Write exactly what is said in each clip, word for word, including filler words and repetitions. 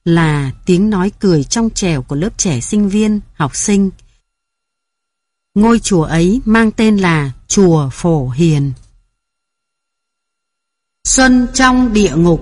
là tiếng nói cười trong trẻo của lớp trẻ sinh viên, học sinh. Ngôi chùa ấy mang tên là Chùa Phổ Hiền. Xuân trong địa ngục.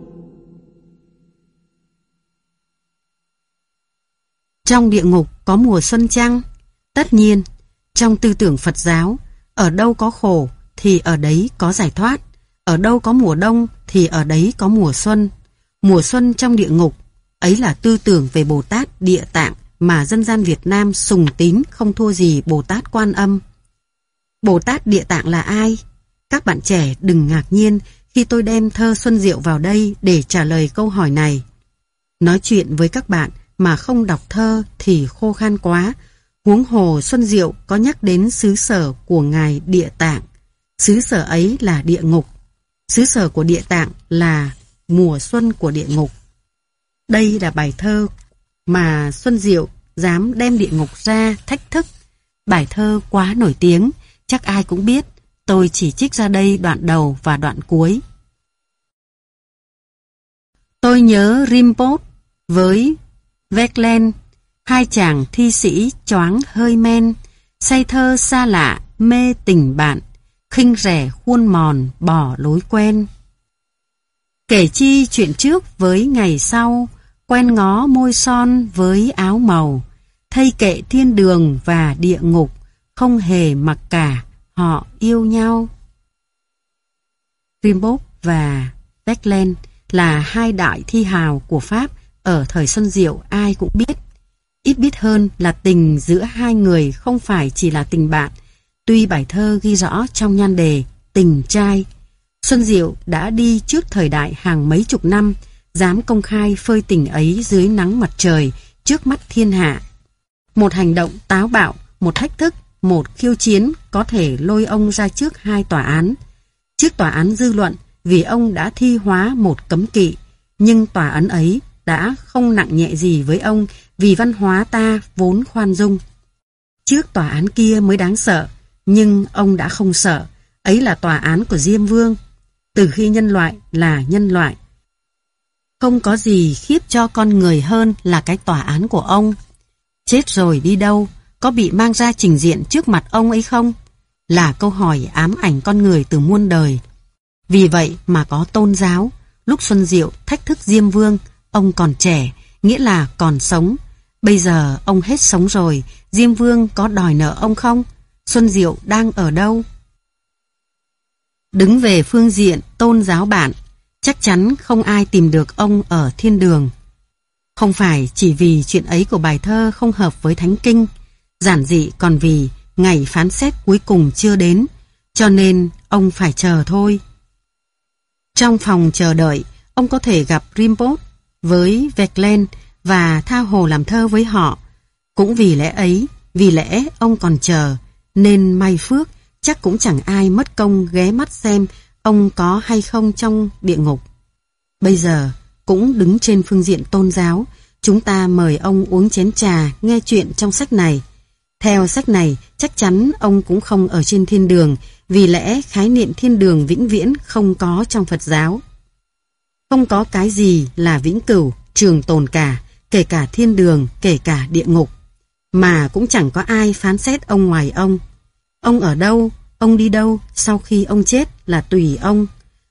Trong địa ngục có mùa xuân chăng? Tất nhiên, trong tư tưởng Phật giáo, ở đâu có khổ thì ở đấy có giải thoát, ở đâu có mùa đông thì ở đấy có mùa xuân. Mùa xuân trong địa ngục, ấy là tư tưởng về Bồ Tát Địa Tạng mà dân gian Việt Nam sùng tín không thua gì Bồ Tát Quan Âm. Bồ Tát Địa Tạng là ai? Các bạn trẻ đừng ngạc nhiên khi tôi đem thơ Xuân Diệu vào đây để trả lời câu hỏi này. Nói chuyện với các bạn mà không đọc thơ thì khô khan quá, huống hồ Xuân Diệu có nhắc đến xứ sở của Ngài Địa Tạng. Xứ sở ấy là địa ngục. Xứ sở của Địa Tạng là mùa xuân của địa ngục. Đây là bài thơ mà Xuân Diệu dám đem địa ngục ra thách thức. Bài thơ quá nổi tiếng, chắc ai cũng biết. Tôi chỉ trích ra đây đoạn đầu và đoạn cuối. Tôi nhớ Rinpoche với Veklen, hai chàng thi sĩ choáng hơi men, say thơ xa lạ, mê tình bạn, khinh rẻ khuôn mòn, bỏ lối quen. Kể chi chuyện trước với ngày sau, quen ngó môi son với áo màu, thây kệ thiên đường và địa ngục, không hề mặc cả, họ yêu nhau. Rinpoche và Veklen là hai đại thi hào của Pháp ở thời Xuân Diệu, ai cũng biết. Ít biết hơn là tình giữa hai người không phải chỉ là tình bạn, tuy bài thơ ghi rõ trong nhan đề tình trai. Xuân Diệu đã đi trước thời đại hàng mấy chục năm, dám công khai phơi tình ấy dưới nắng mặt trời, trước mắt thiên hạ. Một hành động táo bạo, một thách thức, một khiêu chiến có thể lôi ông ra trước hai tòa án. Trước tòa án dư luận vì ông đã thi hóa một cấm kỵ, nhưng tòa án ấy đã không nặng nhẹ gì với ông vì văn hóa ta vốn khoan dung. Trước tòa án kia mới đáng sợ, nhưng ông đã không sợ, ấy là tòa án của Diêm Vương. Từ khi nhân loại là nhân loại, không có gì khiếp cho con người hơn là cái tòa án của ông. Chết rồi đi đâu, có bị mang ra trình diện trước mặt ông ấy không? Là câu hỏi ám ảnh con người từ muôn đời. Vì vậy mà có tôn giáo. Lúc Xuân Diệu thách thức Diêm Vương, ông còn trẻ, nghĩa là còn sống. Bây giờ ông hết sống rồi, Diêm Vương có đòi nợ ông không? Xuân Diệu đang ở đâu? Đứng về phương diện tôn giáo bản, chắc chắn không ai tìm được ông ở thiên đường. Không phải chỉ vì chuyện ấy của bài thơ không hợp với Thánh Kinh, giản dị còn vì ngày phán xét cuối cùng chưa đến, cho nên ông phải chờ thôi. Trong phòng chờ đợi, ông có thể gặp Rinpoche với Veklen và tha hồ làm thơ với họ. Cũng vì lẽ ấy, vì lẽ ông còn chờ, nên may phước chắc cũng chẳng ai mất công ghé mắt xem ông có hay không trong địa ngục. Bây giờ, cũng đứng trên phương diện tôn giáo, chúng ta mời ông uống chén trà nghe chuyện trong sách này. Theo sách này, chắc chắn ông cũng không ở trên thiên đường, vì lẽ khái niệm thiên đường vĩnh viễn không có trong Phật giáo. Không có cái gì là vĩnh cửu, trường tồn cả, kể cả thiên đường, kể cả địa ngục. Mà cũng chẳng có ai phán xét ông ngoài ông. Ông ở đâu, ông đi đâu sau khi ông chết là tùy ông.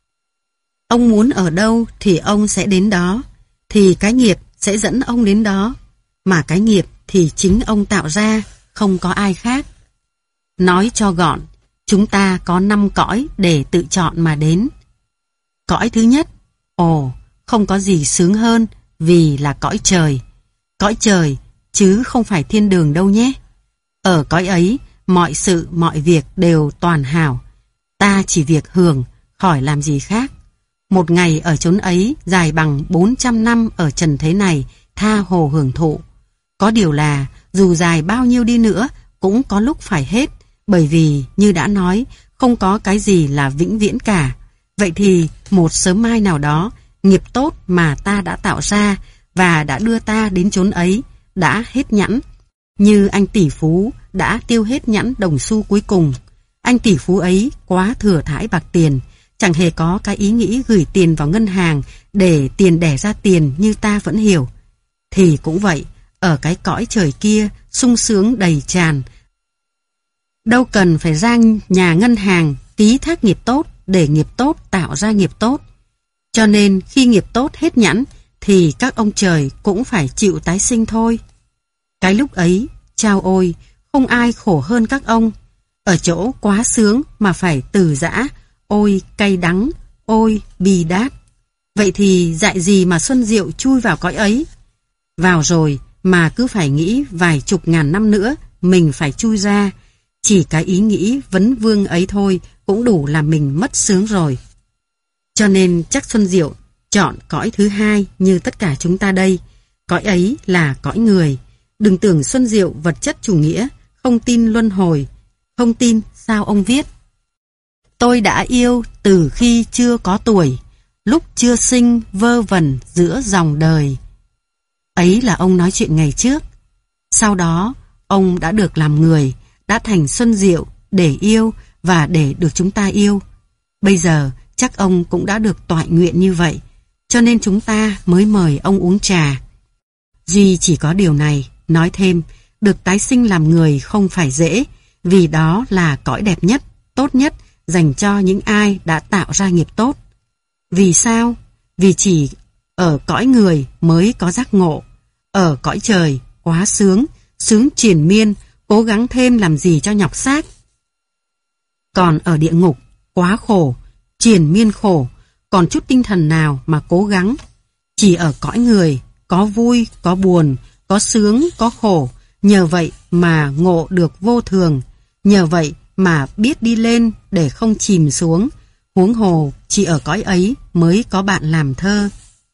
Ông muốn ở đâu thì ông sẽ đến đó, thì cái nghiệp sẽ dẫn ông đến đó. Mà cái nghiệp thì chính ông tạo ra, không có ai khác. Nói cho gọn, chúng ta có năm cõi để tự chọn mà đến. Cõi thứ nhất, ồ, không có gì sướng hơn vì là cõi trời. Cõi trời, chứ không phải thiên đường đâu nhé. Ở cõi ấy, mọi sự, mọi việc đều toàn hảo. Ta chỉ việc hưởng, khỏi làm gì khác. Một ngày ở chốn ấy dài bằng bốn trăm năm ở trần thế này, tha hồ hưởng thụ. Có điều là, dù dài bao nhiêu đi nữa, cũng có lúc phải hết, bởi vì, như đã nói, không có cái gì là vĩnh viễn cả. Vậy thì, một sớm mai nào đó, nghiệp tốt mà ta đã tạo ra và đã đưa ta đến chốn ấy, đã hết nhẵn. Như anh tỷ phú đã tiêu hết nhẵn đồng xu cuối cùng. Anh tỷ phú ấy quá thừa thãi bạc tiền, chẳng hề có cái ý nghĩ gửi tiền vào ngân hàng để tiền đẻ ra tiền như ta vẫn hiểu. Thì cũng vậy, ở cái cõi trời kia, sung sướng đầy tràn. Đâu cần phải ra nhà ngân hàng ký thác nghiệp tốt để nghiệp tốt tạo ra nghiệp tốt. Cho nên khi nghiệp tốt hết nhẵn thì các ông trời cũng phải chịu tái sinh thôi. Cái lúc ấy, chao ôi, không ai khổ hơn các ông. Ở chỗ quá sướng mà phải từ giã, ôi cay đắng, ôi bi đát. Vậy thì dại gì mà Xuân Diệu chui vào cõi ấy. Vào rồi mà cứ phải nghĩ vài chục ngàn năm nữa mình phải chui ra. Chỉ cái ý nghĩ vấn vương ấy thôi cũng đủ làm mình mất sướng rồi. Cho nên chắc Xuân Diệu chọn cõi thứ hai như tất cả chúng ta đây. Cõi ấy là cõi người. Đừng tưởng Xuân Diệu vật chất chủ nghĩa, không tin luân hồi. Không tin sao ông viết: tôi đã yêu từ khi chưa có tuổi, lúc chưa sinh vơ vẩn giữa dòng đời. Ấy là ông nói chuyện ngày trước. Sau đó ông đã được làm người, đã thành Xuân Diệu để yêu và để được chúng ta yêu. Bây giờ chắc ông cũng đã được toại nguyện như vậy, cho nên chúng ta mới mời ông uống trà. Duy chỉ có điều này, nói thêm, được tái sinh làm người không phải dễ, vì đó là cõi đẹp nhất, tốt nhất dành cho những ai đã tạo ra nghiệp tốt. Vì sao? Vì chỉ ở cõi người mới có giác ngộ. Ở cõi trời quá sướng, sướng triền miên, cố gắng thêm làm gì cho nhọc xác. Còn ở địa ngục quá khổ, triền miên khổ, còn chút tinh thần nào mà cố gắng. Chỉ ở cõi người có vui, có buồn, có sướng, có khổ. Nhờ vậy mà ngộ được vô thường. Nhờ vậy mà biết đi lên để không chìm xuống. Huống hồ chỉ ở cõi ấy mới có bạn làm thơ.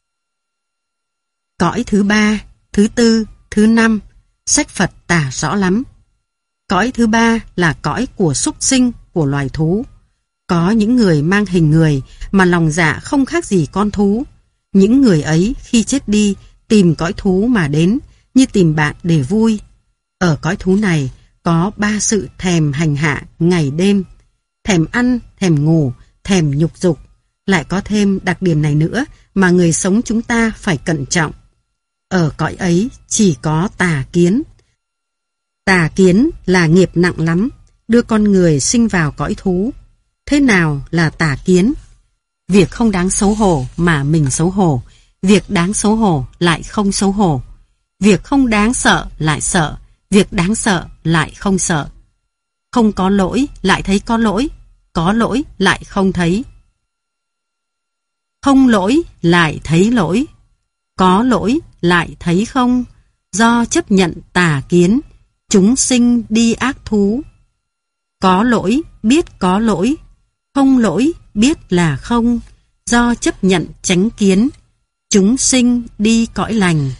Cõi thứ ba, thứ tư, thứ năm, sách Phật tả rõ lắm. Cõi thứ ba là cõi của súc sinh, của loài thú. Có những người mang hình người mà lòng dạ không khác gì con thú. Những người ấy khi chết đi tìm cõi thú mà đến, như tìm bạn để vui. Ở cõi thú này có ba sự thèm hành hạ ngày đêm: thèm ăn, thèm ngủ, thèm nhục dục. Lại có thêm đặc điểm này nữa mà người sống chúng ta phải cẩn trọng. Ở cõi ấy chỉ có tà kiến. Tà kiến là nghiệp nặng lắm, đưa con người sinh vào cõi thú. Thế nào là tà kiến? Việc không đáng xấu hổ mà mình xấu hổ, việc đáng xấu hổ lại không xấu hổ, việc không đáng sợ lại sợ, việc đáng sợ lại không sợ. Không có lỗi lại thấy có lỗi, có lỗi lại không thấy. Không lỗi lại thấy lỗi, có lỗi lại thấy không. Do chấp nhận tà kiến, chúng sinh đi ác thú. Có lỗi biết có lỗi, không lỗi biết là không. Do chấp nhận chánh kiến, chúng sinh đi cõi lành.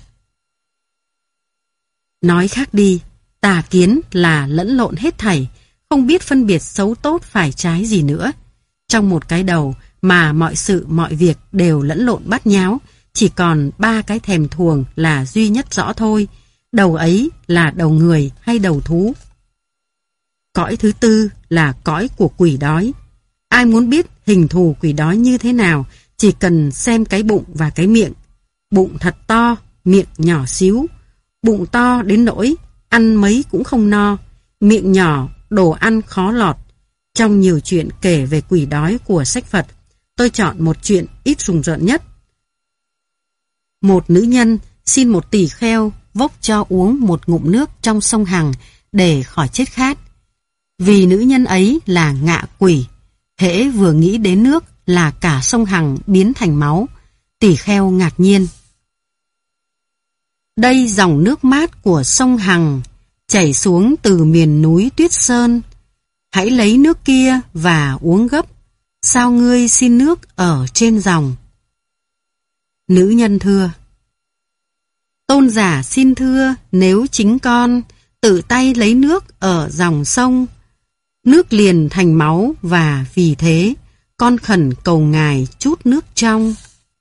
Nói khác đi, tà kiến là lẫn lộn hết thảy, không biết phân biệt xấu tốt phải trái gì nữa. Trong một cái đầu mà mọi sự mọi việc đều lẫn lộn bát nháo, chỉ còn ba cái thèm thuồng là duy nhất rõ thôi. Đầu ấy là đầu người hay đầu thú? Cõi thứ tư là cõi của quỷ đói. Ai muốn biết hình thù quỷ đói như thế nào, chỉ cần xem cái bụng và cái miệng. Bụng thật to, miệng nhỏ xíu. Bụng to đến nỗi ăn mấy cũng không no, miệng nhỏ, đồ ăn khó lọt. Trong nhiều chuyện kể về quỷ đói của sách Phật, tôi chọn một chuyện ít rùng rợn nhất. Một nữ nhân xin một tỳ kheo vốc cho uống một ngụm nước trong sông Hằng để khỏi chết khát. Vì nữ nhân ấy là ngạ quỷ, hễ vừa nghĩ đến nước là cả sông Hằng biến thành máu. Tỳ kheo ngạc nhiên. Đây dòng nước mát của sông Hằng chảy xuống từ miền núi Tuyết Sơn. Hãy lấy nước kia và uống gấp. Sao ngươi xin nước ở trên dòng? Nữ nhân thưa: tôn giả xin thưa, nếu chính con tự tay lấy nước ở dòng sông, nước liền thành máu, và vì thế con khẩn cầu ngài chút nước trong.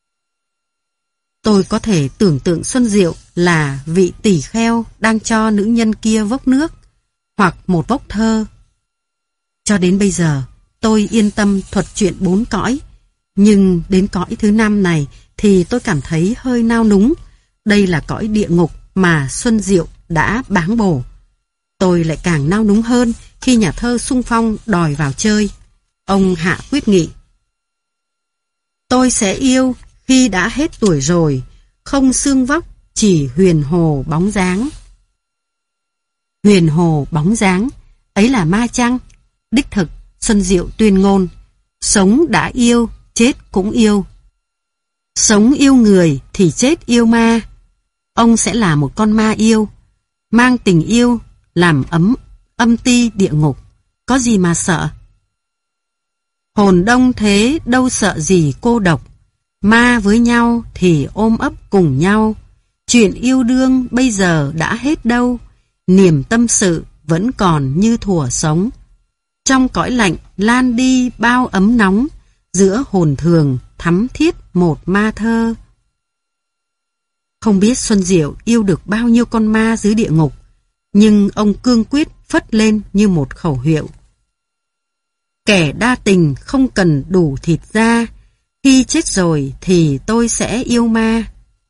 Tôi có thể tưởng tượng Xuân Diệu là vị tỳ kheo đang cho nữ nhân kia vốc nước, hoặc một vốc thơ. Cho đến bây giờ, tôi yên tâm thuật chuyện bốn cõi. Nhưng đến cõi thứ năm này thì tôi cảm thấy hơi nao núng. Đây là cõi địa ngục mà Xuân Diệu đã báng bổ. Tôi lại càng nao núng hơn khi nhà thơ xung phong đòi vào chơi. Ông hạ quyết nghị: tôi sẽ yêu khi đã hết tuổi rồi, không xương vóc, chỉ huyền hồ bóng dáng. Huyền hồ bóng dáng, ấy là ma chăng? Đích thực, Xuân Diệu tuyên ngôn: sống đã yêu, chết cũng yêu. Sống yêu người thì chết yêu ma. Ông sẽ là một con ma yêu, mang tình yêu làm ấm âm ti địa ngục. Có gì mà sợ? Hồn đông thế đâu sợ gì cô độc. Ma với nhau thì ôm ấp cùng nhau. Chuyện yêu đương bây giờ đã hết đâu. Niềm tâm sự vẫn còn như thuở sống. Trong cõi lạnh lan đi bao ấm nóng. Giữa hồn thường thắm thiết một ma thơ. Không biết Xuân Diệu yêu được bao nhiêu con ma dưới địa ngục, nhưng ông cương quyết phất lên như một khẩu hiệu: kẻ đa tình không cần đủ thịt da, khi chết rồi thì tôi sẽ yêu ma.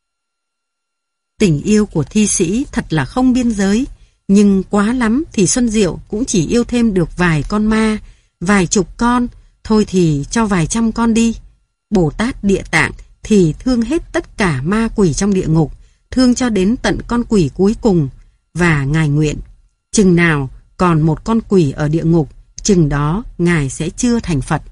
Tình yêu của thi sĩ thật là không biên giới, nhưng quá lắm thì Xuân Diệu cũng chỉ yêu thêm được vài con ma, vài chục con, thôi thì cho vài trăm con đi. Bồ Tát Địa Tạng thì thương hết tất cả ma quỷ trong địa ngục, thương cho đến tận con quỷ cuối cùng, và Ngài nguyện chừng nào còn một con quỷ ở địa ngục, chừng đó Ngài sẽ chưa thành Phật.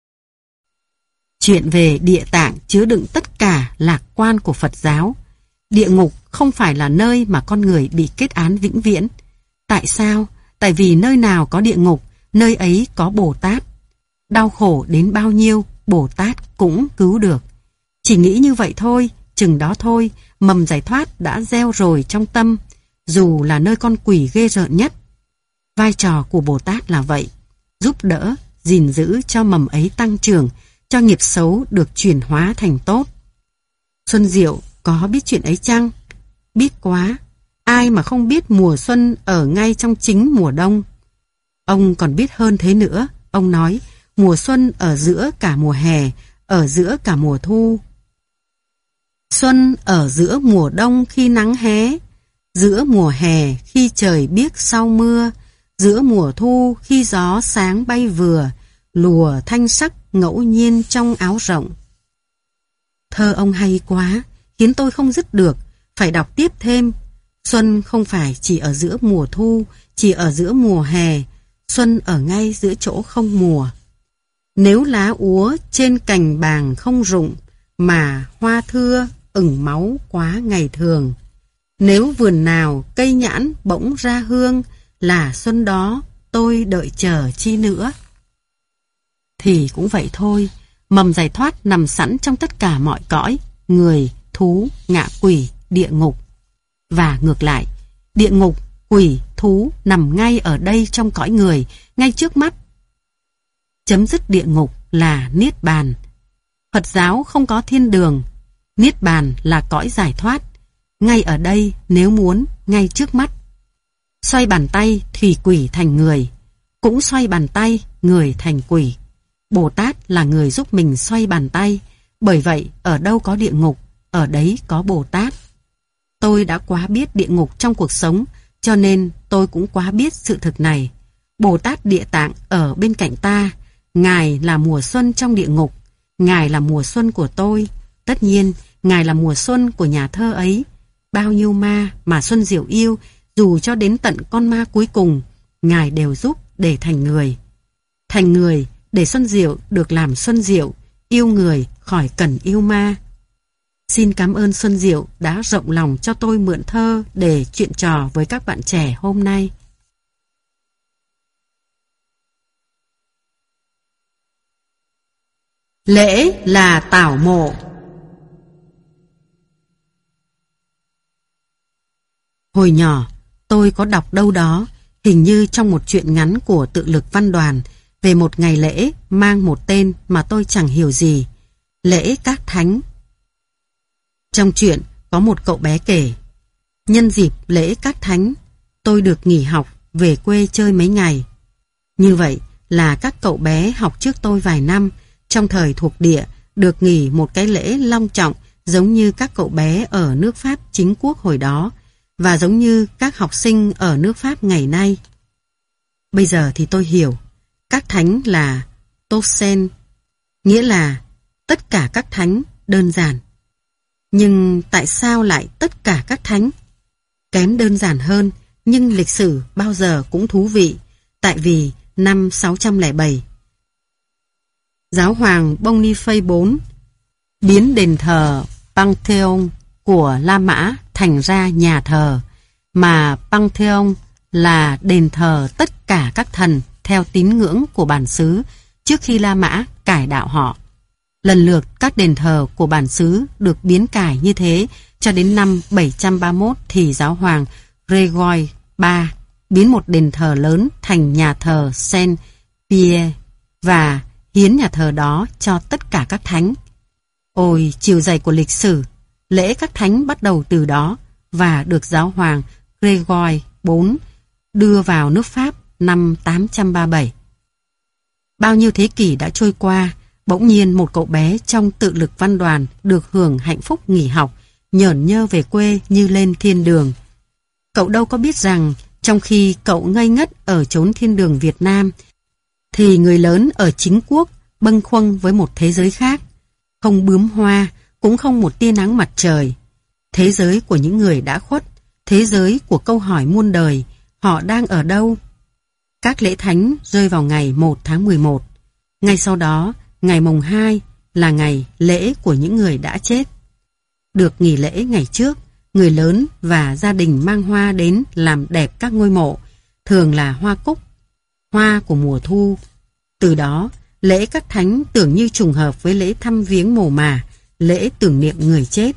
Chuyện về Địa Tạng chứa đựng tất cả lạc quan của Phật giáo. Địa ngục không phải là nơi mà con người bị kết án vĩnh viễn. Tại sao? Tại vì nơi nào có địa ngục, nơi ấy có Bồ Tát. Đau khổ đến bao nhiêu, Bồ Tát cũng cứu được. Chỉ nghĩ như vậy thôi, chừng đó thôi, mầm giải thoát đã gieo rồi trong tâm, dù là nơi con quỷ ghê rợn nhất. Vai trò của Bồ Tát là vậy, giúp đỡ, gìn giữ cho mầm ấy tăng trưởng, cho nghiệp xấu được chuyển hóa thành tốt. Xuân Diệu có biết chuyện ấy chăng? Biết quá, ai mà không biết mùa xuân ở ngay trong chính mùa đông. Ông còn biết hơn thế nữa, ông nói mùa xuân ở giữa cả mùa hè, ở giữa cả mùa thu. Xuân ở giữa mùa đông khi nắng hé, giữa mùa hè khi trời biếc sau mưa, giữa mùa thu khi gió sáng bay vừa, lùa thanh sắc ngẫu nhiên trong áo rộng. Thơ ông hay quá, khiến tôi không dứt được, phải đọc tiếp thêm. Xuân không phải chỉ ở giữa mùa thu, chỉ ở giữa mùa hè, xuân ở ngay giữa chỗ không mùa. Nếu lá úa trên cành bàng không rụng, mà hoa thưa ửng máu quá ngày thường. Nếu vườn nào cây nhãn bỗng ra hương, là xuân đó tôi đợi chờ chi nữa. Thì cũng vậy thôi, mầm giải thoát nằm sẵn trong tất cả mọi cõi, người, thú, ngạ quỷ, địa ngục. Và ngược lại, địa ngục, quỷ, thú nằm ngay ở đây trong cõi người, ngay trước mắt. Chấm dứt địa ngục là Niết Bàn. Phật giáo không có thiên đường. Niết Bàn là cõi giải thoát. Ngay ở đây, nếu muốn, ngay trước mắt. Xoay bàn tay, thủy quỷ thành người. Cũng xoay bàn tay, người thành quỷ. Bồ Tát là người giúp mình xoay bàn tay. Bởi vậy, ở đâu có địa ngục, ở đấy có Bồ Tát. Tôi đã quá biết địa ngục trong cuộc sống, cho nên tôi cũng quá biết sự thực này. Bồ Tát Địa Tạng ở bên cạnh ta. Ngài là mùa xuân trong địa ngục. Ngài là mùa xuân của tôi. Tất nhiên, Ngài là mùa xuân của nhà thơ ấy. Bao nhiêu ma mà Xuân Diệu yêu, dù cho đến tận con ma cuối cùng, Ngài đều giúp để thành người. Thành người để Xuân Diệu được làm Xuân Diệu, yêu người khỏi cần yêu ma. Xin cảm ơn Xuân Diệu đã rộng lòng cho tôi mượn thơ để chuyện trò với các bạn trẻ hôm nay. Lễ là tảo mộ. Hồi nhỏ, tôi có đọc đâu đó, hình như trong một truyện ngắn của Tự Lực Văn Đoàn, về một ngày lễ mang một tên mà tôi chẳng hiểu gì, lễ các thánh. Trong truyện có một cậu bé kể, nhân dịp lễ các thánh, tôi được nghỉ học về quê chơi mấy ngày. Như vậy là các cậu bé học trước tôi vài năm, trong thời thuộc địa, được nghỉ một cái lễ long trọng giống như các cậu bé ở nước Pháp chính quốc hồi đó, và giống như các học sinh ở nước Pháp ngày nay. Bây giờ thì tôi hiểu, các thánh là Tosen, nghĩa là tất cả các thánh đơn giản. Nhưng tại sao lại tất cả các thánh? Kém đơn giản hơn, nhưng lịch sử bao giờ cũng thú vị, tại vì năm sáu trăm lẻ bảy, Giáo hoàng Boniface đệ tứ biến đền thờ Pantheon của La Mã thành ra nhà thờ, mà Pantheon là đền thờ tất cả các thần theo tín ngưỡng của bản xứ trước khi La Mã cải đạo họ. Lần lượt các đền thờ của bản xứ được biến cải như thế cho đến năm bảy trăm ba mươi mốt thì giáo hoàng Gregory đệ tam biến một đền thờ lớn thành nhà thờ Saint Pierre và hiến nhà thờ đó cho tất cả các thánh. Ôi, chiều dày của lịch sử, lễ các thánh bắt đầu từ đó và được giáo hoàng Gregory đệ bốn đưa vào nước Pháp năm tám trăm ba mươi bảy. Bao nhiêu thế kỷ đã trôi qua, bỗng nhiên một cậu bé trong tự lực văn đoàn được hưởng hạnh phúc nghỉ học, nhởn nhơ về quê như lên thiên đường. Cậu đâu có biết rằng, trong khi cậu ngây ngất ở chốn thiên đường Việt Nam, thì người lớn ở chính quốc bâng khuâng với một thế giới khác, không bướm hoa, cũng không một tia nắng mặt trời. Thế giới của những người đã khuất, thế giới của câu hỏi muôn đời, họ đang ở đâu? Các lễ thánh rơi vào ngày một tháng mười một. Ngay sau đó, ngày mùng hai là ngày lễ của những người đã chết. Được nghỉ lễ ngày trước, người lớn và gia đình mang hoa đến làm đẹp các ngôi mộ, thường là hoa cúc, hoa của mùa thu. Từ đó, lễ các thánh tưởng như trùng hợp với lễ thăm viếng mồ mả, lễ tưởng niệm người chết.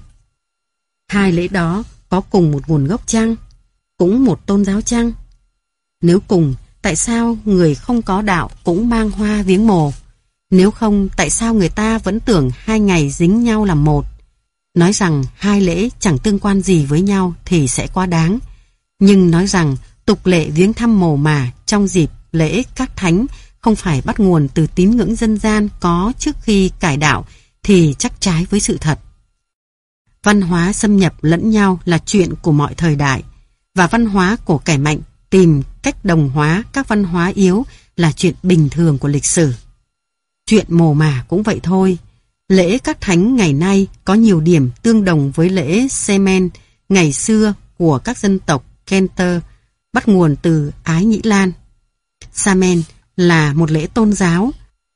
Hai lễ đó có cùng một nguồn gốc chăng? Cũng một tôn giáo chăng? Nếu cùng, tại sao người không có đạo cũng mang hoa viếng mồ? Nếu không, tại sao người ta vẫn tưởng hai ngày dính nhau làm một? Nói rằng hai lễ chẳng tương quan gì với nhau thì sẽ quá đáng. Nhưng nói rằng tục lệ viếng thăm mồ mả trong dịp lễ các thánh không phải bắt nguồn từ tín ngưỡng dân gian có trước khi cải đạo thì chắc trái với sự thật. Văn hóa xâm nhập lẫn nhau là chuyện của mọi thời đại, và văn hóa của kẻ mạnh tìm cách đồng hóa các văn hóa yếu là chuyện bình thường của lịch sử. Chuyện mồ mả cũng vậy thôi. Lễ các thánh ngày nay có nhiều điểm tương đồng với lễ Semen ngày xưa của các dân tộc Kenter, bắt nguồn từ Ái Nhĩ Lan. Semen là một lễ tôn giáo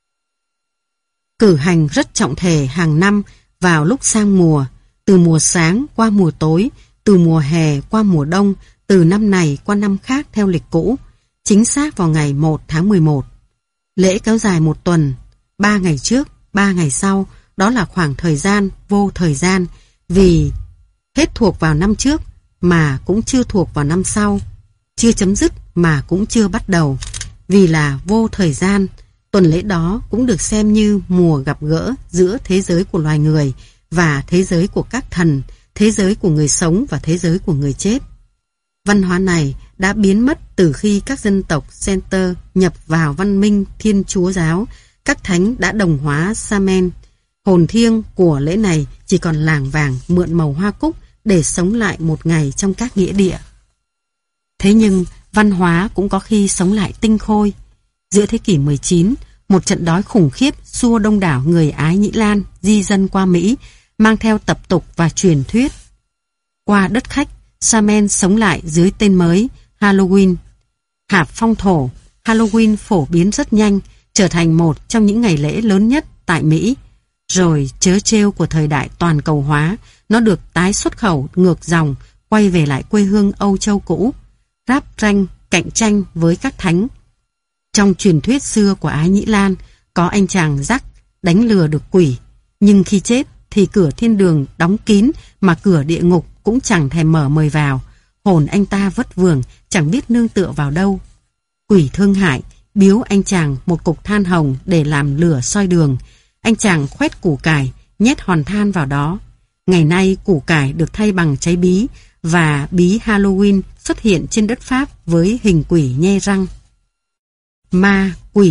cử hành rất trọng thể hàng năm vào lúc sang mùa, từ mùa sáng qua mùa tối, từ mùa hè qua mùa đông, từ năm này qua năm khác theo lịch cũ, chính xác vào ngày một tháng mười một. Lễ kéo dài một tuần, ba ngày trước, ba ngày sau, đó là khoảng thời gian vô thời gian, vì hết thuộc vào năm trước mà cũng chưa thuộc vào năm sau, chưa chấm dứt mà cũng chưa bắt đầu. Vì là vô thời gian, tuần lễ đó cũng được xem như mùa gặp gỡ giữa thế giới của loài người và thế giới của các thần, thế giới của người sống và thế giới của người chết. Văn hóa này đã biến mất từ khi các dân tộc Center nhập vào văn minh Thiên Chúa giáo. Các thánh đã đồng hóa Samen. Hồn thiêng của lễ này chỉ còn lảng vảng mượn màu hoa cúc để sống lại một ngày trong các nghĩa địa. Thế nhưng văn hóa cũng có khi sống lại tinh khôi. Giữa thế kỷ mười chín, một trận đói khủng khiếp xua đông đảo người Ái Nhĩ Lan di dân qua Mỹ, mang theo tập tục và truyền thuyết. Qua đất khách, Samen sống lại dưới tên mới Halloween. Hạp phong thổ, Halloween phổ biến rất nhanh, trở thành một trong những ngày lễ lớn nhất tại Mỹ. Rồi trớ trêu của thời đại toàn cầu hóa, nó được tái xuất khẩu ngược dòng, quay về lại quê hương Âu Châu cũ, ráp ranh cạnh tranh với các thánh. Trong truyền thuyết xưa của Ái Nhĩ Lan, có anh chàng Jack đánh lừa được quỷ, nhưng khi chết thì cửa thiên đường đóng kín mà cửa địa ngục cũng chẳng thèm mở mời vào. Hồn anh ta vất vưởng, chẳng biết nương tựa vào đâu. Quỷ thương hại, biếu anh chàng một cục than hồng để làm lửa soi đường. Anh chàng khoét củ cải, nhét hòn than vào đó. Ngày nay củ cải được thay bằng trái bí, và bí Halloween xuất hiện trên đất Pháp với hình quỷ nhe răng. Ma, quỷ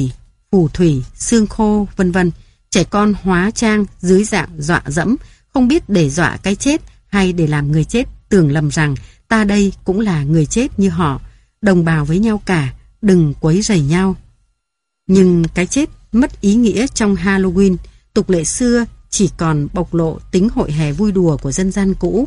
phù thủy, xương khô, vân vân. Trẻ con hóa trang dưới dạng dọa dẫm, không biết để dọa cái chết hay để làm người chết tưởng lầm rằng ta đây cũng là người chết như họ, đồng bào với nhau cả, đừng quấy rầy nhau. Nhưng cái chết mất ý nghĩa trong Halloween, tục lệ xưa chỉ còn bộc lộ tính hội hè vui đùa của dân gian cũ.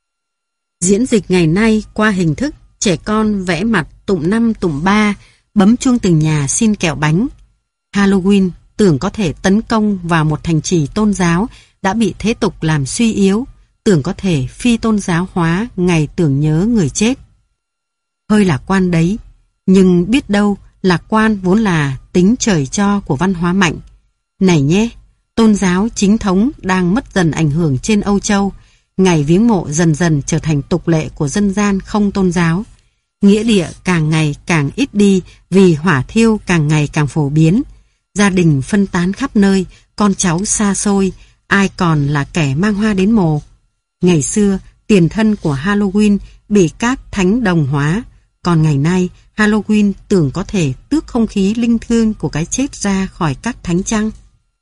Diễn dịch ngày nay qua hình thức trẻ con vẽ mặt tụng năm tụng ba, bấm chuông từng nhà xin kẹo bánh. Halloween tưởng có thể tấn công vào một thành trì tôn giáo đã bị thế tục làm suy yếu, tưởng có thể phi tôn giáo hóa ngày tưởng nhớ người chết. Hơi lạc quan đấy, nhưng biết đâu lạc quan vốn là tính trời cho của văn hóa mạnh. Này nhé, tôn giáo chính thống đang mất dần ảnh hưởng trên Âu Châu, ngày viếng mộ dần dần trở thành tục lệ của dân gian không tôn giáo. Nghĩa địa càng ngày càng ít đi vì hỏa thiêu càng ngày càng phổ biến. Gia đình phân tán khắp nơi, con cháu xa xôi, ai còn là kẻ mang hoa đến mồ. Ngày xưa, tiền thân của Halloween bị các thánh đồng hóa, còn ngày nay Halloween tưởng có thể tước không khí linh thiêng của cái chết ra khỏi các thánh chăng?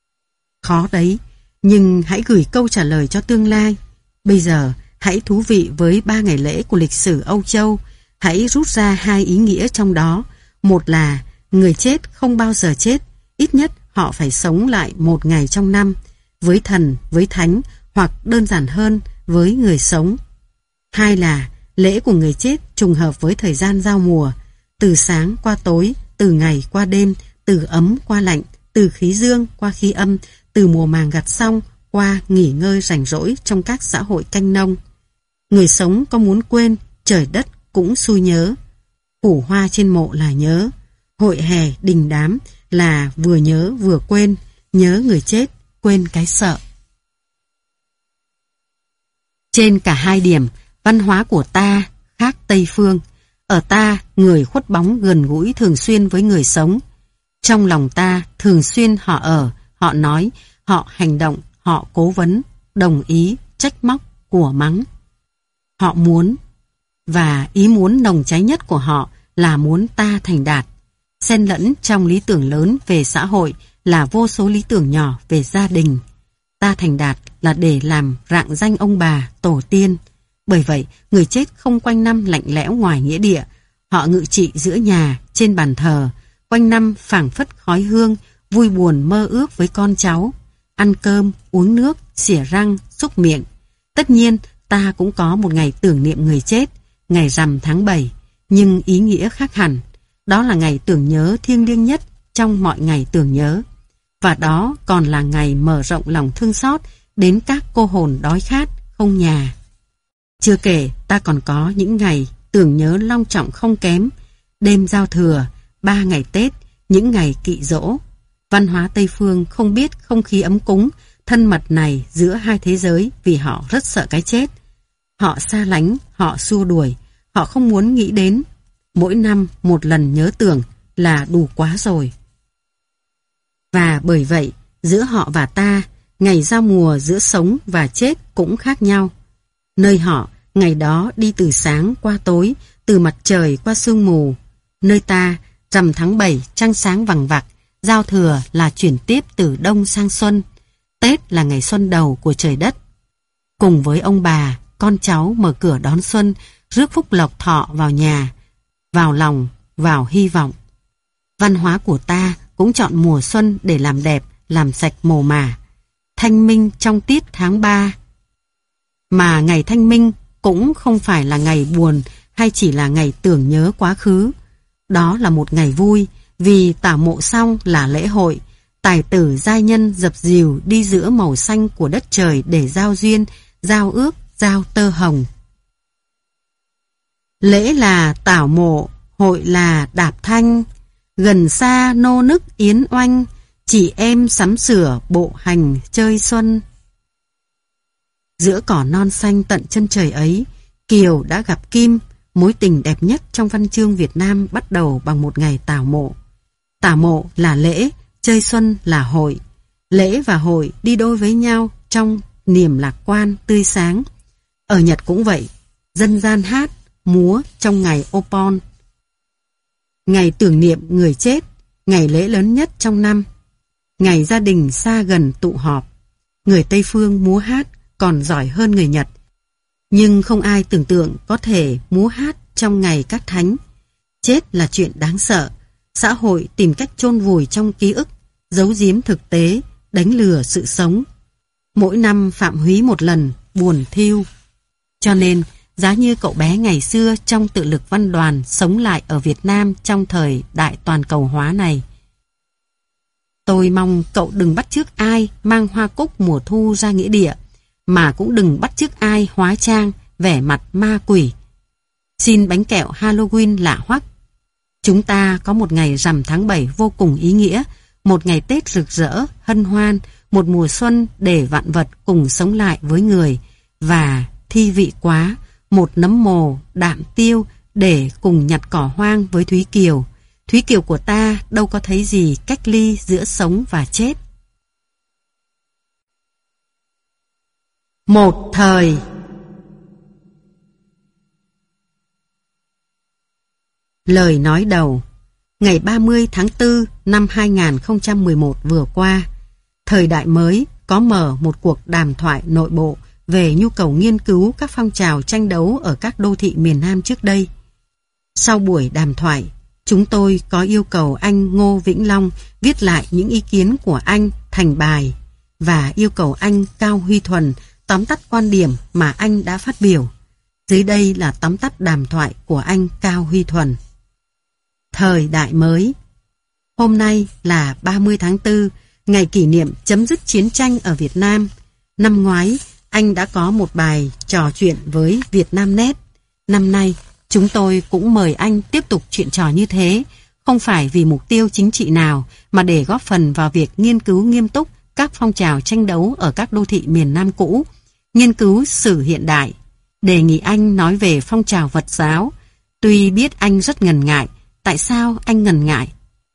Khó đấy, nhưng hãy gửi câu trả lời cho tương lai. Bây giờ, hãy thú vị với ba ngày lễ của lịch sử Âu Châu. Hãy rút ra hai ý nghĩa trong đó. Một là người chết không bao giờ chết, ít nhất họ phải sống lại một ngày trong năm, với thần, với thánh, hoặc đơn giản hơn, với người sống. Hai là lễ của người chết trùng hợp với thời gian giao mùa, từ sáng qua tối, từ ngày qua đêm, từ ấm qua lạnh, từ khí dương qua khí âm, từ mùa màng gặt xong qua nghỉ ngơi rảnh rỗi trong các xã hội canh nông. Người sống có muốn quên, trời đất cũng xui nhớ. Củ hoa trên mộ là nhớ, hội hè đình đám là vừa nhớ vừa quên, nhớ người chết, quên cái sợ. Trên cả hai điểm, văn hóa của ta khác Tây phương. Ở ta, người khuất bóng gần gũi thường xuyên với người sống. Trong lòng ta, thường xuyên họ ở, họ nói, họ hành động, họ cố vấn, đồng ý, trách móc, của mắng. Họ muốn, và ý muốn nồng cháy nhất của họ là muốn ta thành đạt. Xen lẫn trong lý tưởng lớn về xã hội là vô số lý tưởng nhỏ về gia đình. Ta thành đạt là để làm rạng danh ông bà, tổ tiên. Bởi vậy, người chết không quanh năm lạnh lẽo ngoài nghĩa địa. Họ ngự trị giữa nhà, trên bàn thờ, quanh năm phảng phất khói hương, vui buồn mơ ước với con cháu. Ăn cơm, uống nước, xỉa răng, xúc miệng. Tất nhiên, ta cũng có một ngày tưởng niệm người chết, ngày rằm tháng bảy, nhưng ý nghĩa khác hẳn. Đó là ngày tưởng nhớ thiêng liêng nhất trong mọi ngày tưởng nhớ. Và đó còn là ngày mở rộng lòng thương xót đến các cô hồn đói khát, không nhà. Chưa kể ta còn có những ngày tưởng nhớ long trọng không kém, đêm giao thừa, ba ngày Tết, những ngày kỵ dỗ. Văn hóa Tây Phương không biết không khí ấm cúng, thân mật này giữa hai thế giới vì họ rất sợ cái chết. Họ xa lánh, họ xua đuổi, họ không muốn nghĩ đến. Mỗi năm một lần nhớ tưởng là đủ quá rồi. Và bởi vậy, giữa họ và ta, ngày giao mùa giữa sống và chết cũng khác nhau. Nơi họ, ngày đó đi từ sáng qua tối, từ mặt trời qua sương mù. Nơi ta, rằm tháng bảy trăng sáng vằng vặc, giao thừa là chuyển tiếp từ đông sang xuân. Tết là ngày xuân đầu của trời đất. Cùng với ông bà, con cháu mở cửa đón xuân, rước phúc lộc thọ vào nhà, vào lòng, vào hy vọng. Văn hóa của ta cũng chọn mùa xuân để làm đẹp, làm sạch mồ mả. Thanh minh trong tiết tháng ba. Mà ngày thanh minh cũng không phải là ngày buồn hay chỉ là ngày tưởng nhớ quá khứ. Đó là một ngày vui, vì tảo mộ xong là lễ hội. Tài tử giai nhân dập dìu đi giữa màu xanh của đất trời để giao duyên, giao ước, giao tơ hồng. Lễ là tảo mộ, hội là đạp thanh, gần xa nô nức yến oanh, chị em sắm sửa bộ hành chơi xuân. Giữa cỏ non xanh tận chân trời ấy, Kiều đã gặp Kim, mối tình đẹp nhất trong văn chương Việt Nam bắt đầu bằng một ngày tảo mộ. Tảo mộ là lễ, chơi xuân là hội. Lễ và hội đi đôi với nhau trong niềm lạc quan, tươi sáng. Ở Nhật cũng vậy, dân gian hát, múa trong ngày Opon. Ngày tưởng niệm người chết, ngày lễ lớn nhất trong năm, ngày gia đình xa gần tụ họp. Người Tây Phương múa hát còn giỏi hơn người Nhật, nhưng không ai tưởng tượng có thể múa hát trong ngày các thánh. Chết là chuyện đáng sợ. Xã hội tìm cách chôn vùi trong ký ức, giấu giếm thực tế, đánh lừa sự sống. Mỗi năm phạm húy một lần, buồn thiêu. Cho nên, giá như cậu bé ngày xưa trong tự lực văn đoàn sống lại ở Việt Nam trong thời đại toàn cầu hóa này. Tôi mong cậu đừng bắt chước ai mang hoa cúc mùa thu ra nghĩa địa, mà cũng đừng bắt chước ai hóa trang, vẻ mặt ma quỷ. Xin bánh kẹo Halloween lạ hoắc. Chúng ta có một ngày rằm tháng bảy vô cùng ý nghĩa, một ngày Tết rực rỡ, hân hoan, một mùa xuân để vạn vật cùng sống lại với người, và thi vị quá, một nấm mồ, đạm tiêu để cùng nhặt cỏ hoang với Thúy Kiều. Thúy Kiều của ta đâu có thấy gì cách ly giữa sống và chết. Một thời. Lời nói đầu. Ngày ba mươi tháng tư năm hai nghìn không trăm mười một vừa qua, Thời Đại Mới có mở một cuộc đàm thoại nội bộ về nhu cầu nghiên cứu các phong trào tranh đấu ở các đô thị miền Nam trước đây. Sau buổi đàm thoại, chúng tôi có yêu cầu anh Ngô Vĩnh Long viết lại những ý kiến của anh thành bài và yêu cầu anh Cao Huy Thuần tóm tắt quan điểm mà anh đã phát biểu. Dưới đây là tóm tắt đàm thoại của anh Cao Huy Thuần. Thời Đại Mới. Hôm nay là ba mươi tháng tư, ngày kỷ niệm chấm dứt chiến tranh ở Việt Nam. Năm ngoái, anh đã có một bài trò chuyện với Vietnamnet. Năm nay, chúng tôi cũng mời anh tiếp tục chuyện trò như thế, không phải vì mục tiêu chính trị nào, mà để góp phần vào việc nghiên cứu nghiêm túc các phong trào tranh đấu ở các đô thị miền Nam cũ, nghiên cứu sử hiện đại. Đề nghị anh nói về phong trào Phật giáo. Tuy biết anh rất ngần ngại, tại sao anh ngần ngại?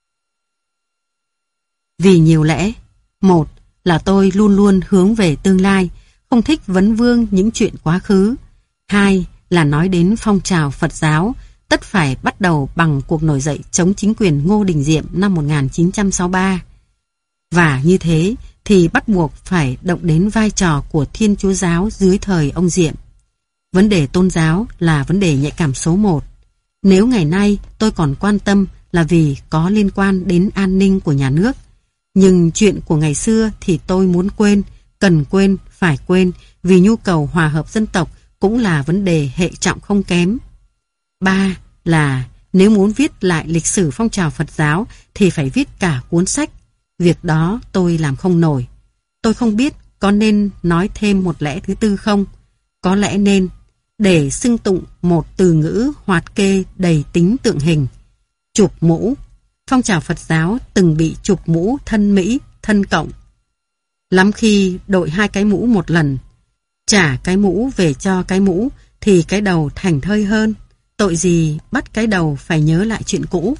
Vì nhiều lẽ. Một là tôi luôn luôn hướng về tương lai, không thích vấn vương những chuyện quá khứ. Hai là nói đến phong trào Phật giáo, tất phải bắt đầu bằng cuộc nổi dậy chống chính quyền Ngô Đình Diệm năm một nghìn chín trăm sáu mươi ba. Và như thế thì bắt buộc phải động đến vai trò của Thiên Chúa giáo dưới thời ông Diệm. Vấn đề tôn giáo là vấn đề nhạy cảm số một. Nếu ngày nay tôi còn quan tâm là vì có liên quan đến an ninh của nhà nước. Nhưng chuyện của ngày xưa thì tôi muốn quên, cần quên, phải quên, vì nhu cầu hòa hợp dân tộc cũng là vấn đề hệ trọng không kém. Ba là nếu muốn viết lại lịch sử phong trào Phật giáo thì phải viết cả cuốn sách. Việc đó tôi làm không nổi. Tôi không biết có nên nói thêm một lẽ thứ tư không? Có lẽ nên, để xưng tụng một từ ngữ hoạt kê đầy tính tượng hình. Chụp mũ. Phong trào Phật giáo từng bị chụp mũ thân Mỹ, thân Cộng. Lắm khi đội hai cái mũ một lần, trả cái mũ về cho cái mũ thì cái đầu thành thơi hơn. Tội gì bắt cái đầu phải nhớ lại chuyện cũ.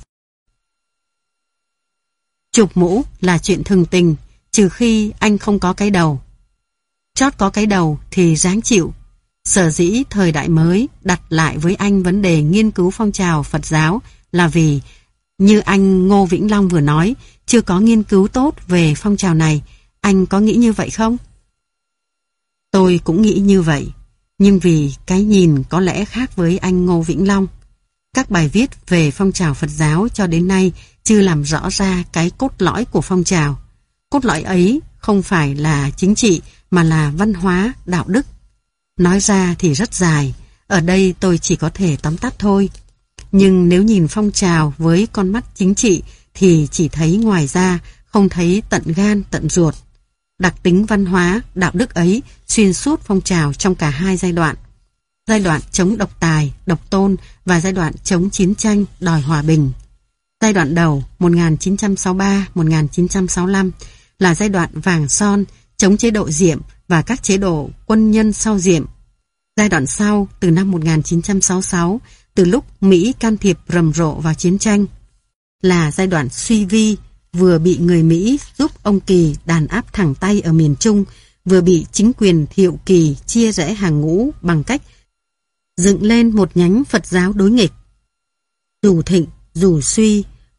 Chụp mũ là chuyện thường tình, trừ khi anh không có cái đầu. Chót có cái đầu thì ráng chịu. Sở dĩ Thời Đại Mới đặt lại với anh vấn đề nghiên cứu phong trào Phật giáo là vì, như anh Ngô Vĩnh Long vừa nói, chưa có nghiên cứu tốt về phong trào này. Anh có nghĩ như vậy không? Tôi cũng nghĩ như vậy, nhưng vì cái nhìn có lẽ khác với anh Ngô Vĩnh Long. Các bài viết về phong trào Phật giáo cho đến nay chưa làm rõ ra cái cốt lõi của phong trào. Cốt lõi ấy không phải là chính trị mà là văn hóa, đạo đức. Nói ra thì rất dài, ở đây tôi chỉ có thể tóm tắt thôi. Nhưng nếu nhìn phong trào với con mắt chính trị thì chỉ thấy ngoài ra, không thấy tận gan tận ruột. Đặc tính văn hóa, đạo đức ấy xuyên suốt phong trào trong cả hai giai đoạn. Giai đoạn chống độc tài, độc tôn và giai đoạn chống chiến tranh, đòi hòa bình. Giai đoạn đầu một nghìn chín trăm sáu mươi ba đến một nghìn chín trăm sáu mươi lăm là giai đoạn vàng son, chống chế độ Diệm và các chế độ quân nhân sau Diệm. Giai đoạn sau từ năm một nghìn chín trăm sáu mươi sáu, từ lúc Mỹ can thiệp rầm rộ vào chiến tranh, là giai đoạn suy vi, vừa bị người Mỹ giúp ông Kỳ đàn áp thẳng tay ở miền Trung, vừa bị chính quyền Thiệu Kỳ chia rẽ hàng ngũ bằng cách dựng lên một nhánh Phật giáo đối nghịch. Dù thịnh, dù suy,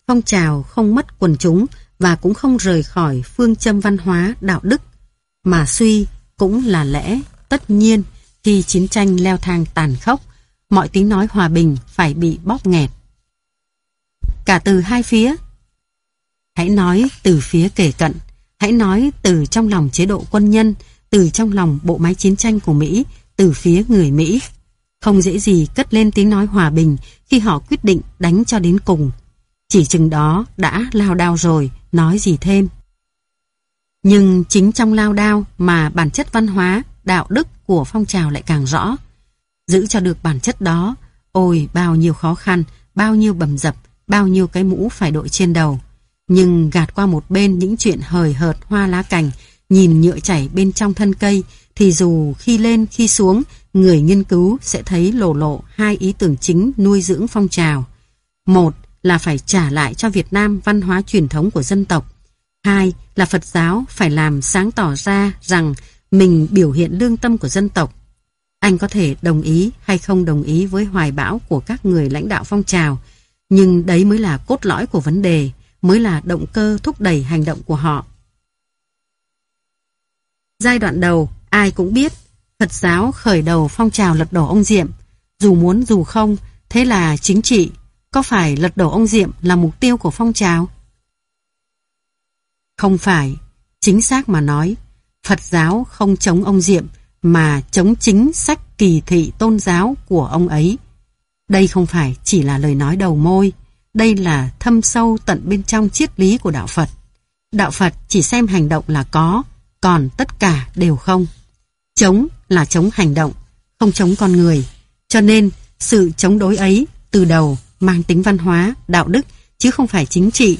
phong trào không mất quần chúng và cũng không rời khỏi phương châm văn hóa, đạo đức, mà suy cũng là lẽ tất nhiên khi chiến tranh leo thang tàn khốc, mọi tiếng nói hòa bình phải bị bóp nghẹt. Cả từ hai phía. Hãy nói từ phía kề cận, hãy nói từ trong lòng chế độ quân nhân, từ trong lòng bộ máy chiến tranh của Mỹ, từ phía người Mỹ. Không dễ gì cất lên tiếng nói hòa bình khi họ quyết định đánh cho đến cùng. Chỉ chừng đó đã lao đao rồi, nói gì thêm. Nhưng chính trong lao đao mà bản chất văn hóa, đạo đức của phong trào lại càng rõ. Giữ cho được bản chất đó, ôi bao nhiêu khó khăn, bao nhiêu bầm dập, bao nhiêu cái mũ phải đội trên đầu. Nhưng gạt qua một bên những chuyện hời hợt hoa lá cành, nhìn nhựa chảy bên trong thân cây, thì dù khi lên khi xuống, người nghiên cứu sẽ thấy lộ lộ hai ý tưởng chính nuôi dưỡng phong trào. Một là phải trả lại cho Việt Nam văn hóa truyền thống của dân tộc. Hai là Phật giáo phải làm sáng tỏ ra rằng mình biểu hiện lương tâm của dân tộc. Anh có thể đồng ý hay không đồng ý với hoài bão của các người lãnh đạo phong trào, nhưng đấy mới là cốt lõi của vấn đề, mới là động cơ thúc đẩy hành động của họ. Giai đoạn đầu, ai cũng biết, Phật giáo khởi đầu phong trào lật đổ ông Diệm, dù muốn dù không, thế là chính trị. Có phải lật đổ ông Diệm là mục tiêu của phong trào? Không phải, chính xác mà nói, Phật giáo không chống ông Diệm, mà chống chính sách kỳ thị tôn giáo của ông ấy. Đây không phải chỉ là lời nói đầu môi, đây là thâm sâu tận bên trong triết lý của đạo Phật. Đạo Phật chỉ xem hành động là có, còn tất cả đều không. Chống là chống hành động, không chống con người. Cho nên, sự chống đối ấy từ đầu mang tính văn hóa, đạo đức, chứ không phải chính trị.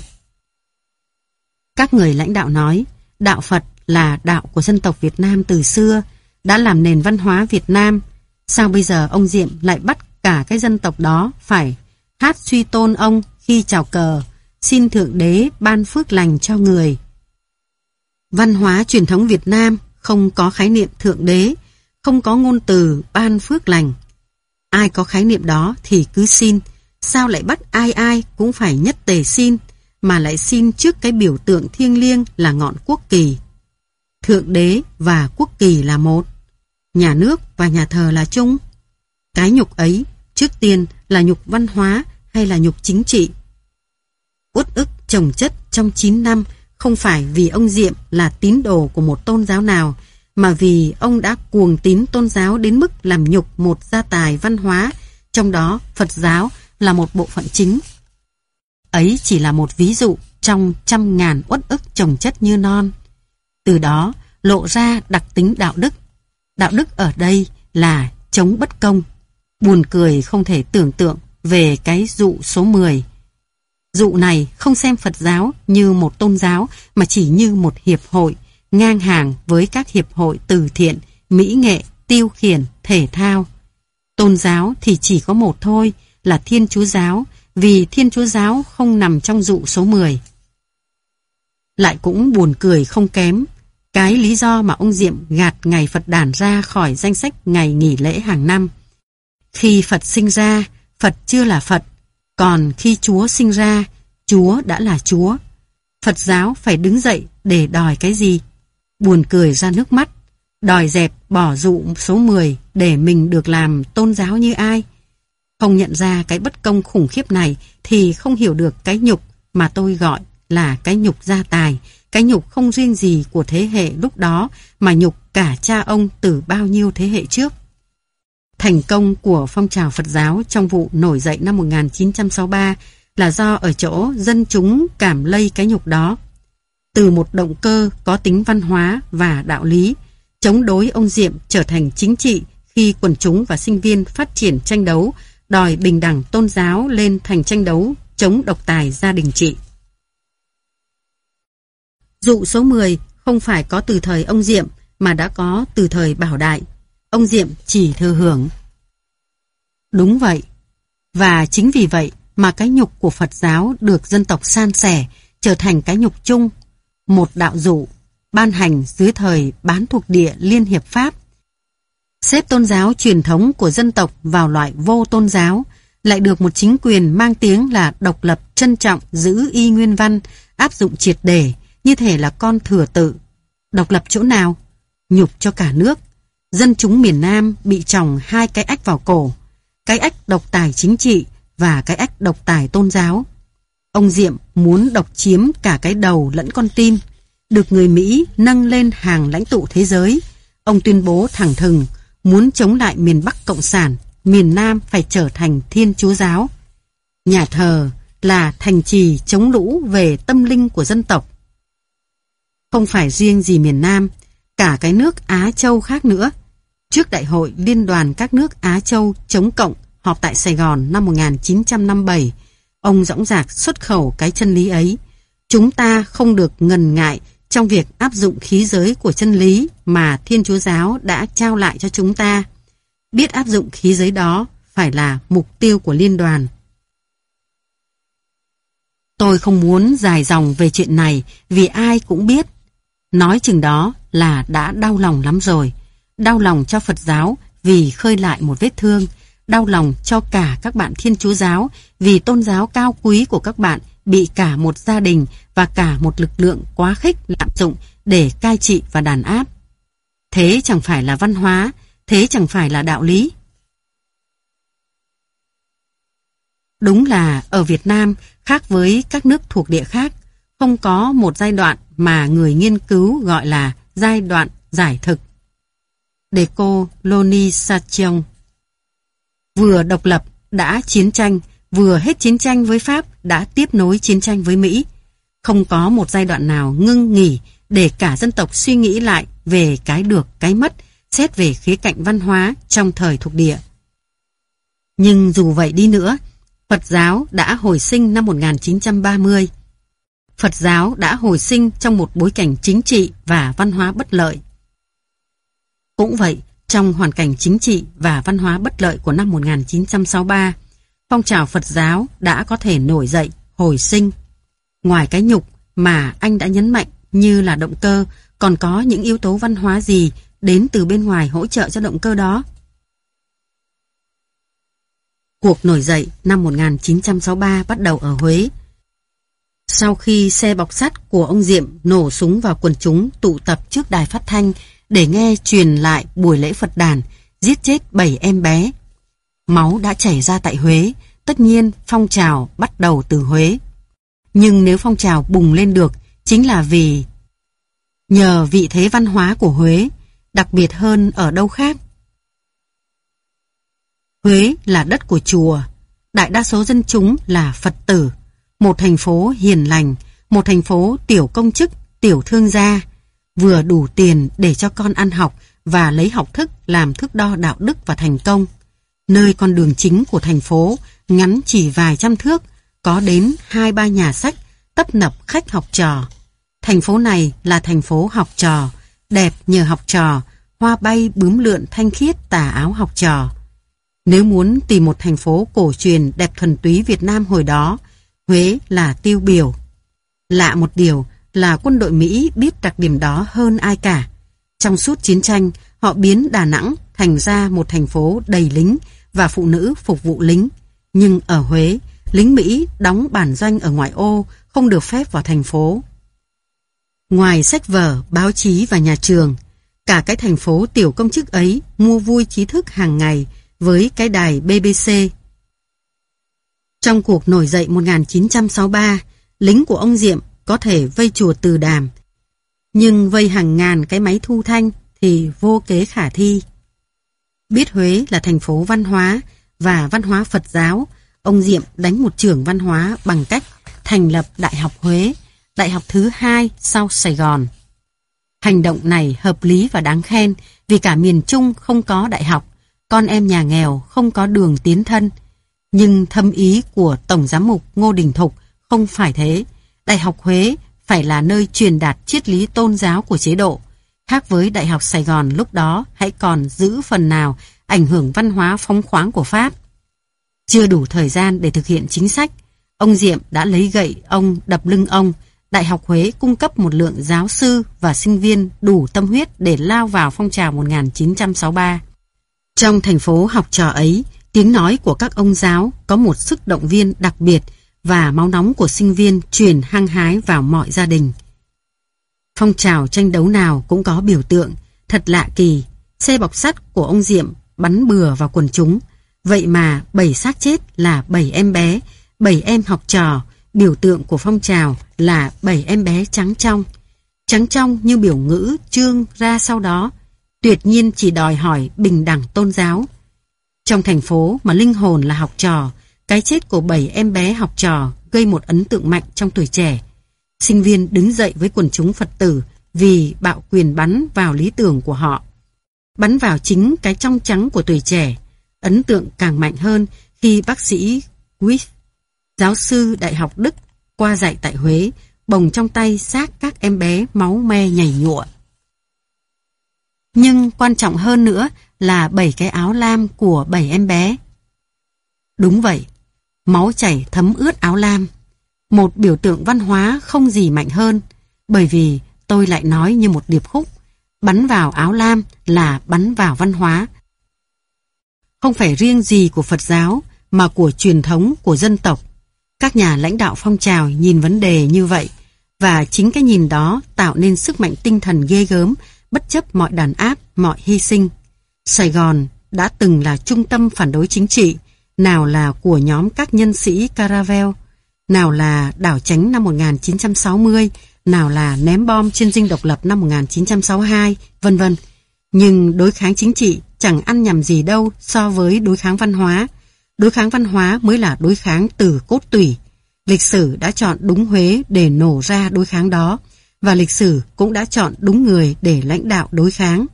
Các người lãnh đạo nói, đạo Phật là đạo của dân tộc Việt Nam từ xưa, đã làm nền văn hóa Việt Nam. Sao bây giờ ông Diệm lại bắt cả cái dân tộc đó phải hát suy tôn ông khi chào cờ, xin Thượng Đế ban phước lành cho người? Văn hóa truyền thống Việt Nam không có khái niệm Thượng Đế, không có ngôn từ ban phước lành. Ai có khái niệm đó thì cứ xin, sao lại bắt ai ai cũng phải nhất tề xin, mà lại xin trước cái biểu tượng thiêng liêng là ngọn quốc kỳ. Thượng Đế và quốc kỳ là một, nhà nước và nhà thờ là chung. Cái nhục ấy, trước tiên là nhục văn hóa hay là nhục chính trị? Uất ức chồng chất trong chín năm không phải vì ông Diệm là tín đồ của một tôn giáo nào, mà vì ông đã cuồng tín tôn giáo đến mức làm nhục một gia tài văn hóa, trong đó Phật giáo là một bộ phận chính. Ấy chỉ là một ví dụ trong trăm ngàn uất ức chồng chất như non. Từ đó lộ ra đặc tính đạo đức. Đạo đức ở đây là chống bất công. Buồn cười không thể tưởng tượng về cái dụ số mười. Dụ này không xem Phật giáo như một tôn giáo mà chỉ như một hiệp hội, ngang hàng với các hiệp hội từ thiện, mỹ nghệ, tiêu khiển, thể thao. Tôn giáo thì chỉ có một thôi, là Thiên Chúa giáo, vì Thiên Chúa giáo không nằm trong dụ số mười. Lại cũng buồn cười không kém, cái lý do mà ông Diệm gạt ngày Phật đản ra khỏi danh sách ngày nghỉ lễ hàng năm. Khi Phật sinh ra, Phật chưa là Phật, còn khi Chúa sinh ra, Chúa đã là Chúa. Phật giáo phải đứng dậy để đòi cái gì? Buồn cười ra nước mắt, đòi dẹp bỏ dụ số mười để mình được làm tôn giáo như ai? Không nhận ra cái bất công khủng khiếp này thì không hiểu được cái nhục mà tôi gọi là cái nhục gia tài, cái nhục không riêng gì của thế hệ lúc đó mà nhục cả cha ông từ bao nhiêu thế hệ trước. Thành công của phong trào Phật giáo trong vụ nổi dậy năm một nghìn chín trăm sáu mươi ba là do ở chỗ dân chúng cảm lây cái nhục đó. Từ một động cơ có tính văn hóa và đạo lý, chống đối ông Diệm trở thành chính trị khi quần chúng và sinh viên phát triển tranh đấu, đòi bình đẳng tôn giáo lên thành tranh đấu chống độc tài gia đình trị. Dụ số mười không phải có từ thời ông Diệm mà đã có từ thời Bảo Đại. Ông Diệm chỉ thừa hưởng. Đúng vậy. Và chính vì vậy mà cái nhục của Phật giáo được dân tộc san sẻ, trở thành cái nhục chung. Một đạo dụ ban hành dưới thời bán thuộc địa Liên Hiệp Pháp, xếp tôn giáo truyền thống của dân tộc vào loại vô tôn giáo, lại được một chính quyền mang tiếng là độc lập chân trân trọng giữ y nguyên văn, áp dụng triệt để, như thể là con thừa tự. Độc lập chỗ nào? Nhục cho cả nước. Dân chúng miền Nam bị tròng hai cái ách vào cổ, cái ách độc tài chính trị và cái ách độc tài tôn giáo. Ông Diệm muốn độc chiếm cả cái đầu lẫn con tim, được người Mỹ nâng lên hàng lãnh tụ thế giới. Ông tuyên bố thẳng thừng muốn chống lại miền Bắc Cộng sản, miền Nam phải trở thành Thiên Chúa giáo. Nhà thờ là thành trì chống lũ về tâm linh của dân tộc. Không phải riêng gì miền Nam, cả cái nước Á Châu khác nữa. Trước Đại hội Liên đoàn các nước Á Châu chống Cộng họp tại Sài Gòn năm một nghìn chín trăm năm mươi bảy, ông dõng dạc xuất khẩu cái chân lý ấy. Chúng ta không được ngần ngại trong việc áp dụng khí giới của chân lý mà Thiên Chúa giáo đã trao lại cho chúng ta. Biết áp dụng khí giới đó phải là mục tiêu của liên đoàn. Tôi không muốn dài dòng về chuyện này vì ai cũng biết. Nói chừng đó là đã đau lòng lắm rồi. Đau lòng cho Phật giáo vì khơi lại một vết thương. Đau lòng cho cả các bạn Thiên Chúa giáo vì tôn giáo cao quý của các bạn bị cả một gia đình và cả một lực lượng quá khích lạm dụng để cai trị và đàn áp. Thế chẳng phải là văn hóa, thế chẳng phải là đạo lý. Đúng là ở Việt Nam, khác với các nước thuộc địa khác, không có một giai đoạn mà người nghiên cứu gọi là giai đoạn giải thực. Decolonisation. Vừa độc lập đã chiến tranh, vừa hết chiến tranh với Pháp đã tiếp nối chiến tranh với Mỹ. Không có một giai đoạn nào ngưng nghỉ để cả dân tộc suy nghĩ lại về cái được, cái mất, xét về khía cạnh văn hóa trong thời thuộc địa. Nhưng dù vậy đi nữa, Phật giáo đã hồi sinh năm một nghìn chín trăm ba mươi. Phật giáo đã hồi sinh trong một bối cảnh chính trị và văn hóa bất lợi. Cũng vậy, trong hoàn cảnh chính trị và văn hóa bất lợi của năm một nghìn chín trăm sáu mươi ba, phong trào Phật giáo đã có thể nổi dậy, hồi sinh. Ngoài cái nhục mà anh đã nhấn mạnh như là động cơ, còn có những yếu tố văn hóa gì đến từ bên ngoài hỗ trợ cho động cơ đó? Cuộc nổi dậy năm một nghìn chín trăm sáu mươi ba bắt đầu ở Huế. Sau khi xe bọc sắt của ông Diệm nổ súng vào quần chúng tụ tập trước đài phát thanh để nghe truyền lại buổi lễ Phật đản, giết chết bảy em bé. Máu đã chảy ra tại Huế, tất nhiên phong trào bắt đầu từ Huế. Nhưng nếu phong trào bùng lên được, chính là vì nhờ vị thế văn hóa của Huế, đặc biệt hơn ở đâu khác. Huế là đất của chùa, đại đa số dân chúng là Phật tử, một thành phố hiền lành, một thành phố tiểu công chức, tiểu thương gia, vừa đủ tiền để cho con ăn học và lấy học thức làm thước đo đạo đức và thành công. Nơi con đường chính của thành phố, ngắn chỉ vài trăm thước, có đến hai ba nhà sách, tấp nập khách học trò. Thành phố này là thành phố học trò, đẹp nhờ học trò, hoa bay bướm lượn thanh khiết tà áo học trò. Nếu muốn tìm một thành phố cổ truyền đẹp thuần túy Việt Nam hồi đó, Huế là tiêu biểu. Lạ một điều là quân đội Mỹ biết đặc điểm đó hơn ai cả. Trong suốt chiến tranh, họ biến Đà Nẵng thành ra một thành phố đầy lính và phụ nữ phục vụ lính. Nhưng ở Huế, lính Mỹ đóng bản doanh ở ngoại ô, không được phép vào thành phố. Ngoài sách vở, báo chí và nhà trường, cả cái thành phố tiểu công chức ấy mua vui trí thức hàng ngày với cái đài B B C. Trong cuộc nổi dậy một nghìn chín trăm sáu mươi ba, lính của ông Diệm có thể vây chùa Từ Đàm, nhưng vây hàng ngàn cái máy thu thanh thì vô kế khả thi. Biết Huế là thành phố văn hóa và văn hóa Phật giáo, ông Diệm đánh một chưởng văn hóa bằng cách thành lập Đại học Huế, đại học thứ hai sau Sài Gòn. Hành động này hợp lý và đáng khen vì cả miền Trung không có đại học, con em nhà nghèo không có đường tiến thân. Nhưng thâm ý của Tổng Giám mục Ngô Đình Thục không phải thế. Đại học Huế phải là nơi truyền đạt triết lý tôn giáo của chế độ. Khác với Đại học Sài Gòn lúc đó hãy còn giữ phần nào ảnh hưởng văn hóa phóng khoáng của Pháp. Chưa đủ thời gian để thực hiện chính sách, ông Diệm đã lấy gậy ông đập lưng ông. Đại học Huế cung cấp một lượng giáo sư và sinh viên đủ tâm huyết để lao vào phong trào một nghìn chín trăm sáu mươi ba. Trong thành phố học trò ấy, tiếng nói của các ông giáo có một sức động viên đặc biệt và máu nóng của sinh viên truyền hăng hái vào mọi gia đình. Phong trào tranh đấu nào cũng có biểu tượng, thật lạ kỳ. Xe bọc sắt của ông Diệm bắn bừa vào quần chúng. Vậy mà bảy xác chết là bảy em bé, bảy em học trò. Biểu tượng của phong trào là bảy em bé trắng trong. Trắng trong như biểu ngữ trương ra sau đó, tuyệt nhiên chỉ đòi hỏi bình đẳng tôn giáo. Trong thành phố mà linh hồn là học trò, cái chết của bảy em bé học trò gây một ấn tượng mạnh trong tuổi trẻ. Sinh viên đứng dậy với quần chúng Phật tử vì bạo quyền bắn vào lý tưởng của họ. Bắn vào chính cái trong trắng của tuổi trẻ. Ấn tượng càng mạnh hơn khi bác sĩ Witt, giáo sư Đại học Đức, qua dạy tại Huế, bồng trong tay xác các em bé máu me nhảy nhụa. Nhưng quan trọng hơn nữa là bảy cái áo lam của bảy em bé. Đúng vậy, máu chảy thấm ướt áo lam. Một biểu tượng văn hóa không gì mạnh hơn, bởi vì tôi lại nói như một điệp khúc, bắn vào áo lam là bắn vào văn hóa. Không phải riêng gì của Phật giáo, mà của truyền thống của dân tộc. Các nhà lãnh đạo phong trào nhìn vấn đề như vậy, và chính cái nhìn đó tạo nên sức mạnh tinh thần ghê gớm, bất chấp mọi đàn áp, mọi hy sinh. Sài Gòn đã từng là trung tâm phản đối chính trị, nào là của nhóm các nhân sĩ Caravel, nào là đảo Chánh năm một nghìn chín trăm sáu mươi, nào là ném bom trên dinh độc lập năm một nghìn chín trăm sáu mươi hai, vân vân. Nhưng đối kháng chính trị chẳng ăn nhầm gì đâu so với đối kháng văn hóa. Đối kháng văn hóa mới là đối kháng từ cốt tủy. Lịch sử đã chọn đúng Huế để nổ ra đối kháng đó, và lịch sử cũng đã chọn đúng người để lãnh đạo đối kháng.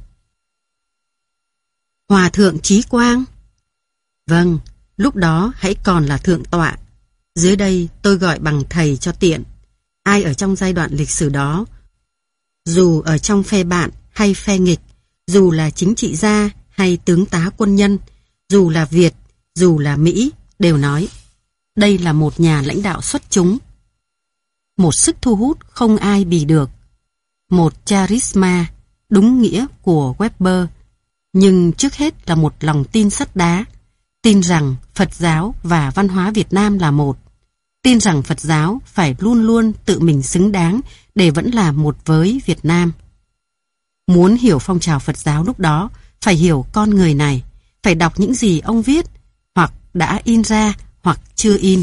Hòa thượng Trí Quang? Vâng, lúc đó hãy còn là thượng tọa. Dưới đây tôi gọi bằng thầy cho tiện. Ai ở trong giai đoạn lịch sử đó, dù ở trong phe bạn hay phe nghịch, dù là chính trị gia hay tướng tá quân nhân, dù là Việt, dù là Mỹ, đều nói đây là một nhà lãnh đạo xuất chúng. Một sức thu hút không ai bì được. Một charisma, đúng nghĩa của Weber, nhưng trước hết là một lòng tin sắt đá. Tin rằng Phật giáo và văn hóa Việt Nam là một. Tin rằng Phật giáo phải luôn luôn tự mình xứng đáng để vẫn là một với Việt Nam. Muốn hiểu phong trào Phật giáo lúc đó, phải hiểu con người này, phải đọc những gì ông viết, hoặc đã in ra, hoặc chưa in.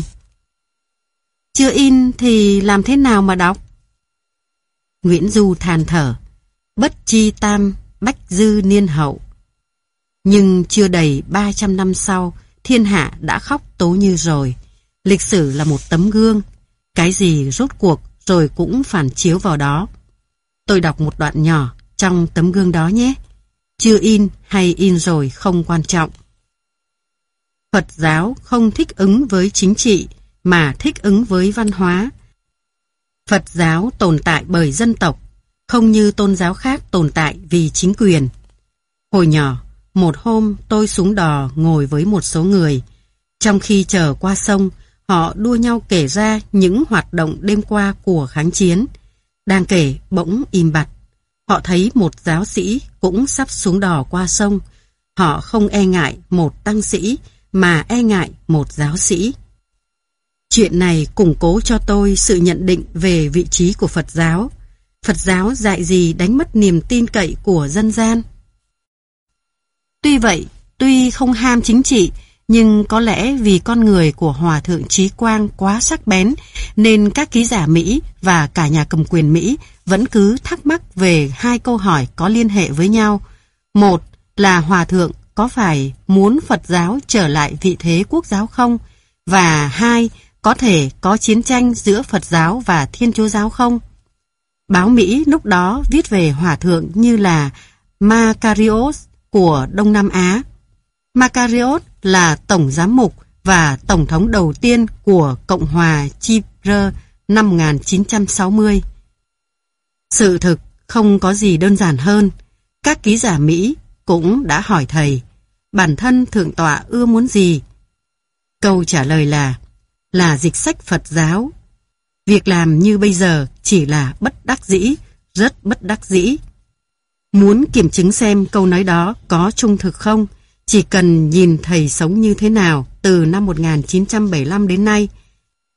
Chưa in thì làm thế nào mà đọc? Nguyễn Du than thở, bất chi tam bách dư niên hậu. Nhưng chưa đầy ba trăm năm sau, thiên hạ đã khóc tố như rồi. Lịch sử là một tấm gương, cái gì rốt cuộc rồi cũng phản chiếu vào đó. Tôi đọc một đoạn nhỏ trong tấm gương đó nhé. Chưa in hay in rồi không quan trọng. Phật giáo không thích ứng với chính trị, mà thích ứng với văn hóa. Phật giáo tồn tại bởi dân tộc, không như tôn giáo khác tồn tại vì chính quyền. Hồi nhỏ, một hôm tôi xuống đò ngồi với một số người. Trong khi chờ qua sông, họ đua nhau kể ra những hoạt động đêm qua của kháng chiến. Đang kể bỗng im bặt. Họ thấy một giáo sĩ cũng sắp xuống đò qua sông. Họ không e ngại một tăng sĩ, mà e ngại một giáo sĩ. Chuyện này củng cố cho tôi sự nhận định về vị trí của Phật giáo. Phật giáo dạy gì đánh mất niềm tin cậy của dân gian. Tuy vậy, tuy không ham chính trị, nhưng có lẽ vì con người của Hòa thượng Trí Quang quá sắc bén, nên các ký giả Mỹ và cả nhà cầm quyền Mỹ vẫn cứ thắc mắc về hai câu hỏi có liên hệ với nhau. Một là Hòa thượng có phải muốn Phật giáo trở lại vị thế quốc giáo không? Và hai, có thể có chiến tranh giữa Phật giáo và Thiên Chúa giáo không? Báo Mỹ lúc đó viết về Hòa thượng như là Makarios của Đông Nam Á. Makarios là Tổng Giám mục và Tổng thống đầu tiên của Cộng hòa Chypre năm một nghìn chín trăm sáu mươi. Sự thực không có gì đơn giản hơn. Các ký giả Mỹ cũng đã hỏi thầy, bản thân Thượng tọa ưa muốn gì? Câu trả lời là, là dịch sách Phật giáo. Việc làm như bây giờ chỉ là bất đắc dĩ, rất bất đắc dĩ. Muốn kiểm chứng xem câu nói đó có trung thực không, chỉ cần nhìn thầy sống như thế nào từ năm một nghìn chín trăm bảy mươi lăm đến nay.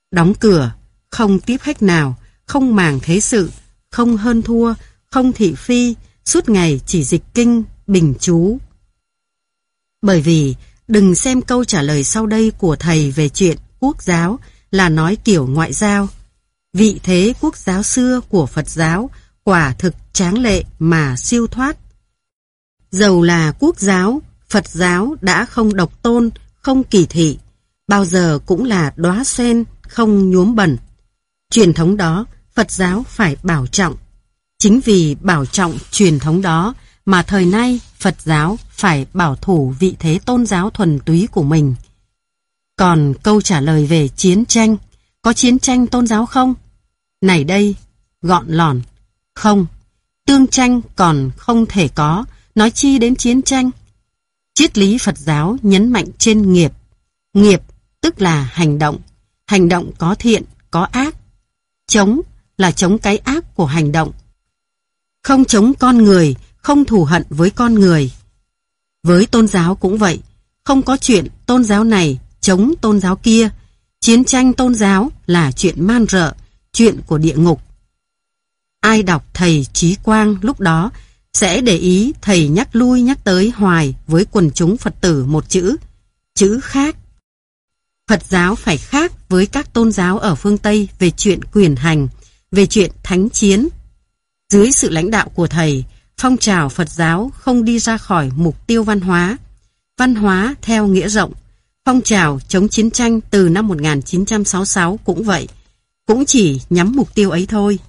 Đóng cửa, không tiếp khách nào, không màng thế sự, không hơn thua, không thị phi, suốt ngày chỉ dịch kinh, bình chú. Bởi vì, đừng xem câu trả lời sau đây của thầy về chuyện quốc giáo là nói kiểu ngoại giao. Vị thế quốc giáo xưa của Phật giáo quả thực tráng lệ mà siêu thoát. Dầu là quốc giáo, Phật giáo đã không độc tôn, không kỳ thị, bao giờ cũng là đóa sen, không nhuốm bẩn. Truyền thống đó, Phật giáo phải bảo trọng. Chính vì bảo trọng truyền thống đó mà thời nay Phật giáo phải bảo thủ vị thế tôn giáo thuần túy của mình. Còn câu trả lời về chiến tranh, có chiến tranh tôn giáo không? Này đây, gọn lỏn, không. Tương tranh còn không thể có, nói chi đến chiến tranh. Triết lý Phật giáo nhấn mạnh trên nghiệp. Nghiệp tức là hành động. Hành động có thiện, có ác. Chống là chống cái ác của hành động. Không chống con người, không thù hận với con người. Với tôn giáo cũng vậy, không có chuyện tôn giáo này chống tôn giáo kia. Chiến tranh tôn giáo là chuyện man rợ, chuyện của địa ngục. Ai đọc thầy Trí Quang lúc đó sẽ để ý thầy nhắc lui nhắc tới hoài với quần chúng Phật tử một chữ, chữ khác. Phật giáo phải khác với các tôn giáo ở phương Tây về chuyện quyền hành, về chuyện thánh chiến. Dưới sự lãnh đạo của thầy, phong trào Phật giáo không đi ra khỏi mục tiêu văn hóa. Văn hóa theo nghĩa rộng, phong trào chống chiến tranh từ năm một nghìn chín trăm sáu mươi sáu cũng vậy, cũng chỉ nhắm mục tiêu ấy thôi.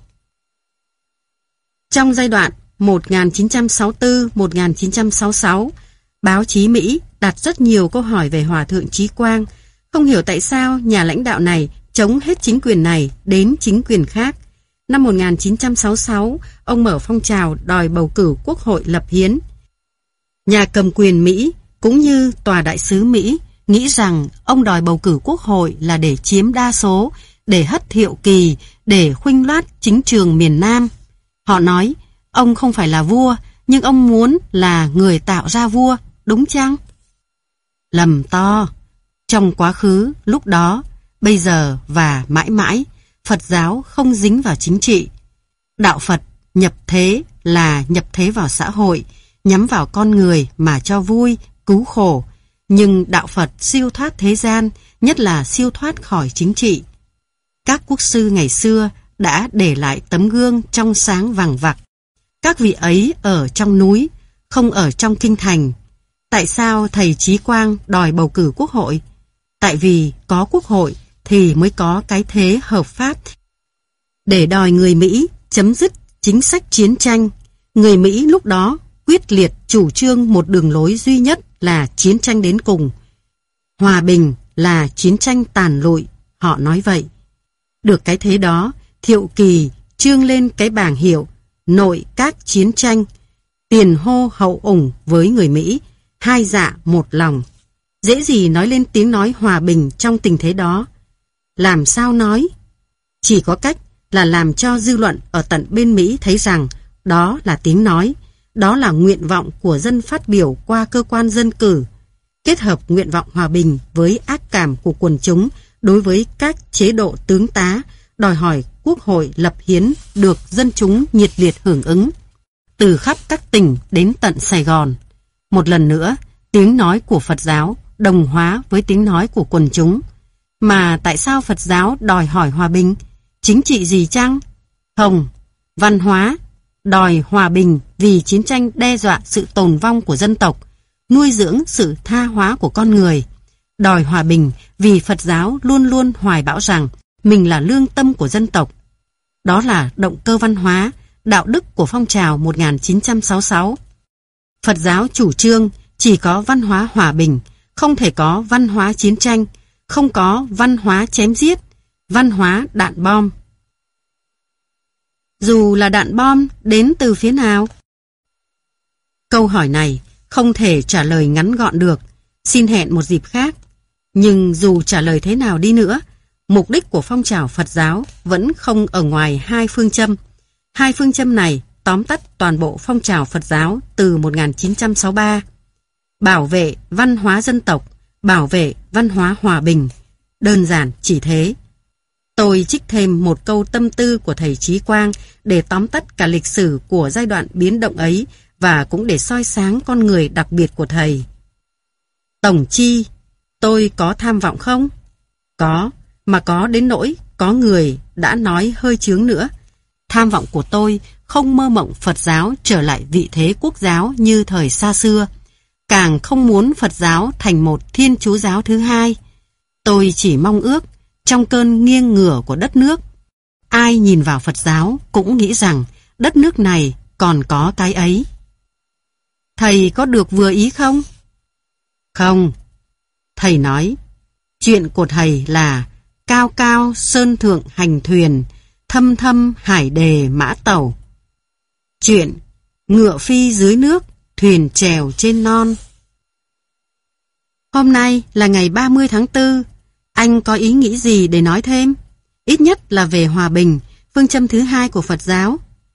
Trong giai đoạn một nghìn chín trăm sáu mươi tư đến một nghìn chín trăm sáu mươi sáu, báo chí Mỹ đặt rất nhiều câu hỏi về Hòa thượng Trí Quang, không hiểu tại sao nhà lãnh đạo này chống hết chính quyền này đến chính quyền khác. Năm một nghìn chín trăm sáu mươi sáu, ông mở phong trào đòi bầu cử quốc hội lập hiến. Nhà cầm quyền Mỹ cũng như tòa đại sứ Mỹ nghĩ rằng ông đòi bầu cử quốc hội là để chiếm đa số, để hất Thiệu Kỳ, để khunh loát chính trường miền Nam. Họ nói, ông không phải là vua, nhưng ông muốn là người tạo ra vua, đúng chăng? Lầm to. Trong quá khứ, lúc đó, bây giờ và mãi mãi, Phật giáo không dính vào chính trị. Đạo Phật nhập thế là nhập thế vào xã hội, nhắm vào con người mà cho vui, cứu khổ. Nhưng đạo Phật siêu thoát thế gian, nhất là siêu thoát khỏi chính trị. Các quốc sư ngày xưa đã để lại tấm gương trong sáng vàng vặc. Các vị ấy ở trong núi, không ở trong kinh thành. Tại sao thầy Trí Quang đòi bầu cử quốc hội? Tại vì có quốc hội thì mới có cái thế hợp pháp để đòi người Mỹ chấm dứt chính sách chiến tranh. Người Mỹ lúc đó quyết liệt chủ trương một đường lối duy nhất là chiến tranh đến cùng. Hòa bình là chiến tranh tàn lụi, họ nói vậy. Được cái thế đó, Thiệu Kỳ trương lên cái bảng hiệu nội các chiến tranh, tiền hô hậu ủng với người Mỹ, hai dạ một lòng. Dễ gì nói lên tiếng nói hòa bình trong tình thế đó. Làm sao nói? Chỉ có cách là làm cho dư luận ở tận bên Mỹ thấy rằng đó là tiếng nói, đó là nguyện vọng của dân phát biểu qua cơ quan dân cử, kết hợp nguyện vọng hòa bình với ác cảm của quần chúng đối với các chế độ tướng tá, đòi hỏi quốc hội lập hiến được dân chúng nhiệt liệt hưởng ứng. Từ khắp các tỉnh đến tận Sài Gòn. Một lần nữa, tiếng nói của Phật giáo đồng hóa với tiếng nói của quần chúng. Mà tại sao Phật giáo đòi hỏi hòa bình? Chính trị gì chăng? Không. Văn hóa. Đòi hòa bình vì chiến tranh đe dọa sự tồn vong của dân tộc, nuôi dưỡng sự tha hóa của con người. Đòi hòa bình vì Phật giáo luôn luôn hoài bão rằng mình là lương tâm của dân tộc. Đó là động cơ văn hóa, đạo đức của phong trào một nghìn chín trăm sáu mươi sáu. Phật giáo chủ trương chỉ có văn hóa hòa bình, không thể có văn hóa chiến tranh, không có văn hóa chém giết, văn hóa đạn bom. Dù là đạn bom đến từ phía nào? Câu hỏi này không thể trả lời ngắn gọn được, xin hẹn một dịp khác. Nhưng dù trả lời thế nào đi nữa, mục đích của phong trào Phật giáo vẫn không ở ngoài hai phương châm. Hai phương châm này tóm tắt toàn bộ phong trào Phật giáo từ một nghìn chín trăm sáu mươi ba. Bảo vệ văn hóa dân tộc, bảo vệ văn hóa hòa bình. Đơn giản chỉ thế. Tôi trích thêm một câu tâm tư của thầy Trí Quang để tóm tắt cả lịch sử của giai đoạn biến động ấy và cũng để soi sáng con người đặc biệt của thầy. Tổng chi, tôi có tham vọng không? Có, mà có đến nỗi có người đã nói hơi chướng nữa. Tham vọng của tôi không mơ mộng Phật giáo trở lại vị thế quốc giáo như thời xa xưa, càng không muốn Phật giáo thành một Thiên Chúa giáo thứ hai. Tôi chỉ mong ước trong cơn nghiêng ngửa của đất nước, ai nhìn vào Phật giáo cũng nghĩ rằng đất nước này còn có cái ấy. Thầy có được vừa ý không? Không. Thầy nói, chuyện của thầy là cao cao sơn thượng hành thuyền, thâm thâm hải đề mã tàu. Chuyện ngựa phi dưới nước, thuyền chèo trên non. Hôm nay là ngày ba mươi tháng tư. Anh có ý nghĩ gì để nói thêm? Ít nhất là về hòa bình, phương châm thứ hai của Phật giáo.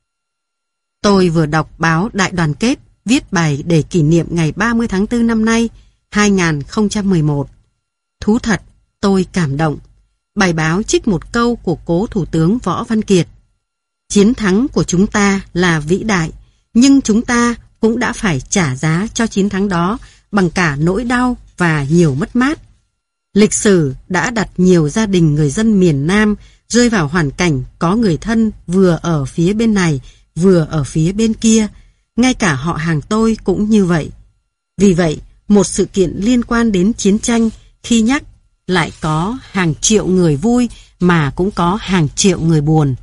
Tôi vừa đọc báo Đại Đoàn Kết viết bài để kỷ niệm ngày ba mươi tháng tư năm nay, hai nghìn không trăm mười một. Thú thật, tôi cảm động. Bài báo trích một câu của cố Thủ tướng Võ Văn Kiệt. Chiến thắng của chúng ta là vĩ đại, nhưng chúng ta cũng đã phải trả giá cho chiến thắng đó bằng cả nỗi đau và nhiều mất mát. Lịch sử đã đặt nhiều gia đình người dân miền Nam rơi vào hoàn cảnh có người thân vừa ở phía bên này, vừa ở phía bên kia. Ngay cả họ hàng tôi cũng như vậy. Vì vậy, một sự kiện liên quan đến chiến tranh khi nhắc lại có hàng triệu người vui mà cũng có hàng triệu người buồn.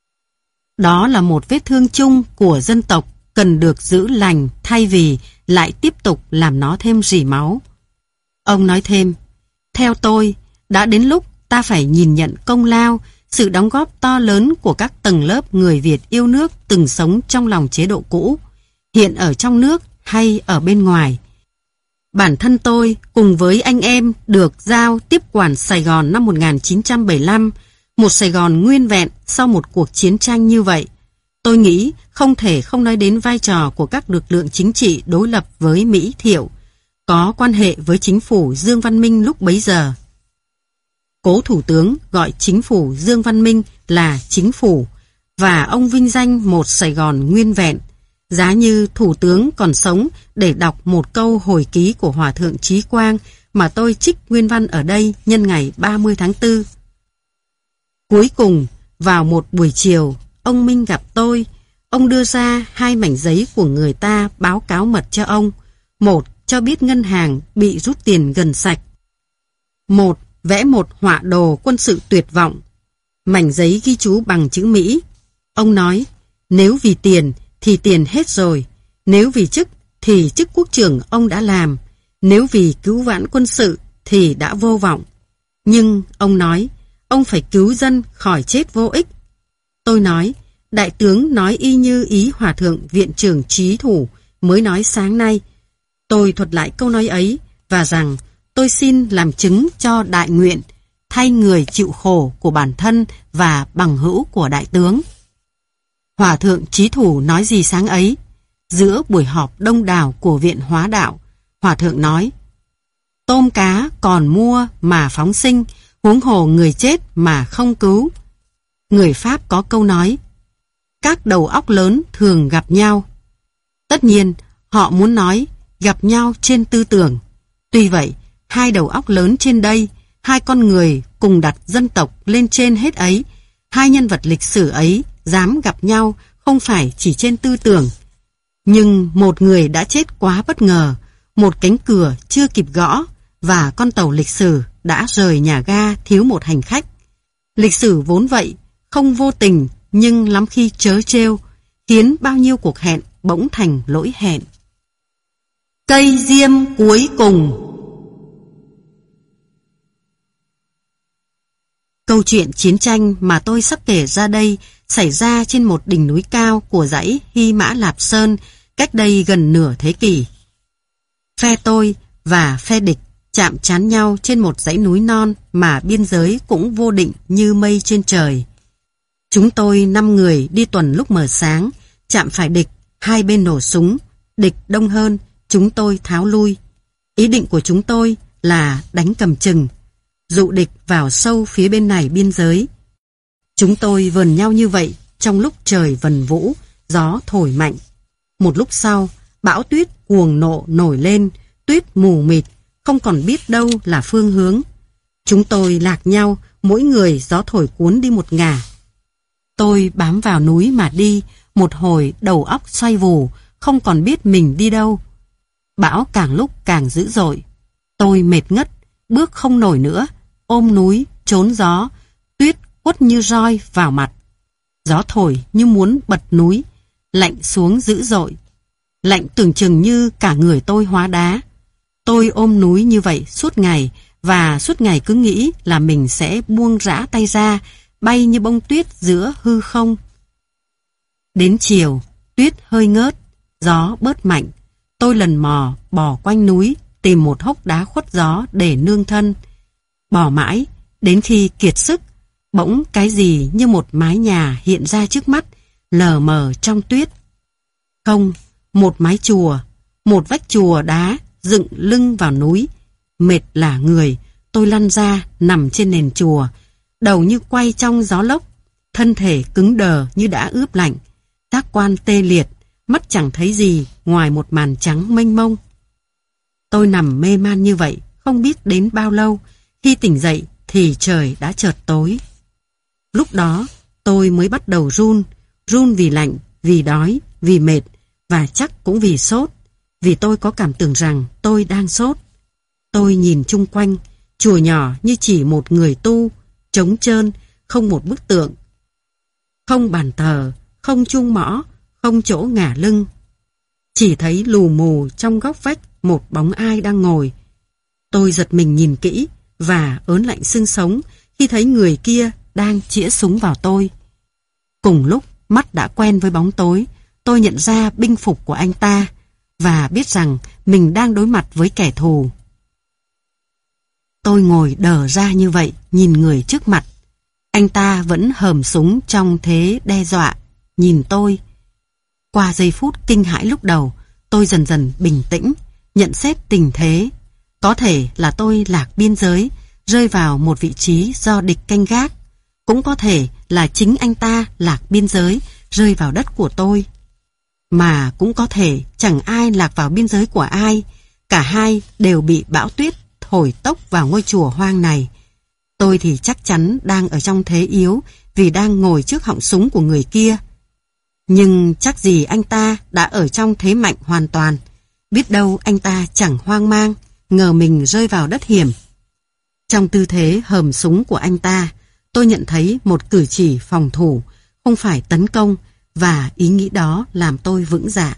Đó là một vết thương chung của dân tộc cần được giữ lành thay vì lại tiếp tục làm nó thêm rỉ máu. Ông nói thêm, theo tôi, đã đến lúc ta phải nhìn nhận công lao, sự đóng góp to lớn của các tầng lớp người Việt yêu nước từng sống trong lòng chế độ cũ, hiện ở trong nước hay ở bên ngoài. Bản thân tôi cùng với anh em được giao tiếp quản Sài Gòn năm một nghìn chín trăm bảy mươi lăm, một Sài Gòn nguyên vẹn sau một cuộc chiến tranh như vậy. Tôi nghĩ không thể không nói đến vai trò của các lực lượng chính trị đối lập với Mỹ Thiệu, có quan hệ với chính phủ Dương Văn Minh lúc bấy giờ. Cố Thủ tướng gọi chính phủ Dương Văn Minh là chính phủ, và ông vinh danh một Sài Gòn nguyên vẹn. Giá như Thủ tướng còn sống để đọc một câu hồi ký của Hòa thượng Trí Quang mà tôi trích nguyên văn ở đây nhân ngày ba mươi tháng tư. Cuối cùng, vào một buổi chiều, ông Minh gặp tôi. Ông đưa ra hai mảnh giấy của người ta báo cáo mật cho ông. Một, cho biết ngân hàng bị rút tiền gần sạch. Một, vẽ một họa đồ quân sự tuyệt vọng. Mảnh giấy ghi chú bằng chữ Mỹ. Ông nói, nếu vì tiền thì tiền hết rồi. Nếu vì chức thì chức quốc trưởng ông đã làm. Nếu vì cứu vãn quân sự thì đã vô vọng. Nhưng ông nói, ông phải cứu dân khỏi chết vô ích. Tôi nói, đại tướng nói y như ý Hòa thượng Viện trưởng Trí Thủ mới nói sáng nay. Tôi thuật lại câu nói ấy và rằng tôi xin làm chứng cho đại nguyện thay người chịu khổ của bản thân và bằng hữu của đại tướng. Hòa thượng Trí Thủ nói gì sáng ấy? Giữa buổi họp đông đảo của Viện Hóa Đạo, Hòa thượng nói, tôm cá còn mua mà phóng sinh, huống hồ người chết mà không cứu. Người Pháp có câu nói, các đầu óc lớn thường gặp nhau. Tất nhiên, họ muốn nói gặp nhau trên tư tưởng. Tuy vậy, hai đầu óc lớn trên đây, hai con người cùng đặt dân tộc lên trên hết ấy, hai nhân vật lịch sử ấy dám gặp nhau không phải chỉ trên tư tưởng. Nhưng một người đã chết quá bất ngờ, một cánh cửa chưa kịp gõ, và con tàu lịch sử đã rời nhà ga thiếu một hành khách. Lịch sử vốn vậy, không vô tình nhưng lắm khi trớ trêu, khiến bao nhiêu cuộc hẹn bỗng thành lỗi hẹn. Cây diêm cuối cùng. Câu chuyện chiến tranh mà tôi sắp kể ra đây xảy ra trên một đỉnh núi cao của dãy Hy Mã Lạp Sơn cách đây gần nửa thế kỷ. Phe tôi và phe địch chạm trán nhau trên một dãy núi non mà biên giới cũng vô định như mây trên trời. Chúng tôi năm người đi tuần lúc mờ sáng, chạm phải địch, hai bên nổ súng, địch đông hơn, chúng tôi tháo lui. Ý định của chúng tôi là đánh cầm chừng, dụ địch vào sâu phía bên này biên giới. Chúng tôi vờn nhau như vậy trong lúc trời vần vũ, gió thổi mạnh. Một lúc sau, bão tuyết cuồng nộ nổi lên, tuyết mù mịt, không còn biết đâu là phương hướng. Chúng tôi lạc nhau, mỗi người gió thổi cuốn đi một ngả. Tôi bám vào núi mà đi, một hồi đầu óc xoay vù, không còn biết mình đi đâu. Bão càng lúc càng dữ dội. Tôi mệt ngất, bước không nổi nữa, ôm núi, trốn gió, tuyết quất như roi vào mặt. Gió thổi như muốn bật núi, lạnh xuống dữ dội. Lạnh tưởng chừng như cả người tôi hóa đá. Tôi ôm núi như vậy suốt ngày, và suốt ngày cứ nghĩ là mình sẽ buông rã tay ra, bay như bông tuyết giữa hư không. Đến chiều, tuyết hơi ngớt, gió bớt mạnh. Tôi lần mò bò quanh núi, tìm một hốc đá khuất gió để nương thân. Bò mãi, đến khi kiệt sức, bỗng cái gì như một mái nhà hiện ra trước mắt, lờ mờ trong tuyết. Không, một mái chùa, một vách chùa đá dựng lưng vào núi. Mệt lả người, tôi lăn ra nằm trên nền chùa, đầu như quay trong gió lốc, thân thể cứng đờ như đã ướp lạnh, giác quan tê liệt, mắt chẳng thấy gì ngoài một màn trắng mênh mông. Tôi nằm mê man như vậy, không biết đến bao lâu, khi tỉnh dậy thì trời đã chợt tối. Lúc đó tôi mới bắt đầu run, run vì lạnh, vì đói, vì mệt, và chắc cũng vì sốt, vì tôi có cảm tưởng rằng tôi đang sốt. Tôi nhìn chung quanh, chùa nhỏ như chỉ một người tu, trống trơn, không một bức tượng, không bàn thờ, không chuông mõ, không chỗ ngả lưng. Chỉ thấy lù mù trong góc vách một bóng ai đang ngồi. Tôi giật mình nhìn kỹ và ớn lạnh xương sống khi thấy người kia đang chĩa súng vào tôi. Cùng lúc mắt đã quen với bóng tối, tôi nhận ra binh phục của anh ta và biết rằng mình đang đối mặt với kẻ thù. Tôi ngồi đờ ra như vậy, nhìn người trước mặt. Anh ta vẫn hờm súng trong thế đe dọa, nhìn tôi. Qua giây phút kinh hãi lúc đầu, tôi dần dần bình tĩnh, nhận xét tình thế. Có thể là tôi lạc biên giới, rơi vào một vị trí do địch canh gác. Cũng có thể là chính anh ta lạc biên giới, rơi vào đất của tôi. Mà cũng có thể chẳng ai lạc vào biên giới của ai. Cả hai đều bị bão tuyết thổi tốc vào ngôi chùa hoang này. Tôi thì chắc chắn đang ở trong thế yếu vì đang ngồi trước họng súng của người kia. Nhưng chắc gì anh ta đã ở trong thế mạnh hoàn toàn. Biết đâu anh ta chẳng hoang mang, ngờ mình rơi vào đất hiểm. Trong tư thế hờm súng của anh ta, tôi nhận thấy một cử chỉ phòng thủ, không phải tấn công, và ý nghĩ đó làm tôi vững dạ.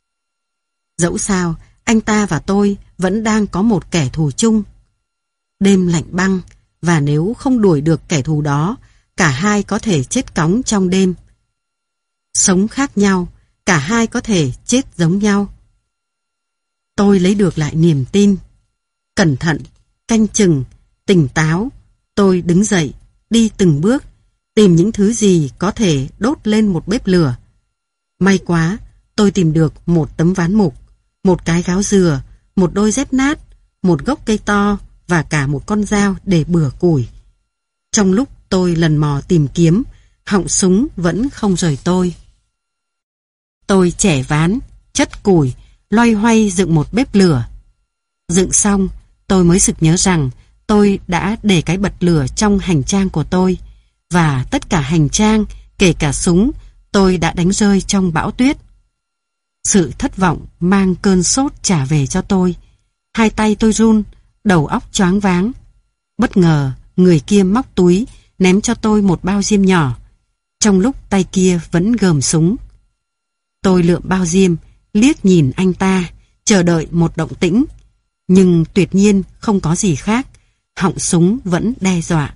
Dẫu sao, anh ta và tôi vẫn đang có một kẻ thù chung. Đêm lạnh băng, và nếu không đuổi được kẻ thù đó, cả hai có thể chết cóng trong đêm. Sống khác nhau, cả hai có thể chết giống nhau. Tôi lấy được lại niềm tin. Cẩn thận, canh chừng, tỉnh táo, tôi đứng dậy, đi từng bước, tìm những thứ gì có thể đốt lên một bếp lửa. May quá, tôi tìm được một tấm ván mục, một cái gáo dừa, một đôi dép nát, một gốc cây to và cả một con dao để bừa củi. Trong lúc tôi lần mò tìm kiếm, họng súng vẫn không rời tôi. Tôi chẻ ván, chất củi, loay hoay dựng một bếp lửa. Dựng xong, tôi mới sực nhớ rằng tôi đã để cái bật lửa trong hành trang của tôi, và tất cả hành trang, kể cả súng, tôi đã đánh rơi trong bão tuyết. Sự thất vọng mang cơn sốt trả về cho tôi. Hai tay tôi run, đầu óc choáng váng. Bất ngờ, người kia móc túi, ném cho tôi một bao diêm nhỏ, trong lúc tay kia vẫn gờm súng. Tôi lượm bao diêm, liếc nhìn anh ta, chờ đợi một động tĩnh. Nhưng tuyệt nhiên không có gì khác, họng súng vẫn đe dọa.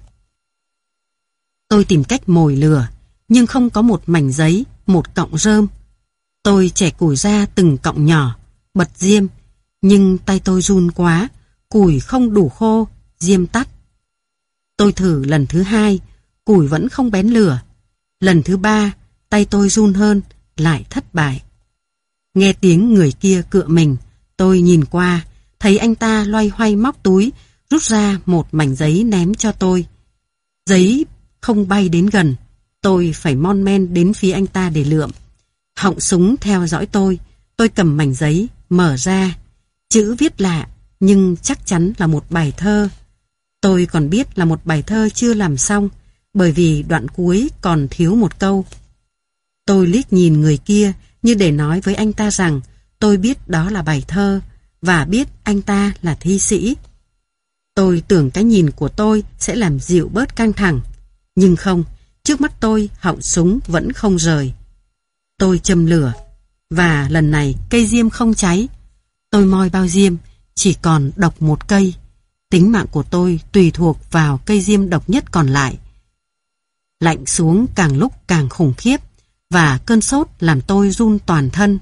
Tôi tìm cách mồi lửa, nhưng không có một mảnh giấy, một cọng rơm. Tôi chẻ củi ra từng cọng nhỏ, bật diêm, nhưng tay tôi run quá, củi không đủ khô, diêm tắt. Tôi thử lần thứ hai, củi vẫn không bén lửa. Lần thứ ba, tay tôi run hơn, lại thất bại. Nghe tiếng người kia cựa mình, tôi nhìn qua, thấy anh ta loay hoay móc túi, rút ra một mảnh giấy ném cho tôi. Giấy không bay đến gần, Tôi phải mon men đến phía anh ta để lượm. Họng súng theo dõi tôi. Tôi cầm mảnh giấy, mở ra. Chữ viết lạ, nhưng chắc chắn là một bài thơ. Tôi còn biết là một bài thơ chưa làm xong, bởi vì đoạn cuối còn thiếu một câu. Tôi liếc nhìn người kia như để nói với anh ta rằng tôi biết đó là bài thơ và biết anh ta là thi sĩ. Tôi tưởng cái nhìn của tôi sẽ làm dịu bớt căng thẳng, nhưng không, trước mắt tôi họng súng vẫn không rời. Tôi châm lửa, và lần này cây diêm không cháy. Tôi moi bao diêm, chỉ còn độc một cây. Tính mạng của tôi tùy thuộc vào cây diêm độc nhất còn lại. Lạnh xuống càng lúc càng khủng khiếp, và cơn sốt làm tôi run toàn thân.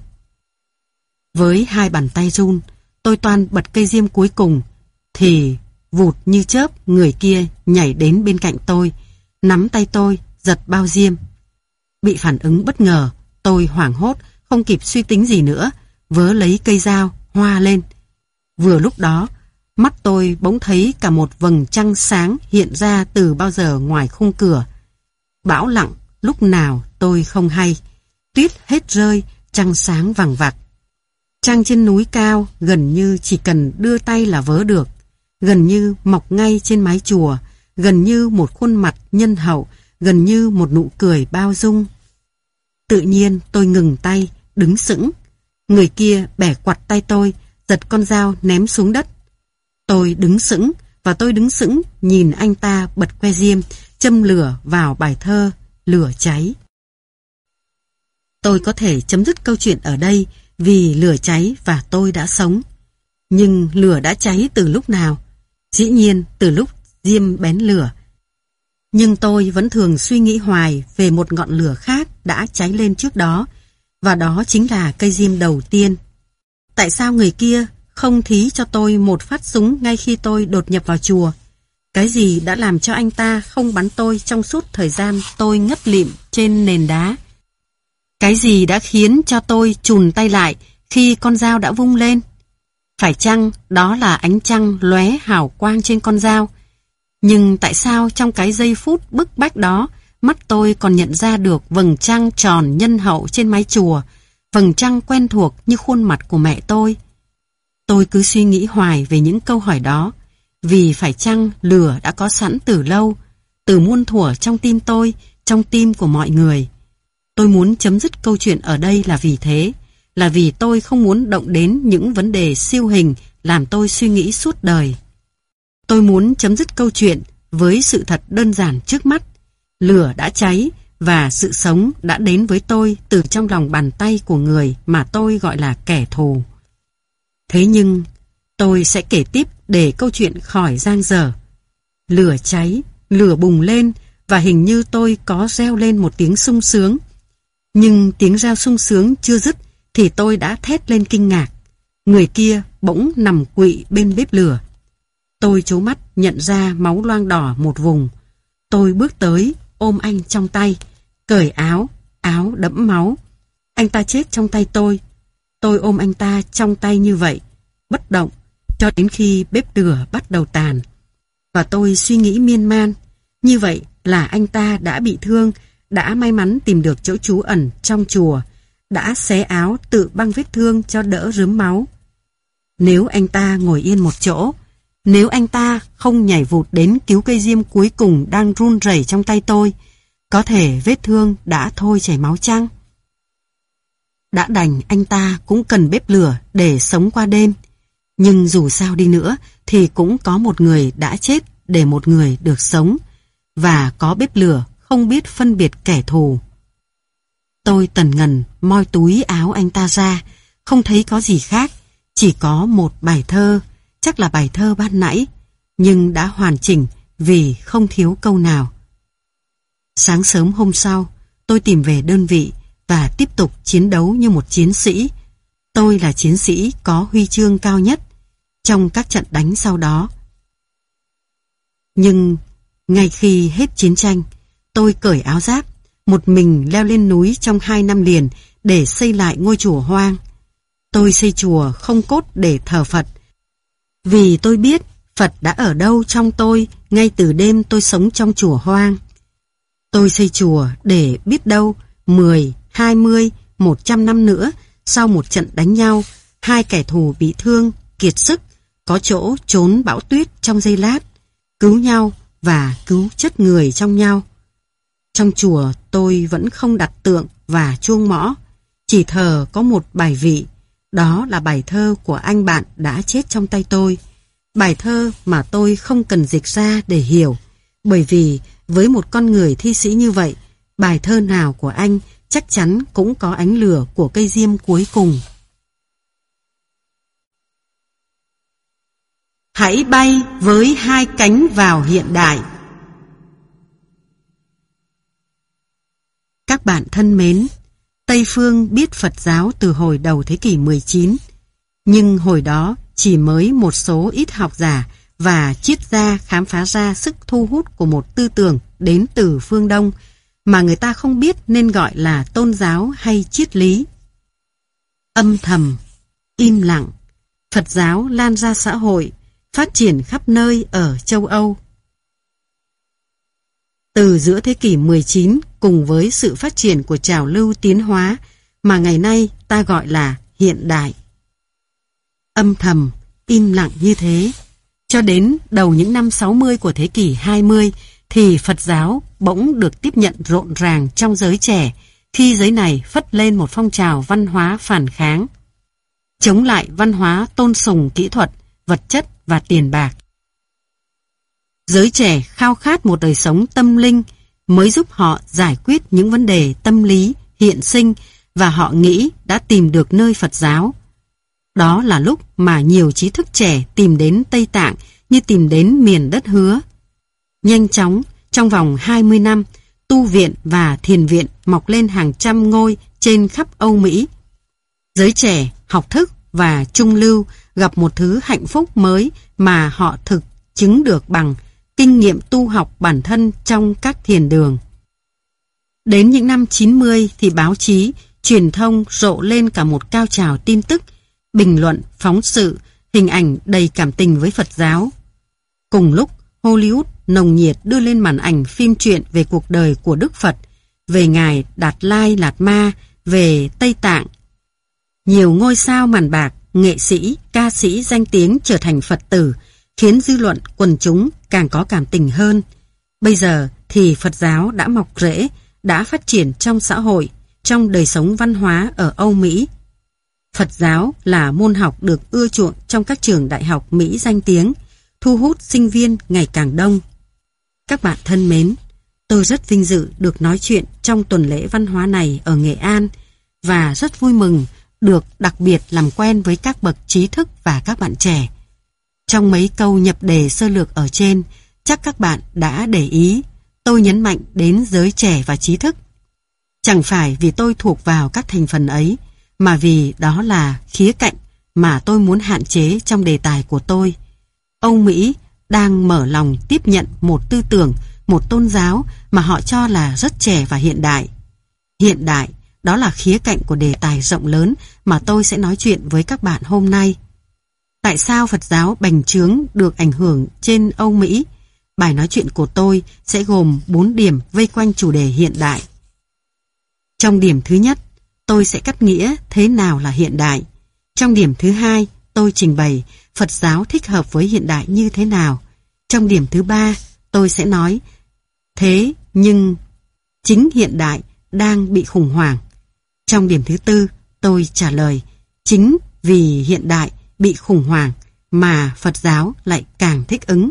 Với hai bàn tay run, tôi toan bật cây diêm cuối cùng, thì vụt như chớp người kia nhảy đến bên cạnh tôi, nắm tay tôi, giật bao diêm. Bị phản ứng bất ngờ, tôi hoảng hốt, không kịp suy tính gì nữa, vớ lấy cây dao, hoa lên. Vừa lúc đó, mắt tôi bỗng thấy cả một vầng trăng sáng hiện ra từ bao giờ ngoài khung cửa. Bão lặng, lúc nào tôi không hay. Tuyết hết rơi, trăng sáng vằng vặc. Trăng trên núi cao gần như chỉ cần đưa tay là vớ được, gần như mọc ngay trên mái chùa, gần như một khuôn mặt nhân hậu, gần như một nụ cười bao dung. Tự nhiên tôi ngừng tay, đứng sững. Người kia bẻ quặt tay tôi, giật con dao ném xuống đất. Tôi đứng sững, và tôi đứng sững nhìn anh ta bật que diêm, châm lửa vào bài thơ Lửa cháy. Tôi có thể chấm dứt câu chuyện ở đây vì lửa cháy và tôi đã sống. Nhưng lửa đã cháy từ lúc nào? Dĩ nhiên từ lúc diêm bén lửa. Nhưng tôi vẫn thường suy nghĩ hoài về một ngọn lửa khác đã cháy lên trước đó, và đó chính là cây diêm đầu tiên. Tại sao người kia không thí cho tôi một phát súng ngay khi tôi đột nhập vào chùa? Cái gì đã làm cho anh ta không bắn tôi trong suốt thời gian tôi ngất lịm trên nền đá? Cái gì đã khiến cho tôi chùn tay lại khi con dao đã vung lên? Phải chăng đó là ánh trăng lóe hào quang trên con dao? Nhưng tại sao trong cái giây phút bức bách đó, mắt tôi còn nhận ra được vầng trăng tròn nhân hậu trên mái chùa, vầng trăng quen thuộc như khuôn mặt của mẹ tôi? Tôi cứ suy nghĩ hoài về những câu hỏi đó, vì phải chăng lửa đã có sẵn từ lâu, từ muôn thuở trong tim tôi, trong tim của mọi người. Tôi muốn chấm dứt câu chuyện ở đây là vì thế, là vì tôi không muốn động đến những vấn đề siêu hình làm tôi suy nghĩ suốt đời. Tôi muốn chấm dứt câu chuyện với sự thật đơn giản trước mắt. Lửa đã cháy và sự sống đã đến với tôi từ trong lòng bàn tay của người mà tôi gọi là kẻ thù. Thế nhưng tôi sẽ kể tiếp để câu chuyện khỏi dang dở. Lửa cháy, lửa bùng lên, và hình như tôi có reo lên một tiếng sung sướng. Nhưng tiếng reo sung sướng chưa dứt thì tôi đã thét lên kinh ngạc. Người kia bỗng nằm quỵ bên bếp lửa. Tôi trố mắt nhận ra máu loang đỏ một vùng. Tôi bước tới ôm anh trong tay, cởi áo, áo đẫm máu. Anh ta chết trong tay tôi. Tôi ôm anh ta trong tay như vậy, bất động, cho đến khi bếp lửa bắt đầu tàn. Và tôi suy nghĩ miên man, như vậy là anh ta đã bị thương, đã may mắn tìm được chỗ trú ẩn trong chùa, đã xé áo tự băng vết thương cho đỡ rớm máu. Nếu anh ta ngồi yên một chỗ, nếu anh ta không nhảy vụt đến cứu cây diêm cuối cùng đang run rẩy trong tay tôi, có thể vết thương đã thôi chảy máu chăng? Đã đành anh ta cũng cần bếp lửa để sống qua đêm. Nhưng dù sao đi nữa thì cũng có một người đã chết để một người được sống, và có bếp lửa không biết phân biệt kẻ thù. Tôi tần ngần moi túi áo anh ta ra, không thấy có gì khác, chỉ có một bài thơ, chắc là bài thơ ban nãy, nhưng đã hoàn chỉnh vì không thiếu câu nào. Sáng sớm hôm sau, tôi tìm về đơn vị và tiếp tục chiến đấu như một chiến sĩ. Tôi là chiến sĩ có huy chương cao nhất trong các trận đánh sau đó. Nhưng ngay khi hết chiến tranh, tôi cởi áo giáp, một mình leo lên núi trong hai năm liền để xây lại ngôi chùa hoang. Tôi xây chùa không cốt để thờ Phật, vì tôi biết Phật đã ở đâu trong tôi ngay từ đêm tôi sống trong chùa hoang. Tôi xây chùa để biết đâu mười, hai mươi, một trăm năm nữa, sau một trận đánh nhau, hai kẻ thù bị thương, kiệt sức, có chỗ trốn bão tuyết trong giây lát, cứu nhau và cứu chất người trong nhau. Trong chùa tôi vẫn không đặt tượng và chuông mõ, chỉ thờ có một bài vị, đó là bài thơ của anh bạn đã chết trong tay tôi. Bài thơ mà tôi không cần dịch ra để hiểu, bởi vì với một con người thi sĩ như vậy, bài thơ nào của anh chắc chắn cũng có ánh lửa của cây diêm cuối cùng. Hãy bay với hai cánh vào hiện đại. Các bạn thân mến, Tây phương biết Phật giáo từ hồi đầu thế kỷ mười chín, nhưng hồi đó chỉ mới một số ít học giả và triết gia khám phá ra sức thu hút của một tư tưởng đến từ phương Đông mà người ta không biết nên gọi là tôn giáo hay triết lý. Âm thầm, im lặng, Phật giáo lan ra xã hội, phát triển khắp nơi ở châu Âu. Từ giữa thế kỷ mười chín cùng với sự phát triển của trào lưu tiến hóa mà ngày nay ta gọi là hiện đại. Âm thầm, im lặng như thế, cho đến đầu những năm sáu mươi của thế kỷ hai mươi thì Phật giáo bỗng được tiếp nhận rộn ràng trong giới trẻ khi giới này phất lên một phong trào văn hóa phản kháng, chống lại văn hóa tôn sùng kỹ thuật, vật chất và tiền bạc. Giới trẻ khao khát một đời sống tâm linh mới giúp họ giải quyết những vấn đề tâm lý hiện sinh và họ nghĩ đã tìm được nơi Phật giáo. Đó là lúc mà nhiều trí thức trẻ tìm đến Tây Tạng như tìm đến miền đất hứa. Nhanh chóng, trong vòng hai mươi năm, tu viện và thiền viện mọc lên hàng trăm ngôi trên khắp Âu Mỹ. Giới trẻ học thức và trung lưu gặp một thứ hạnh phúc mới mà họ thực chứng được bằng kinh nghiệm tu học bản thân trong các thiền đường. Đến những năm chín mươi thì báo chí, truyền thông rộ lên cả một cao trào tin tức, bình luận, phóng sự, hình ảnh đầy cảm tình với Phật giáo. Cùng lúc, Hollywood nồng nhiệt đưa lên màn ảnh phim truyện về cuộc đời của Đức Phật, về Ngài Đạt Lai Lạt Ma, về Tây Tạng. Nhiều ngôi sao màn bạc, nghệ sĩ, ca sĩ danh tiếng trở thành Phật tử, khiến dư luận quần chúng càng có cảm tình hơn. Bây giờ thì Phật giáo đã mọc rễ, đã phát triển trong xã hội, trong đời sống văn hóa ở Âu Mỹ. Phật giáo là môn học được ưa chuộng trong các trường đại học Mỹ danh tiếng, thu hút sinh viên ngày càng đông. Các bạn thân mến, tôi rất vinh dự được nói chuyện trong tuần lễ văn hóa này ở Nghệ An và rất vui mừng được đặc biệt làm quen với các bậc trí thức và các bạn trẻ. Trong mấy câu nhập đề sơ lược ở trên, chắc các bạn đã để ý, tôi nhấn mạnh đến giới trẻ và trí thức. Chẳng phải vì tôi thuộc vào các thành phần ấy, mà vì đó là khía cạnh mà tôi muốn hạn chế trong đề tài của tôi. Âu Mỹ đang mở lòng tiếp nhận một tư tưởng, một tôn giáo mà họ cho là rất trẻ và hiện đại. Hiện đại, đó là khía cạnh của đề tài rộng lớn mà tôi sẽ nói chuyện với các bạn hôm nay. Tại sao Phật giáo bành trướng được ảnh hưởng trên Âu Mỹ? Bài nói chuyện của tôi sẽ gồm bốn điểm vây quanh chủ đề hiện đại. Trong điểm thứ nhất, tôi sẽ cắt nghĩa thế nào là hiện đại. Trong điểm thứ hai, tôi trình bày Phật giáo thích hợp với hiện đại như thế nào. Trong điểm thứ ba, tôi sẽ nói thế nhưng chính hiện đại đang bị khủng hoảng. Trong điểm thứ tư, tôi trả lời chính vì hiện đại bị khủng hoảng mà Phật giáo lại càng thích ứng.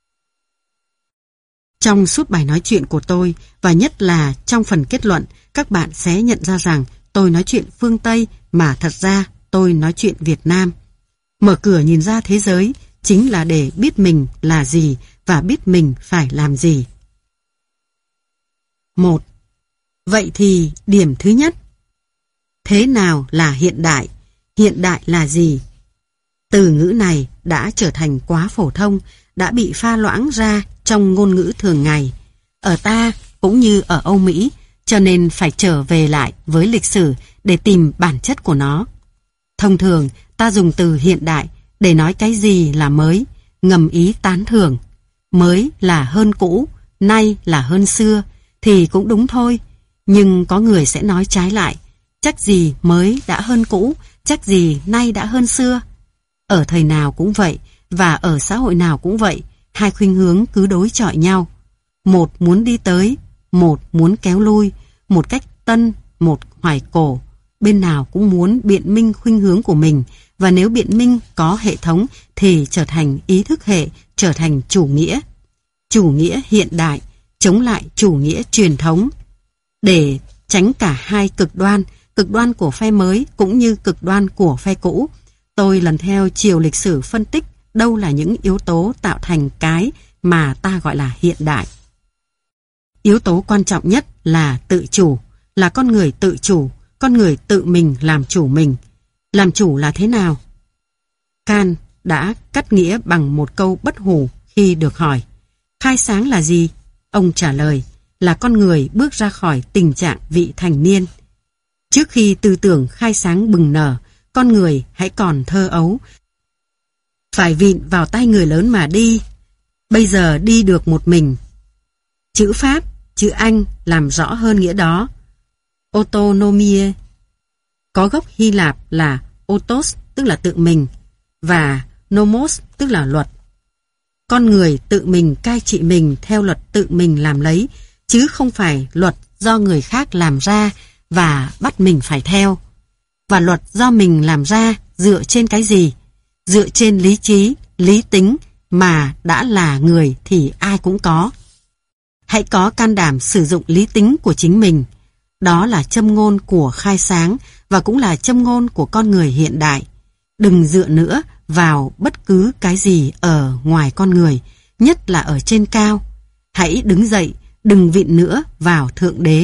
Trong suốt bài nói chuyện của tôi, và nhất là trong phần kết luận, các bạn sẽ nhận ra rằng tôi nói chuyện phương Tây mà thật ra tôi nói chuyện Việt Nam. Mở cửa nhìn ra thế giới chính là để biết mình là gì và biết mình phải làm gì. Một. Vậy thì điểm thứ nhất. Thế nào là hiện đại? Hiện đại là gì? Từ ngữ này đã trở thành quá phổ thông, đã bị pha loãng ra trong ngôn ngữ thường ngày. Ở ta cũng như ở Âu Mỹ, cho nên phải trở về lại với lịch sử để tìm bản chất của nó. Thông thường, ta dùng từ hiện đại để nói cái gì là mới, ngầm ý tán thưởng. Mới là hơn cũ, nay là hơn xưa, thì cũng đúng thôi. Nhưng có người sẽ nói trái lại, chắc gì mới đã hơn cũ, chắc gì nay đã hơn xưa. Ở thời nào cũng vậy, và ở xã hội nào cũng vậy, hai khuynh hướng cứ đối chọi nhau. Một muốn đi tới, một muốn kéo lui, một cách tân, một hoài cổ. Bên nào cũng muốn biện minh khuynh hướng của mình, và nếu biện minh có hệ thống thì trở thành ý thức hệ, trở thành chủ nghĩa. Chủ nghĩa hiện đại, chống lại chủ nghĩa truyền thống. Để tránh cả hai cực đoan, cực đoan của phe mới cũng như cực đoan của phe cũ, tôi lần theo chiều lịch sử phân tích đâu là những yếu tố tạo thành cái mà ta gọi là hiện đại. Yếu tố quan trọng nhất là tự chủ, là con người tự chủ, con người tự mình làm chủ mình. Làm chủ là thế nào? Kant đã cắt nghĩa bằng một câu bất hủ khi được hỏi, khai sáng là gì? Ông trả lời, là con người bước ra khỏi tình trạng vị thành niên. Trước khi tư tưởng khai sáng bừng nở, con người hãy còn thơ ấu, phải vịn vào tay người lớn mà đi. Bây giờ đi được một mình. Chữ Pháp, chữ Anh làm rõ hơn nghĩa đó. Autonomie có gốc Hy Lạp là autos, tức là tự mình, và nomos, tức là luật. Con người tự mình cai trị mình theo luật tự mình làm lấy, chứ không phải luật do người khác làm ra và bắt mình phải theo. Và luật do mình làm ra dựa trên cái gì? Dựa trên lý trí, lý tính mà đã là người thì ai cũng có. Hãy có can đảm sử dụng lý tính của chính mình. Đó là châm ngôn của khai sáng và cũng là châm ngôn của con người hiện đại. Đừng dựa nữa vào bất cứ cái gì ở ngoài con người, nhất là ở trên cao. Hãy đứng dậy, đừng vịn nữa vào Thượng Đế.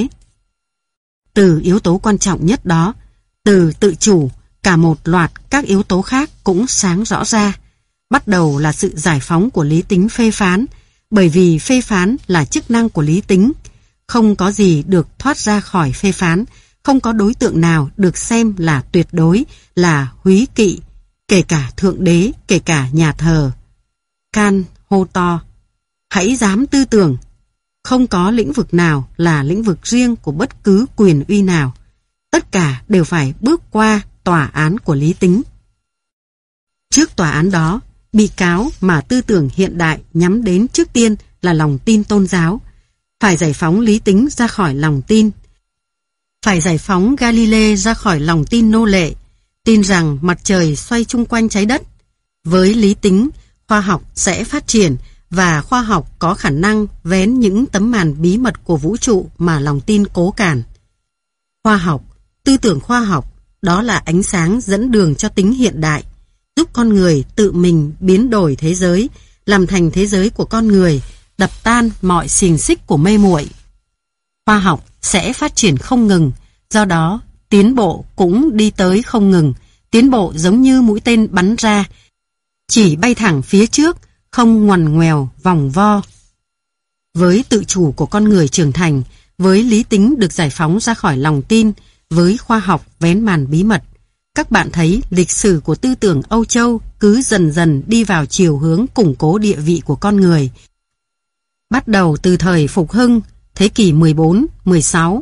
Từ yếu tố quan trọng nhất đó, từ tự chủ, cả một loạt các yếu tố khác cũng sáng rõ ra. Bắt đầu là sự giải phóng của lý tính phê phán, bởi vì phê phán là chức năng của lý tính. Không có gì được thoát ra khỏi phê phán, không có đối tượng nào được xem là tuyệt đối, là húy kỵ, kể cả Thượng Đế, kể cả nhà thờ. Kant hô to, hãy dám tư tưởng. Không có lĩnh vực nào là lĩnh vực riêng của bất cứ quyền uy nào. Tất cả đều phải bước qua tòa án của lý tính. Trước tòa án đó, bị cáo mà tư tưởng hiện đại nhắm đến trước tiên là lòng tin tôn giáo. Phải giải phóng lý tính ra khỏi lòng tin. Phải giải phóng Galilei ra khỏi lòng tin nô lệ, tin rằng mặt trời xoay chung quanh trái đất. Với lý tính, khoa học sẽ phát triển và khoa học có khả năng vén những tấm màn bí mật của vũ trụ mà lòng tin cố cản. Khoa học, tư tưởng khoa học, đó là ánh sáng dẫn đường cho tính hiện đại, giúp con người tự mình biến đổi thế giới, làm thành thế giới của con người, đập tan mọi xiềng xích của mê muội. Khoa học sẽ phát triển không ngừng, do đó tiến bộ cũng đi tới không ngừng, tiến bộ giống như mũi tên bắn ra, chỉ bay thẳng phía trước, không ngoằn ngoèo vòng vo. Với tự chủ của con người trưởng thành, với lý tính được giải phóng ra khỏi lòng tin, với khoa học vén màn bí mật, các bạn thấy lịch sử của tư tưởng Âu Châu cứ dần dần đi vào chiều hướng củng cố địa vị của con người. Bắt đầu từ thời Phục Hưng, thế kỷ mười bốn, mười sáu.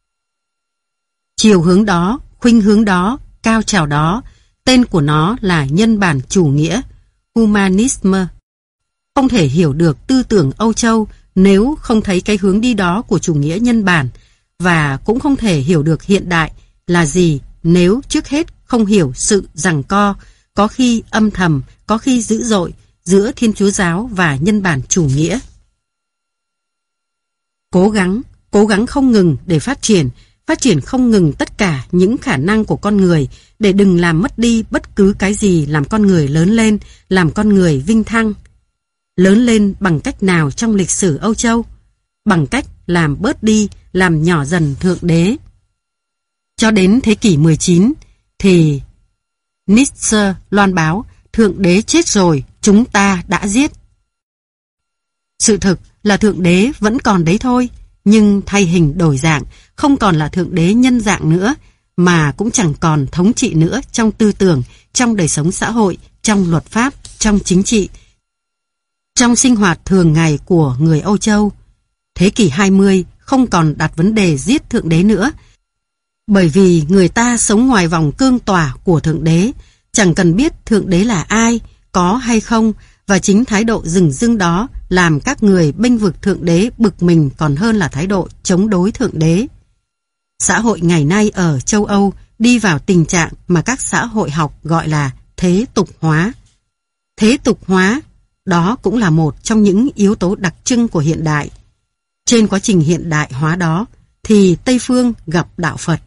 Chiều hướng đó, khuynh hướng đó, cao trào đó, tên của nó là nhân bản chủ nghĩa, humanisme. Không thể hiểu được tư tưởng Âu Châu nếu không thấy cái hướng đi đó của chủ nghĩa nhân bản, và cũng không thể hiểu được hiện đại là gì nếu trước hết không hiểu sự giằng co, có khi âm thầm, có khi dữ dội, giữa Thiên Chúa giáo và nhân bản chủ nghĩa. Cố gắng, cố gắng không ngừng để phát triển, phát triển không ngừng tất cả những khả năng của con người để đừng làm mất đi bất cứ cái gì làm con người lớn lên, làm con người vinh thăng. Lớn lên bằng cách nào trong lịch sử Âu Châu? Bằng cách làm bớt đi, làm nhỏ dần Thượng Đế. Cho đến thế kỷ mười chín thì Nietzsche loan báo Thượng Đế chết rồi, chúng ta đã giết. Sự thực là Thượng Đế vẫn còn đấy thôi, nhưng thay hình đổi dạng, không còn là Thượng Đế nhân dạng nữa, mà cũng chẳng còn thống trị nữa trong tư tưởng, trong đời sống xã hội, trong luật pháp, trong chính trị, trong sinh hoạt thường ngày của người Âu Châu. Thế kỷ hai mươi không còn đặt vấn đề giết Thượng Đế nữa. Bởi vì người ta sống ngoài vòng cương tỏa của Thượng Đế, chẳng cần biết Thượng Đế là ai, có hay không, và chính thái độ dửng dưng đó làm các người bênh vực Thượng Đế bực mình còn hơn là thái độ chống đối Thượng Đế. Xã hội ngày nay ở châu Âu đi vào tình trạng mà các xã hội học gọi là thế tục hóa. Thế tục hóa, đó cũng là một trong những yếu tố đặc trưng của hiện đại. Trên quá trình hiện đại hóa đó, thì Tây Phương gặp Đạo Phật.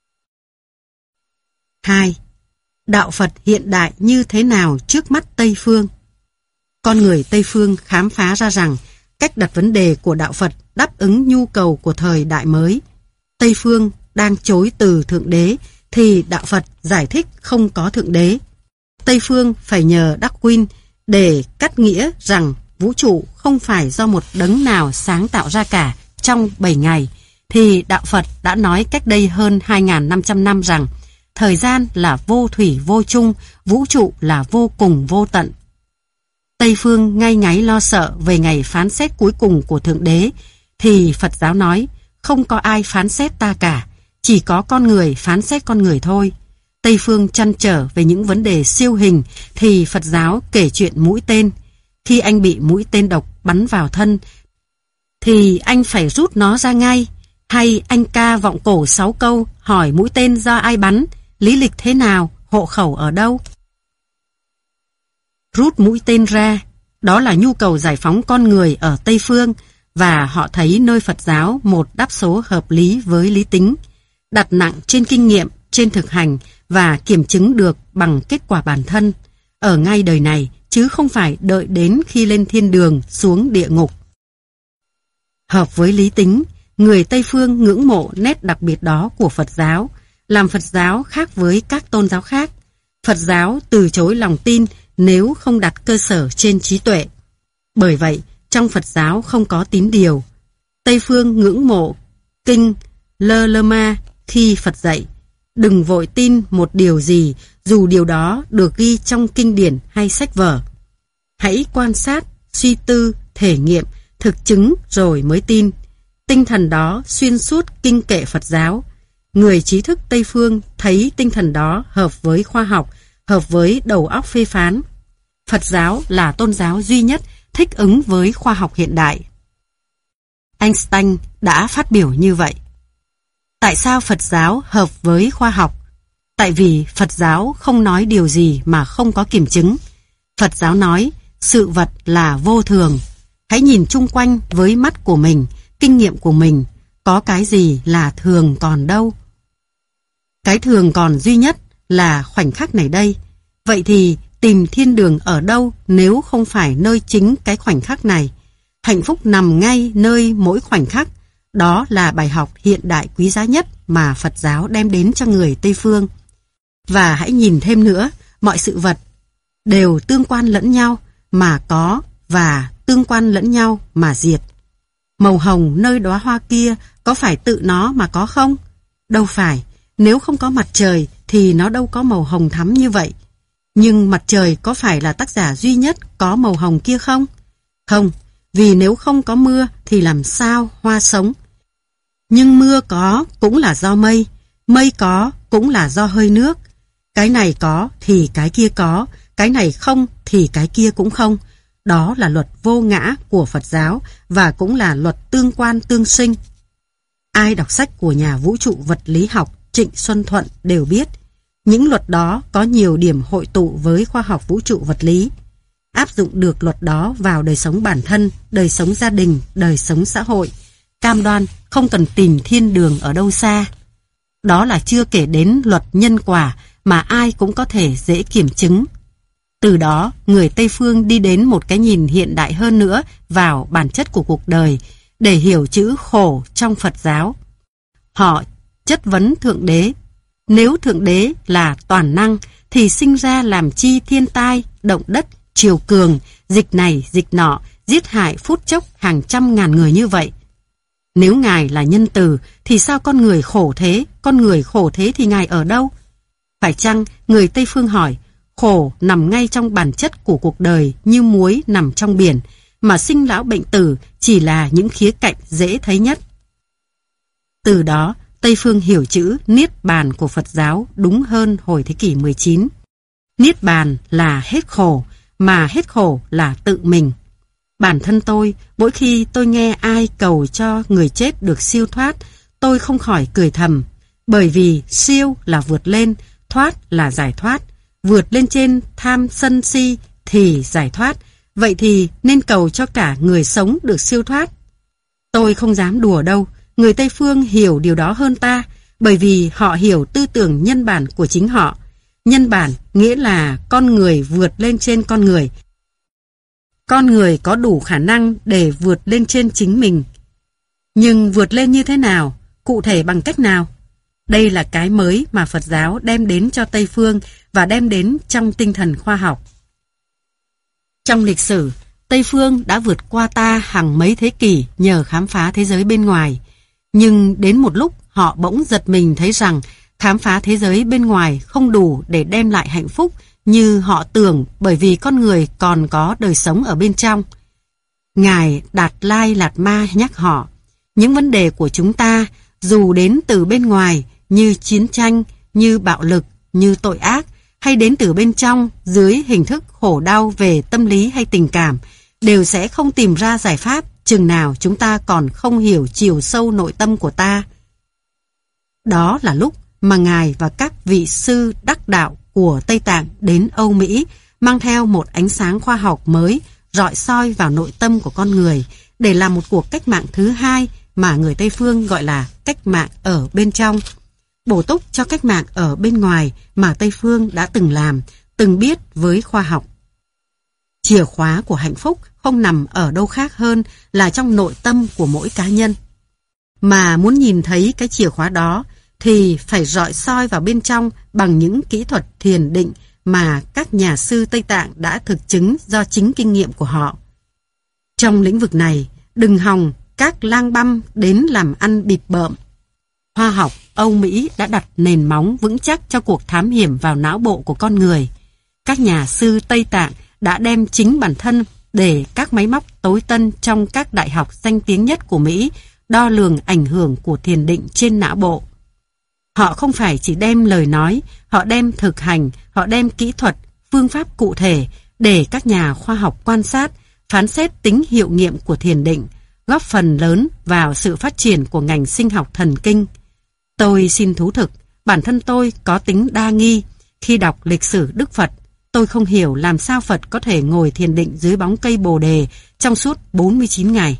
hai. Đạo Phật hiện đại như thế nào trước mắt Tây Phương? Con người Tây Phương khám phá ra rằng cách đặt vấn đề của Đạo Phật đáp ứng nhu cầu của thời đại mới. Tây Phương đang chối từ Thượng Đế, thì Đạo Phật giải thích không có Thượng Đế. Tây Phương phải nhờ Darwin để cắt nghĩa rằng vũ trụ không phải do một đấng nào sáng tạo ra cả trong bảy ngày, thì Đạo Phật đã nói cách đây hơn hai nghìn năm trăm năm rằng thời gian là vô thủy vô chung, vũ trụ là vô cùng vô tận. Tây Phương ngay ngáy lo sợ về ngày phán xét cuối cùng của Thượng Đế, thì Phật giáo nói không có ai phán xét ta cả, chỉ có con người phán xét con người thôi. Tây Phương trăn trở về những vấn đề siêu hình, thì Phật giáo kể chuyện mũi tên. Khi anh bị mũi tên độc bắn vào thân, thì anh phải rút nó ra ngay, hay anh ca vọng cổ sáu câu hỏi mũi tên do ai bắn, lý lịch thế nào, hộ khẩu ở đâu. Rút mũi tên ra, đó là nhu cầu giải phóng con người ở Tây Phương, và họ thấy nơi Phật giáo một đáp số hợp lý với lý tính, đặt nặng trên kinh nghiệm, trên thực hành và kiểm chứng được bằng kết quả bản thân, ở ngay đời này, chứ không phải đợi đến khi lên thiên đường xuống địa ngục. Hợp với lý tính, người Tây Phương ngưỡng mộ nét đặc biệt đó của Phật giáo, làm Phật giáo khác với các tôn giáo khác. Phật giáo từ chối lòng tin nếu không đặt cơ sở trên trí tuệ. Bởi vậy, trong Phật giáo không có tín điều. Tây Phương ngưỡng mộ kinh Lơ Lơ Ma khi Phật dạy, đừng vội tin một điều gì dù điều đó được ghi trong kinh điển hay sách vở. Hãy quan sát, suy tư, thể nghiệm, thực chứng rồi mới tin. Tinh thần đó xuyên suốt kinh kệ Phật giáo. Người trí thức Tây Phương thấy tinh thần đó hợp với khoa học, hợp với đầu óc phê phán. Phật giáo là tôn giáo duy nhất thích ứng với khoa học hiện đại. Einstein đã phát biểu như vậy. Tại sao Phật giáo hợp với khoa học? Tại vì Phật giáo không nói điều gì mà không có kiểm chứng. Phật giáo nói sự vật là vô thường. Hãy nhìn chung quanh với mắt của mình, kinh nghiệm của mình, có cái gì là thường còn đâu. Cái thường còn duy nhất là khoảnh khắc này đây. Vậy thì tìm thiên đường ở đâu nếu không phải nơi chính cái khoảnh khắc này? Hạnh phúc nằm ngay nơi mỗi khoảnh khắc. Đó là bài học hiện đại quý giá nhất mà Phật giáo đem đến cho người Tây Phương. Và hãy nhìn thêm nữa, mọi sự vật đều tương quan lẫn nhau mà có và tương quan lẫn nhau mà diệt. Màu hồng nơi đóa hoa kia có phải tự nó mà có không? Đâu phải, nếu không có mặt trời thì nó đâu có màu hồng thắm như vậy. Nhưng mặt trời có phải là tác giả duy nhất có màu hồng kia không? Không, vì nếu không có mưa thì làm sao hoa sống? Nhưng mưa có cũng là do mây, mây có cũng là do hơi nước. Cái này có thì cái kia có, cái này không thì cái kia cũng không. Đó là luật vô ngã của Phật giáo và cũng là luật tương quan tương sinh. Ai đọc sách của nhà vũ trụ vật lý học Trịnh Xuân Thuận đều biết, những luật đó có nhiều điểm hội tụ với khoa học vũ trụ vật lý. Áp dụng được luật đó vào đời sống bản thân, đời sống gia đình, đời sống xã hội, cam đoan không cần tìm thiên đường ở đâu xa. Đó là chưa kể đến luật nhân quả mà ai cũng có thể dễ kiểm chứng. Từ đó, người Tây Phương đi đến một cái nhìn hiện đại hơn nữa vào bản chất của cuộc đời để hiểu chữ khổ trong Phật giáo. Họ chất vấn Thượng Đế. Nếu Thượng Đế là toàn năng thì sinh ra làm chi thiên tai, động đất, triều cường, dịch này, dịch nọ, giết hại phút chốc hàng trăm ngàn người như vậy? Nếu Ngài là nhân từ thì sao con người khổ thế? Con người khổ thế thì Ngài ở đâu? Phải chăng người Tây Phương hỏi, khổ nằm ngay trong bản chất của cuộc đời như muối nằm trong biển, mà sinh lão bệnh tử chỉ là những khía cạnh dễ thấy nhất? Từ đó, Tây phương hiểu chữ Niết Bàn của Phật giáo đúng hơn hồi thế kỷ mười chín. Niết Bàn là hết khổ, mà hết khổ là tự mình. Bản thân tôi, mỗi khi tôi nghe ai cầu cho người chết được siêu thoát, tôi không khỏi cười thầm, bởi vì siêu là vượt lên, thoát là giải thoát, vượt lên trên tham sân si thì giải thoát, vậy thì nên cầu cho cả người sống được siêu thoát. Tôi không dám đùa đâu, người Tây phương hiểu điều đó hơn ta, bởi vì họ hiểu tư tưởng nhân bản của chính họ. Nhân bản nghĩa là con người vượt lên trên con người. Con người có đủ khả năng để vượt lên trên chính mình. Nhưng vượt lên như thế nào? Cụ thể bằng cách nào? Đây là cái mới mà Phật giáo đem đến cho Tây phương và đem đến trong tinh thần khoa học. Trong lịch sử, Tây phương đã vượt qua ta hàng mấy thế kỷ nhờ khám phá thế giới bên ngoài. Nhưng đến một lúc họ bỗng giật mình thấy rằng khám phá thế giới bên ngoài không đủ để đem lại hạnh phúc như họ tưởng, bởi vì con người còn có đời sống ở bên trong. Ngài Đạt Lai Lạt Ma nhắc họ, những vấn đề của chúng ta dù đến từ bên ngoài như chiến tranh, như bạo lực, như tội ác, hay đến từ bên trong dưới hình thức khổ đau về tâm lý hay tình cảm, đều sẽ không tìm ra giải pháp chừng nào chúng ta còn không hiểu chiều sâu nội tâm của ta. Đó là lúc mà Ngài và các vị sư đắc đạo của Tây Tạng đến Âu Mỹ mang theo một ánh sáng khoa học mới rọi soi vào nội tâm của con người để làm một cuộc cách mạng thứ hai mà người Tây phương gọi là cách mạng ở bên trong, bổ túc cho cách mạng ở bên ngoài mà Tây phương đã từng làm, từng biết với khoa học. Chìa khóa của hạnh phúc không nằm ở đâu khác hơn là trong nội tâm của mỗi cá nhân. Mà muốn nhìn thấy cái chìa khóa đó thì phải rọi soi vào bên trong bằng những kỹ thuật thiền định mà các nhà sư Tây Tạng đã thực chứng do chính kinh nghiệm của họ. Trong lĩnh vực này, đừng hòng các lang băm đến làm ăn bịp bợm. Khoa học Âu Mỹ đã đặt nền móng vững chắc cho cuộc thám hiểm vào não bộ của con người. Các nhà sư Tây Tạng đã đem chính bản thân để các máy móc tối tân trong các đại học danh tiếng nhất của Mỹ đo lường ảnh hưởng của thiền định trên não bộ. Họ không phải chỉ đem lời nói, họ đem thực hành, họ đem kỹ thuật, phương pháp cụ thể để các nhà khoa học quan sát, phán xét tính hiệu nghiệm của thiền định, góp phần lớn vào sự phát triển của ngành sinh học thần kinh. Tôi xin thú thực, bản thân tôi có tính đa nghi. Khi đọc lịch sử Đức Phật, tôi không hiểu làm sao Phật có thể ngồi thiền định dưới bóng cây Bồ Đề trong suốt bốn mươi chín ngày.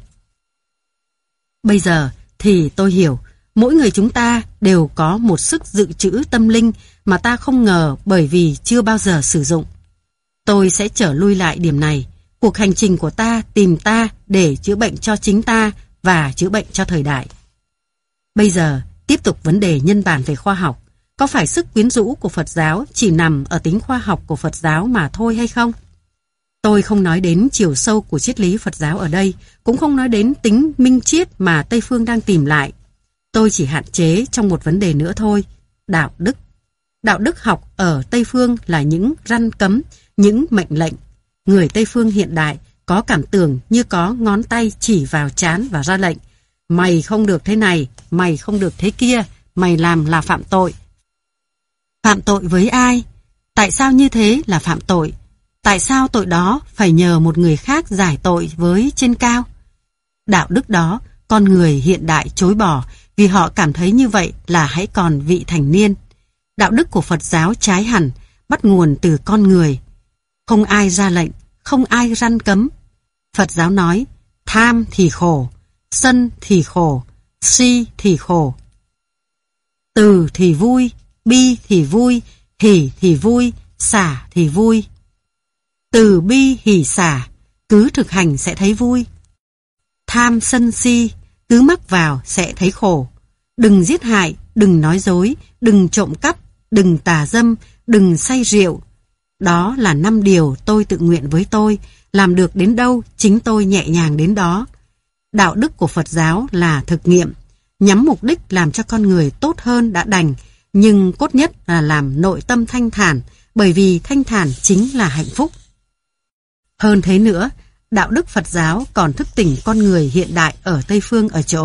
Bây giờ thì tôi hiểu, mỗi người chúng ta đều có một sức dự trữ tâm linh mà ta không ngờ bởi vì chưa bao giờ sử dụng. Tôi sẽ trở lui lại điểm này. Cuộc hành trình của ta tìm ta để chữa bệnh cho chính ta và chữa bệnh cho thời đại. Bây giờ, tiếp tục vấn đề nhân bản về khoa học. Có phải sức quyến rũ của Phật giáo chỉ nằm ở tính khoa học của Phật giáo mà thôi hay không? Tôi không nói đến chiều sâu của triết lý Phật giáo ở đây, cũng không nói đến tính minh triết mà Tây phương đang tìm lại. Tôi chỉ hạn chế trong một vấn đề nữa thôi, đạo đức. Đạo đức học ở Tây phương là những răn cấm, những mệnh lệnh. Người Tây phương hiện đại có cảm tưởng như có ngón tay chỉ vào trán và ra lệnh. Mày không được thế này, mày không được thế kia, mày làm là phạm tội. Phạm tội với ai? Tại sao như thế là phạm tội? Tại sao tội đó phải nhờ một người khác giải tội với trên cao? Đạo đức đó, con người hiện đại chối bỏ vì họ cảm thấy như vậy là hãy còn vị thành niên. Đạo đức của Phật giáo trái hẳn, bắt nguồn từ con người. Không ai ra lệnh, không ai răn cấm. Phật giáo nói, tham thì khổ, sân thì khổ, si thì khổ. Từ thì vui, bi thì vui, hỷ thì vui, xả thì vui. Từ bi hỷ xả, cứ thực hành sẽ thấy vui. Tham sân si, cứ mắc vào sẽ thấy khổ. Đừng giết hại, đừng nói dối, đừng trộm cắp, đừng tà dâm, đừng say rượu. Đó là năm điều tôi tự nguyện với tôi, làm được đến đâu chính tôi nhẹ nhàng đến đó. Đạo đức của Phật giáo là thực nghiệm, nhắm mục đích làm cho con người tốt hơn đã đành, nhưng cốt nhất là làm nội tâm thanh thản, bởi vì thanh thản chính là hạnh phúc. Hơn thế nữa, đạo đức Phật giáo còn thức tỉnh con người hiện đại ở Tây phương ở chỗ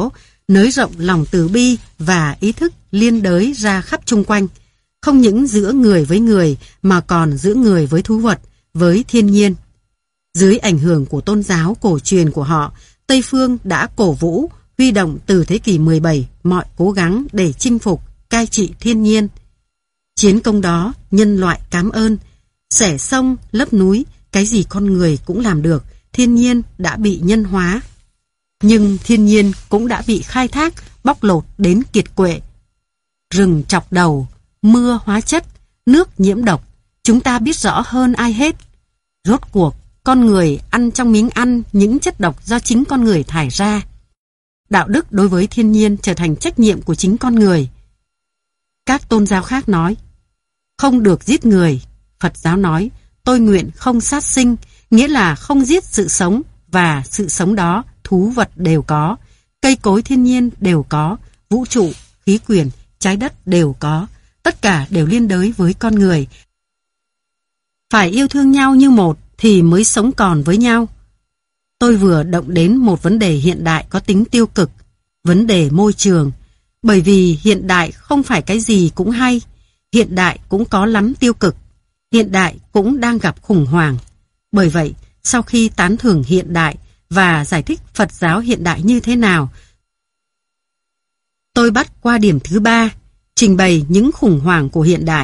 nới rộng lòng từ bi và ý thức liên đới ra khắp chung quanh, không những giữa người với người mà còn giữa người với thú vật, với thiên nhiên. Dưới ảnh hưởng của tôn giáo cổ truyền của họ, Tây phương đã cổ vũ, huy động từ thế kỷ mười bảy mọi cố gắng để chinh phục, cai trị thiên nhiên. Chiến công đó, nhân loại cảm ơn. Xẻ sông, lấp núi, cái gì con người cũng làm được, thiên nhiên đã bị nhân hóa. Nhưng thiên nhiên cũng đã bị khai thác, bóc lột đến kiệt quệ. Rừng chọc đầu, mưa hóa chất, nước nhiễm độc, chúng ta biết rõ hơn ai hết. Rốt cuộc, con người ăn trong miếng ăn những chất độc do chính con người thải ra. Đạo đức đối với thiên nhiên trở thành trách nhiệm của chính con người. Các tôn giáo khác nói, không được giết người. Phật giáo nói, tôi nguyện không sát sinh, nghĩa là không giết sự sống, và sự sống đó thú vật đều có, cây cối thiên nhiên đều có, vũ trụ, khí quyển, trái đất đều có, tất cả đều liên đới với con người. Phải yêu thương nhau như một thì mới sống còn với nhau. Tôi vừa động đến một vấn đề hiện đại có tính tiêu cực, vấn đề môi trường, bởi vì hiện đại không phải cái gì cũng hay, hiện đại cũng có lắm tiêu cực, hiện đại cũng đang gặp khủng hoảng. Bởi vậy, sau khi tán thưởng hiện đại và giải thích Phật giáo hiện đại như thế nào, tôi bắt qua điểm thứ ba, trình bày những khủng hoảng của hiện đại.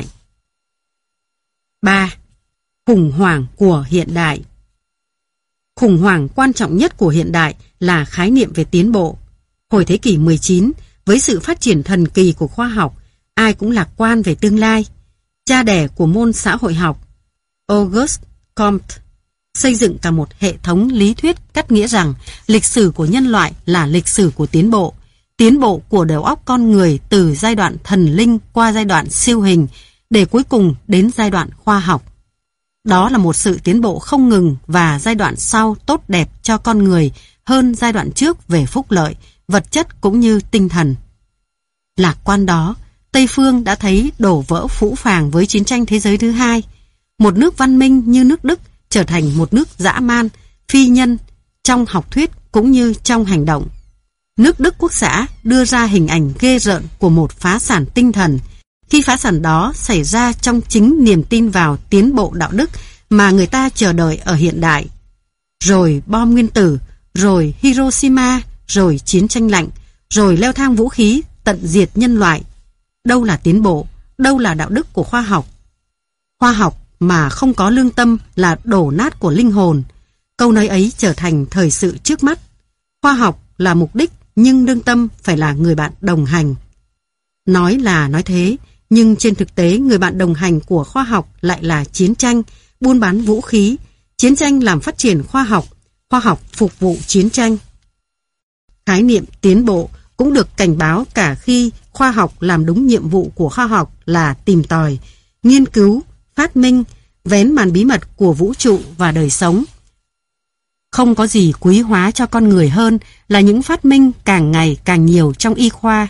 ba. Khủng hoảng của hiện đại. Khủng hoảng quan trọng nhất của hiện đại là khái niệm về tiến bộ. Hồi thế kỷ mười chín, với sự phát triển thần kỳ của khoa học, ai cũng lạc quan về tương lai. Cha đẻ của môn xã hội học, Auguste Comte, xây dựng cả một hệ thống lý thuyết cắt nghĩa rằng lịch sử của nhân loại là lịch sử của tiến bộ. Tiến bộ của đầu óc con người từ giai đoạn thần linh qua giai đoạn siêu hình, để cuối cùng đến giai đoạn khoa học. Đó là một sự tiến bộ không ngừng và giai đoạn sau tốt đẹp cho con người hơn giai đoạn trước về phúc lợi, vật chất cũng như tinh thần. Lạc quan đó, Tây phương đã thấy đổ vỡ phũ phàng với chiến tranh thế giới thứ hai. Một nước văn minh như nước Đức trở thành một nước dã man, phi nhân trong học thuyết cũng như trong hành động. Nước Đức Quốc xã đưa ra hình ảnh ghê rợn của một phá sản tinh thần. Khi phá sản đó xảy ra trong chính niềm tin vào tiến bộ đạo đức mà người ta chờ đợi ở hiện đại. Rồi bom nguyên tử, rồi Hiroshima, rồi chiến tranh lạnh, rồi leo thang vũ khí tận diệt nhân loại. Đâu là tiến bộ, đâu là đạo đức của khoa học? Khoa học mà không có lương tâm là đổ nát của linh hồn. Câu nói ấy trở thành thời sự trước mắt. Khoa học là mục đích, nhưng lương tâm phải là người bạn đồng hành. Nói là nói thế, nhưng trên thực tế người bạn đồng hành của khoa học lại là chiến tranh, buôn bán vũ khí. Chiến tranh làm phát triển khoa học, khoa học phục vụ chiến tranh. Khái niệm tiến bộ cũng được cảnh báo cả khi khoa học làm đúng nhiệm vụ của khoa học là tìm tòi, nghiên cứu, phát minh, vén màn bí mật của vũ trụ và đời sống. Không có gì quý hóa cho con người hơn là những phát minh càng ngày càng nhiều trong y khoa.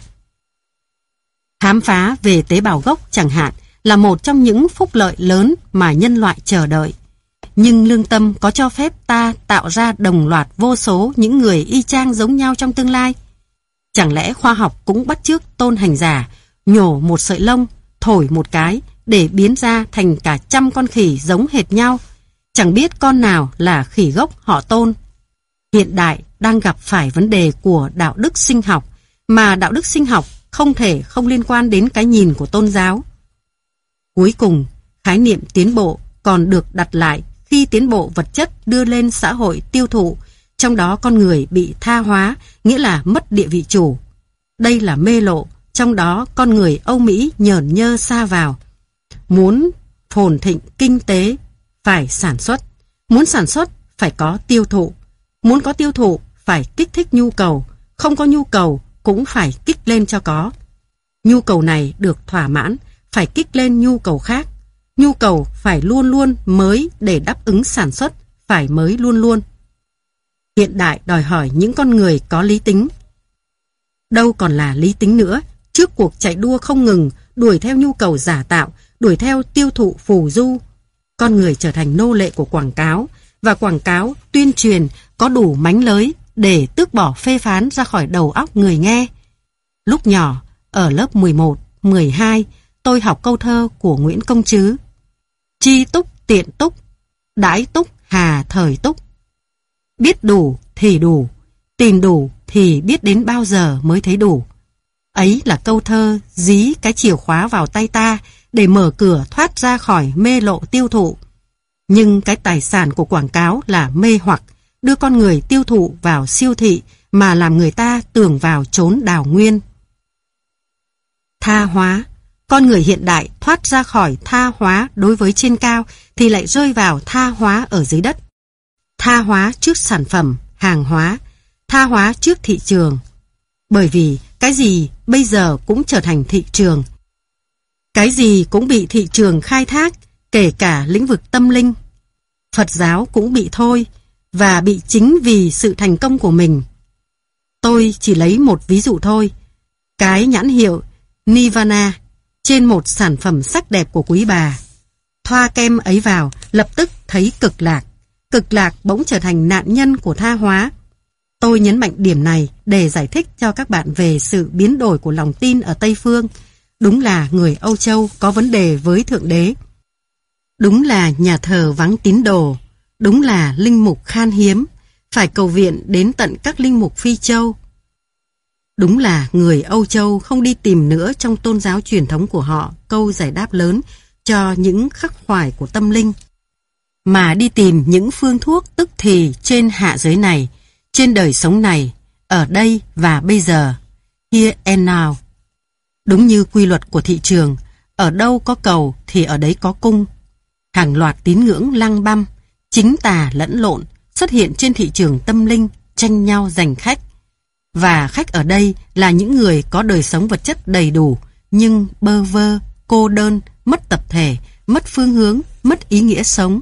Khám phá về tế bào gốc chẳng hạn là một trong những phúc lợi lớn mà nhân loại chờ đợi. Nhưng lương tâm có cho phép ta tạo ra đồng loạt vô số những người y chang giống nhau trong tương lai? Chẳng lẽ khoa học cũng bắt chước tôn hành giả, nhổ một sợi lông, thổi một cái để biến ra thành cả trăm con khỉ giống hệt nhau? Chẳng biết con nào là khỉ gốc họ Tôn. Hiện đại đang gặp phải vấn đề của đạo đức sinh học, mà đạo đức sinh học không thể không liên quan đến cái nhìn của tôn giáo. Cuối cùng, khái niệm tiến bộ còn được đặt lại khi tiến bộ vật chất đưa lên xã hội tiêu thụ, trong đó con người bị tha hóa, nghĩa là mất địa vị chủ. Đây là mê lộ, trong đó con người Âu Mỹ nhởn nhơ sa vào. Muốn phồn thịnh kinh tế phải sản xuất, muốn sản xuất phải có tiêu thụ, muốn có tiêu thụ phải kích thích nhu cầu, không có nhu cầu cũng phải kích lên cho có. Nhu cầu này được thỏa mãn, phải kích lên nhu cầu khác. Nhu cầu phải luôn luôn mới để đáp ứng sản xuất, phải mới luôn luôn. Hiện đại đòi hỏi những con người có lý tính. Đâu còn là lý tính nữa, trước cuộc chạy đua không ngừng, đuổi theo nhu cầu giả tạo, đuổi theo tiêu thụ phù du. Con người trở thành nô lệ của quảng cáo, và quảng cáo, tuyên truyền có đủ mánh lới để tước bỏ phê phán ra khỏi đầu óc người nghe. Lúc nhỏ, ở lớp mười một, mười hai, tôi học câu thơ của Nguyễn Công Trứ. Chi túc tiện túc, đãi túc hà thời túc. Biết đủ thì đủ, tìm đủ thì biết đến bao giờ mới thấy đủ. Ấy là câu thơ dí cái chìa khóa vào tay ta để mở cửa thoát ra khỏi mê lộ tiêu thụ. Nhưng cái tài sản của quảng cáo là mê hoặc, đưa con người tiêu thụ vào siêu thị mà làm người ta tưởng vào chốn đào nguyên. Tha hóa. Con người hiện đại thoát ra khỏi tha hóa đối với trên cao thì lại rơi vào tha hóa ở dưới đất. Tha hóa trước sản phẩm, hàng hóa, tha hóa trước thị trường. Bởi vì cái gì bây giờ cũng trở thành thị trường. Cái gì cũng bị thị trường khai thác, kể cả lĩnh vực tâm linh. Phật giáo cũng bị thôi, và bị chính vì sự thành công của mình. Tôi chỉ lấy một ví dụ thôi. Cái nhãn hiệu Nirvana trên một sản phẩm sắc đẹp của quý bà. Thoa kem ấy vào, lập tức thấy cực lạc. Cực lạc bỗng trở thành nạn nhân của tha hóa. Tôi nhấn mạnh điểm này để giải thích cho các bạn về sự biến đổi của lòng tin ở Tây Phương. Đúng là người Âu Châu có vấn đề với Thượng Đế. Đúng là nhà thờ vắng tín đồ. Đúng là linh mục khan hiếm, phải cầu viện đến tận các linh mục Phi Châu. Đúng là người Âu Châu không đi tìm nữa trong tôn giáo truyền thống của họ câu giải đáp lớn cho những khắc khoải của tâm linh, mà đi tìm những phương thuốc tức thì trên hạ giới này, trên đời sống này, ở đây và bây giờ, here and now. Đúng như quy luật của thị trường, ở đâu có cầu thì ở đấy có cung. Hàng loạt tín ngưỡng lăng băm, chính tà lẫn lộn xuất hiện trên thị trường tâm linh, tranh nhau giành khách. Và khách ở đây là những người có đời sống vật chất đầy đủ, nhưng bơ vơ, cô đơn, mất tập thể, mất phương hướng, mất ý nghĩa sống.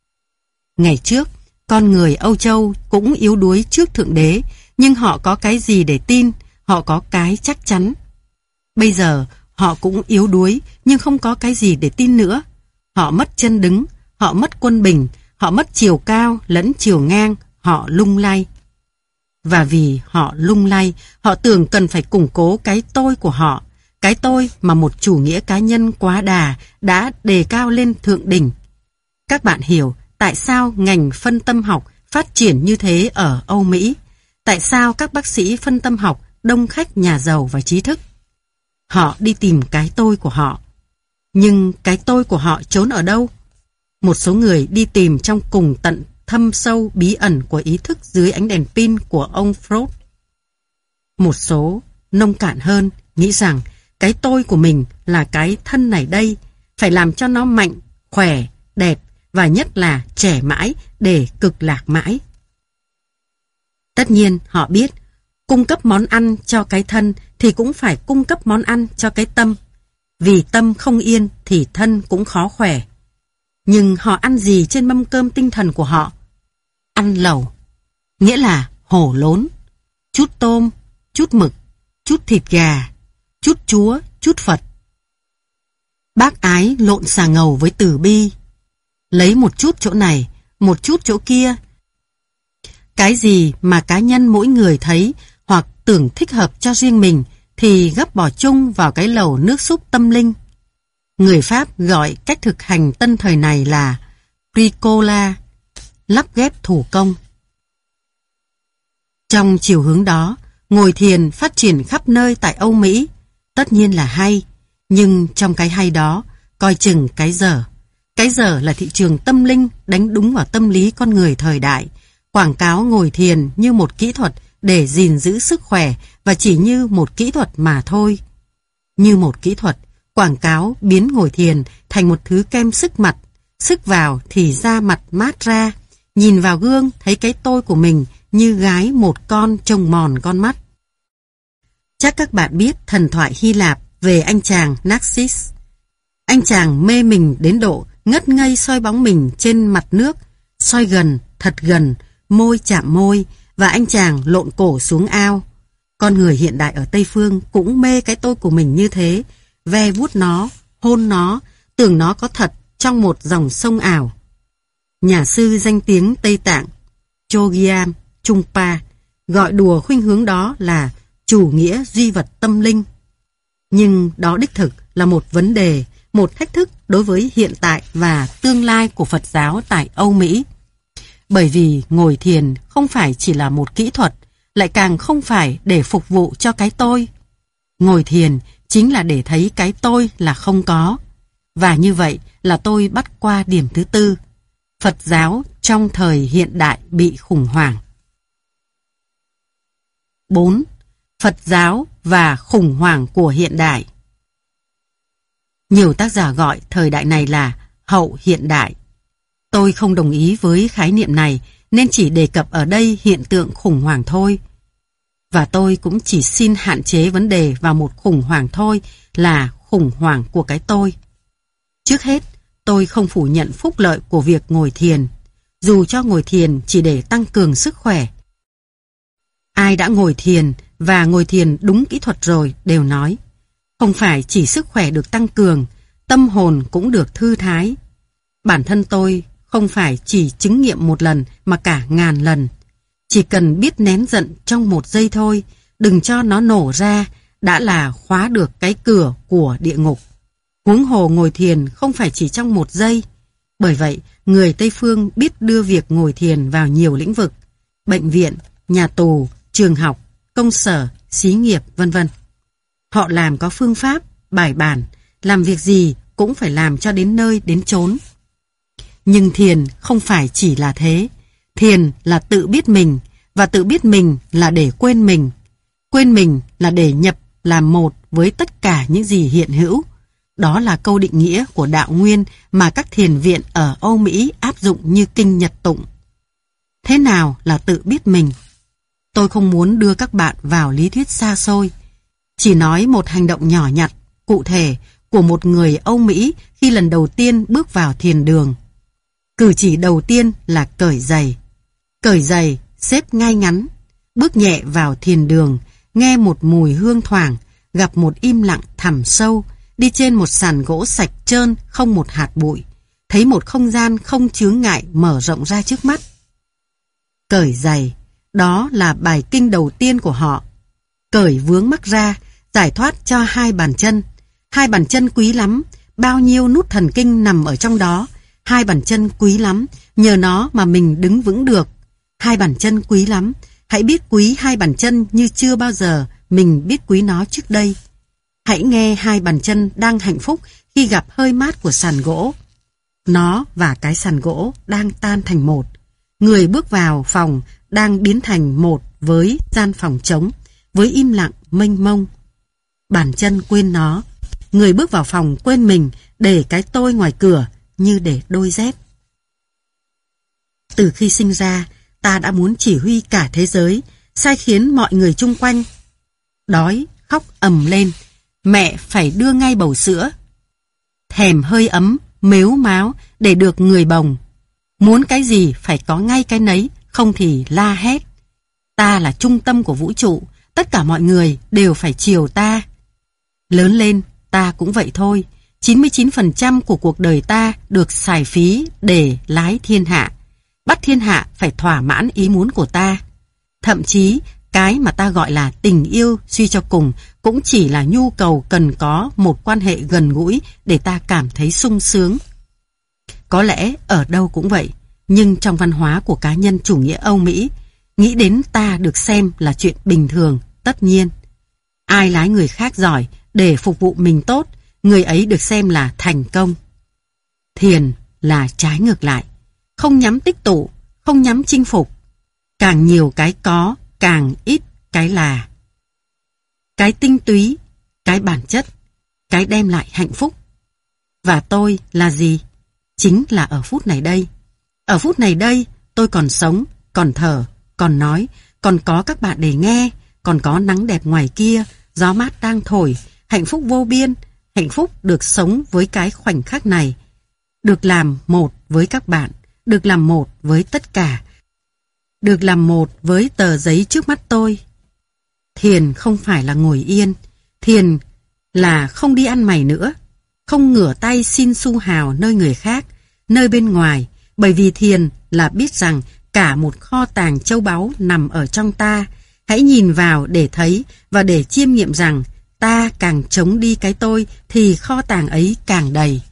Ngày trước, con người Âu Châu cũng yếu đuối trước Thượng Đế, nhưng họ có cái gì để tin, họ có cái chắc chắn. Bây giờ, họ cũng yếu đuối, nhưng không có cái gì để tin nữa. Họ mất chân đứng, họ mất quân bình, họ mất chiều cao lẫn chiều ngang, họ lung lay. Và vì họ lung lay, họ tưởng cần phải củng cố cái tôi của họ, cái tôi mà một chủ nghĩa cá nhân quá đà đã đề cao lên thượng đỉnh. Các bạn hiểu tại sao ngành phân tâm học phát triển như thế ở Âu Mỹ? Tại sao các bác sĩ phân tâm học đông khách nhà giàu và trí thức? Họ đi tìm cái tôi của họ. Nhưng cái tôi của họ trốn ở đâu? Một số người đi tìm trong cùng tận thâm sâu bí ẩn của ý thức dưới ánh đèn pin của ông Freud. Một số nông cạn hơn nghĩ rằng cái tôi của mình là cái thân này đây, phải làm cho nó mạnh, khỏe, đẹp và nhất là trẻ mãi để cực lạc mãi. Tất nhiên họ biết cung cấp món ăn cho cái thân thì cũng phải cung cấp món ăn cho cái tâm. Vì tâm không yên thì thân cũng khó khỏe. Nhưng họ ăn gì trên mâm cơm tinh thần của họ? Ăn lẩu, nghĩa là hổ lốn, chút tôm, chút mực, chút thịt gà, chút Chúa, chút Phật. Bác ái lộn xà ngầu với từ bi, lấy một chút chỗ này, một chút chỗ kia. Cái gì mà cá nhân mỗi người thấy hoặc tưởng thích hợp cho riêng mình thì gấp bỏ chung vào cái lẩu nước súp tâm linh. Người Pháp gọi cách thực hành tân thời này là bricola, lắp ghép thủ công. Trong chiều hướng đó, ngồi thiền phát triển khắp nơi tại Âu Mỹ, tất nhiên là hay, nhưng trong cái hay đó, coi chừng cái dở. Cái dở là thị trường tâm linh đánh đúng vào tâm lý con người thời đại, quảng cáo ngồi thiền như một kỹ thuật để gìn giữ sức khỏe và chỉ như một kỹ thuật mà thôi. Như một kỹ thuật, quảng cáo biến ngồi thiền thành một thứ kem sức mặt, sức vào thì da mặt mát ra, nhìn vào gương thấy cái tôi của mình như gái một con trông mòn con mắt. Chắc các bạn biết thần thoại Hy Lạp về anh chàng Narcissus. Anh chàng mê mình đến độ ngất ngây soi bóng mình trên mặt nước, soi gần, thật gần, môi chạm môi, và anh chàng lộn cổ xuống ao. Con người hiện đại ở Tây Phương cũng mê cái tôi của mình như thế, ve vuốt nó, hôn nó, tưởng nó có thật trong một dòng sông ảo. Nhà sư danh tiếng Tây Tạng Chogyam Trungpa gọi đùa khuynh hướng đó là chủ nghĩa duy vật tâm linh. Nhưng đó đích thực là một vấn đề, một thách thức đối với hiện tại và tương lai của Phật giáo tại Âu Mỹ. Bởi vì ngồi thiền không phải chỉ là một kỹ thuật, lại càng không phải để phục vụ cho cái tôi. Ngồi thiền chính là để thấy cái tôi là không có. Và như vậy là tôi bắt qua điểm thứ tư. Phật giáo trong thời hiện đại bị khủng hoảng. bốn. Phật giáo và khủng hoảng của hiện đại. Nhiều tác giả gọi thời đại này là hậu hiện đại. Tôi không đồng ý với khái niệm này nên chỉ đề cập ở đây hiện tượng khủng hoảng thôi. Và tôi cũng chỉ xin hạn chế vấn đề vào một khủng hoảng thôi, là khủng hoảng của cái tôi. Trước hết, tôi không phủ nhận phúc lợi của việc ngồi thiền, dù cho ngồi thiền chỉ để tăng cường sức khỏe. Ai đã ngồi thiền và ngồi thiền đúng kỹ thuật rồi đều nói, không phải chỉ sức khỏe được tăng cường, tâm hồn cũng được thư thái. Bản thân tôi không phải chỉ chứng nghiệm một lần mà cả ngàn lần. Chỉ cần biết nén giận trong một giây thôi, đừng cho nó nổ ra, đã là khóa được cái cửa của địa ngục. Huống hồ ngồi thiền không phải chỉ trong một giây. Bởi vậy, người Tây Phương biết đưa việc ngồi thiền vào nhiều lĩnh vực: bệnh viện, nhà tù, trường học, công sở, xí nghiệp, vân vân. Họ làm có phương pháp, bài bản, làm việc gì cũng phải làm cho đến nơi đến chốn. Nhưng thiền không phải chỉ là thế. Thiền là tự biết mình, và tự biết mình là để quên mình. Quên mình là để nhập làm một với tất cả những gì hiện hữu. Đó là câu định nghĩa của đạo nguyên mà các thiền viện ở Âu Mỹ áp dụng như kinh Nhật tụng. Thế nào là tự biết mình? Tôi không muốn đưa các bạn vào lý thuyết xa xôi. Chỉ nói một hành động nhỏ nhặt, cụ thể của một người Âu Mỹ khi lần đầu tiên bước vào thiền đường. Cử chỉ đầu tiên là cởi giày. Cởi giày, xếp ngay ngắn, bước nhẹ vào thiền đường, nghe một mùi hương thoảng, gặp một im lặng thẳm sâu, đi trên một sàn gỗ sạch trơn không một hạt bụi, thấy một không gian không chướng ngại mở rộng ra trước mắt. Cởi giày, đó là bài kinh đầu tiên của họ. Cởi vướng mắc ra, giải thoát cho hai bàn chân. Hai bàn chân quý lắm, bao nhiêu nút thần kinh nằm ở trong đó. Hai bàn chân quý lắm, nhờ nó mà mình đứng vững được. Hai bàn chân quý lắm, hãy biết quý hai bàn chân như chưa bao giờ mình biết quý nó trước đây. Hãy nghe hai bàn chân đang hạnh phúc khi gặp hơi mát của sàn gỗ. Nó và cái sàn gỗ đang tan thành một. Người bước vào phòng đang biến thành một với gian phòng trống, với im lặng mênh mông. Bàn chân quên nó. Người bước vào phòng quên mình, để cái tôi ngoài cửa như để đôi dép. Từ khi sinh ra, ta đã muốn chỉ huy cả thế giới, sai khiến mọi người chung quanh. Đói, khóc ầm lên, mẹ phải đưa ngay bầu sữa. Thèm hơi ấm, mếu máo để được người bồng. Muốn cái gì phải có ngay cái nấy, không thì la hét. Ta là trung tâm của vũ trụ, tất cả mọi người đều phải chiều ta. Lớn lên, ta cũng vậy thôi. chín mươi chín phần trăm của cuộc đời ta được xài phí để lái thiên hạ. Bắt thiên hạ phải thỏa mãn ý muốn của ta. Thậm chí, cái mà ta gọi là tình yêu suy cho cùng cũng chỉ là nhu cầu cần có một quan hệ gần gũi để ta cảm thấy sung sướng. Có lẽ ở đâu cũng vậy, nhưng trong văn hóa của cá nhân chủ nghĩa Âu Mỹ, nghĩ đến ta được xem là chuyện bình thường, tất nhiên. Ai lái người khác giỏi để phục vụ mình tốt, người ấy được xem là thành công. Thiền là trái ngược lại, không nhắm tích tụ, không nhắm chinh phục. Càng nhiều cái có, càng ít cái là. Cái tinh túy, cái bản chất, cái đem lại hạnh phúc. Và tôi là gì? Chính là ở phút này đây. Ở phút này đây, tôi còn sống, còn thở, còn nói, còn có các bạn để nghe, còn có nắng đẹp ngoài kia, gió mát đang thổi, hạnh phúc vô biên, hạnh phúc được sống với cái khoảnh khắc này, được làm một với các bạn, được làm một với tất cả, được làm một với tờ giấy trước mắt tôi. Thiền không phải là ngồi yên, thiền là không đi ăn mày nữa, không ngửa tay xin xu hào nơi người khác, nơi bên ngoài, bởi vì thiền là biết rằng cả một kho tàng châu báu nằm ở trong ta, Hãy nhìn vào để thấy và để chiêm nghiệm rằng ta càng chống đi cái tôi thì kho tàng ấy càng đầy.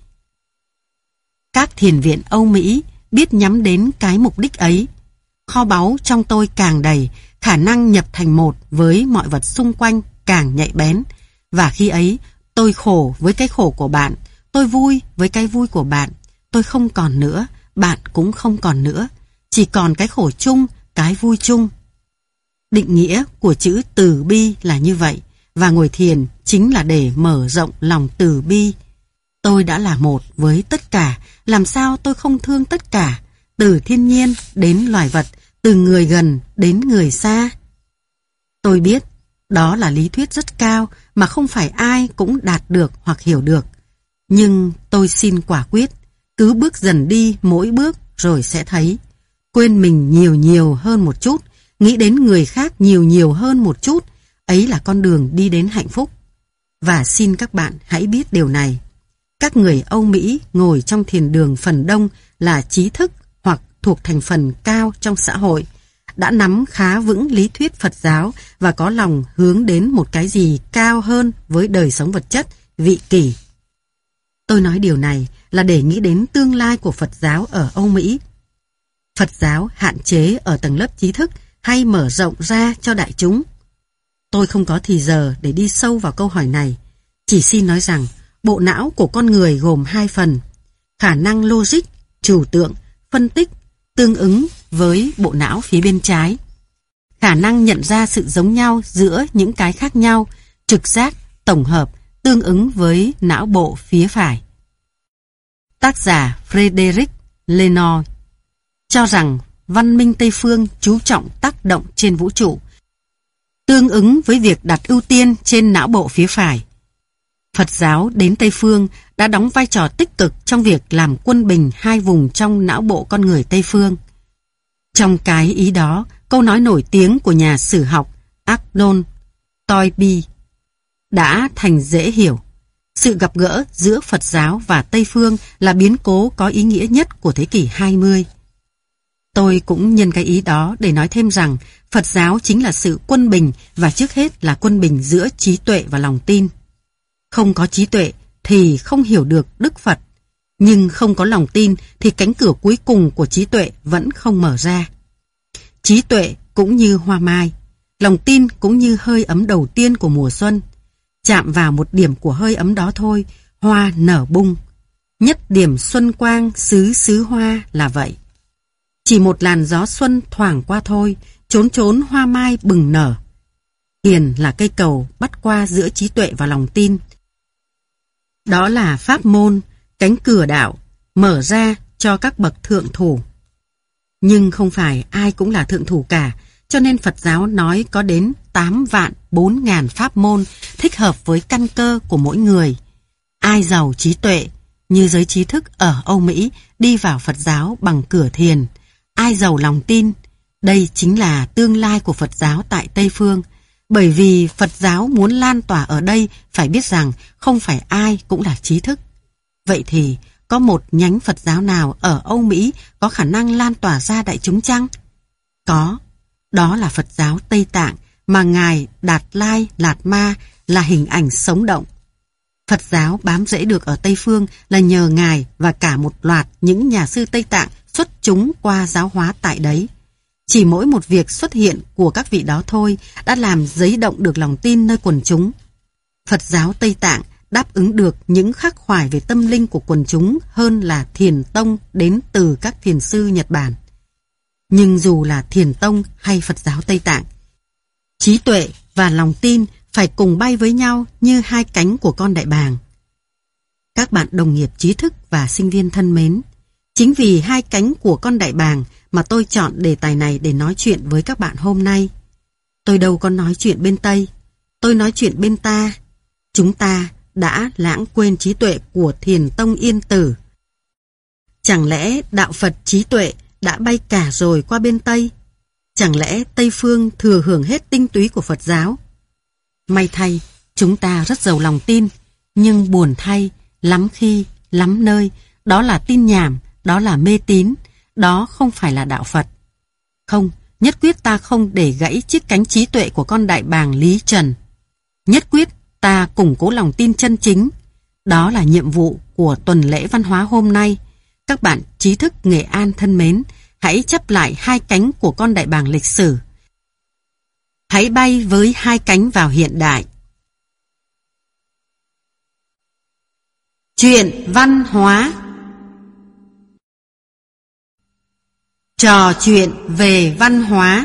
Các thiền viện Âu Mỹ biết nhắm đến cái mục đích ấy. Kho báu trong tôi càng đầy, khả năng nhập thành một với mọi vật xung quanh càng nhạy bén. Và khi ấy, tôi khổ với cái khổ của bạn, tôi vui với cái vui của bạn. Tôi không còn nữa, bạn cũng không còn nữa. Chỉ còn cái khổ chung, cái vui chung. Định nghĩa của chữ từ bi là như vậy, và ngồi thiền chính là để mở rộng lòng từ bi. Tôi đã là một với tất cả, làm sao tôi không thương tất cả, từ thiên nhiên đến loài vật, từ người gần đến người xa. Tôi biết, đó là lý thuyết rất cao mà không phải ai cũng đạt được hoặc hiểu được. Nhưng tôi xin quả quyết, cứ bước dần đi mỗi bước rồi sẽ thấy. Quên mình nhiều nhiều hơn một chút, nghĩ đến người khác nhiều nhiều hơn một chút, ấy là con đường đi đến hạnh phúc. Và xin các bạn hãy biết điều này. Các người Âu Mỹ ngồi trong thiền đường phần đông là trí thức hoặc thuộc thành phần cao trong xã hội, đã nắm khá vững lý thuyết Phật giáo và có lòng hướng đến một cái gì cao hơn với đời sống vật chất, vị kỷ. Tôi nói điều này là để nghĩ đến tương lai của Phật giáo ở Âu Mỹ. Phật giáo hạn chế ở tầng lớp trí thức hay mở rộng ra cho đại chúng? Tôi không có thì giờ để đi sâu vào câu hỏi này. Chỉ xin nói rằng bộ não của con người gồm hai phần: khả năng logic, trừu tượng, phân tích, tương ứng với bộ não phía bên trái. Khả năng nhận ra sự giống nhau giữa những cái khác nhau, trực giác, tổng hợp, tương ứng với não bộ phía phải. Tác giả Frederick Lenoir cho rằng văn minh Tây phương chú trọng tác động trên vũ trụ, tương ứng với việc đặt ưu tiên trên não bộ phía phải. Phật giáo đến Tây phương đã đóng vai trò tích cực trong việc làm quân bình hai vùng trong não bộ con người Tây phương. Trong cái ý đó, câu nói nổi tiếng của nhà sử học Arnold Toynbee đã thành dễ hiểu. Sự gặp gỡ giữa Phật giáo và Tây phương là biến cố có ý nghĩa nhất của thế kỷ hai mươi. Tôi cũng nhân cái ý đó để nói thêm rằng Phật giáo chính là sự quân bình và trước hết là quân bình giữa trí tuệ và lòng tin. Không có trí tuệ thì không hiểu được Đức Phật, nhưng không có lòng tin thì cánh cửa cuối cùng của trí tuệ vẫn không mở ra. Trí tuệ cũng như hoa mai, lòng tin cũng như hơi ấm đầu tiên của mùa xuân. Chạm vào một điểm của hơi ấm đó thôi, hoa nở bung. Nhất điểm xuân quang xứ xứ hoa là vậy. Chỉ một làn gió xuân thoảng qua thôi, chốn chốn hoa mai bừng nở. Thiền là cây cầu bắt qua giữa trí tuệ và lòng tin. Đó là pháp môn, cánh cửa đạo, mở ra cho các bậc thượng thủ. Nhưng không phải ai cũng là thượng thủ cả, cho nên Phật giáo nói có đến tám vạn bốn ngàn pháp môn thích hợp với căn cơ của mỗi người. Ai giàu trí tuệ, như giới trí thức ở Âu Mỹ, đi vào Phật giáo bằng cửa thiền. Ai giàu lòng tin, đây chính là tương lai của Phật giáo tại Tây Phương. Bởi vì Phật giáo muốn lan tỏa ở đây phải biết rằng không phải ai cũng là trí thức. Vậy thì có một nhánh Phật giáo nào ở Âu Mỹ có khả năng lan tỏa ra đại chúng chăng? Có, đó là Phật giáo Tây Tạng mà Ngài Đạt Lai Lạt Ma là hình ảnh sống động. Phật giáo bám rễ được ở Tây Phương là nhờ Ngài và cả một loạt những nhà sư Tây Tạng xuất chúng qua giáo hóa tại đấy. Chỉ mỗi một việc xuất hiện của các vị đó thôi đã làm dấy động được lòng tin nơi quần chúng. Phật giáo Tây Tạng đáp ứng được những khắc khoải về tâm linh của quần chúng hơn là Thiền Tông đến từ các thiền sư Nhật Bản. Nhưng dù là Thiền Tông hay Phật giáo Tây Tạng, trí tuệ và lòng tin phải cùng bay với nhau như hai cánh của con đại bàng. Các bạn đồng nghiệp trí thức và sinh viên thân mến, chính vì hai cánh của con đại bàng mà tôi chọn đề tài này để nói chuyện với các bạn hôm nay. Tôi đâu có nói chuyện bên Tây, tôi nói chuyện bên ta. Chúng ta đã lãng quên trí tuệ của Thiền Tông Yên Tử. Chẳng lẽ đạo Phật trí tuệ đã bay cả rồi qua bên Tây? Chẳng lẽ Tây Phương thừa hưởng hết tinh túy của Phật giáo? May thay, chúng ta rất giàu lòng tin, nhưng buồn thay, lắm khi, lắm nơi, đó là tin nhảm, đó là mê tín, đó không phải là đạo Phật. Không, Nhất quyết ta không để gãy chiếc cánh trí tuệ của con đại bàng Lý Trần. Nhất quyết ta củng cố lòng tin chân chính. Đó là nhiệm vụ của tuần lễ văn hóa hôm nay. Các bạn trí thức Nghệ An thân mến, hãy chắp lại hai cánh của con đại bàng lịch sử. Hãy bay với hai cánh vào hiện đại. Chuyện văn hóa. Trò chuyện về văn hóa.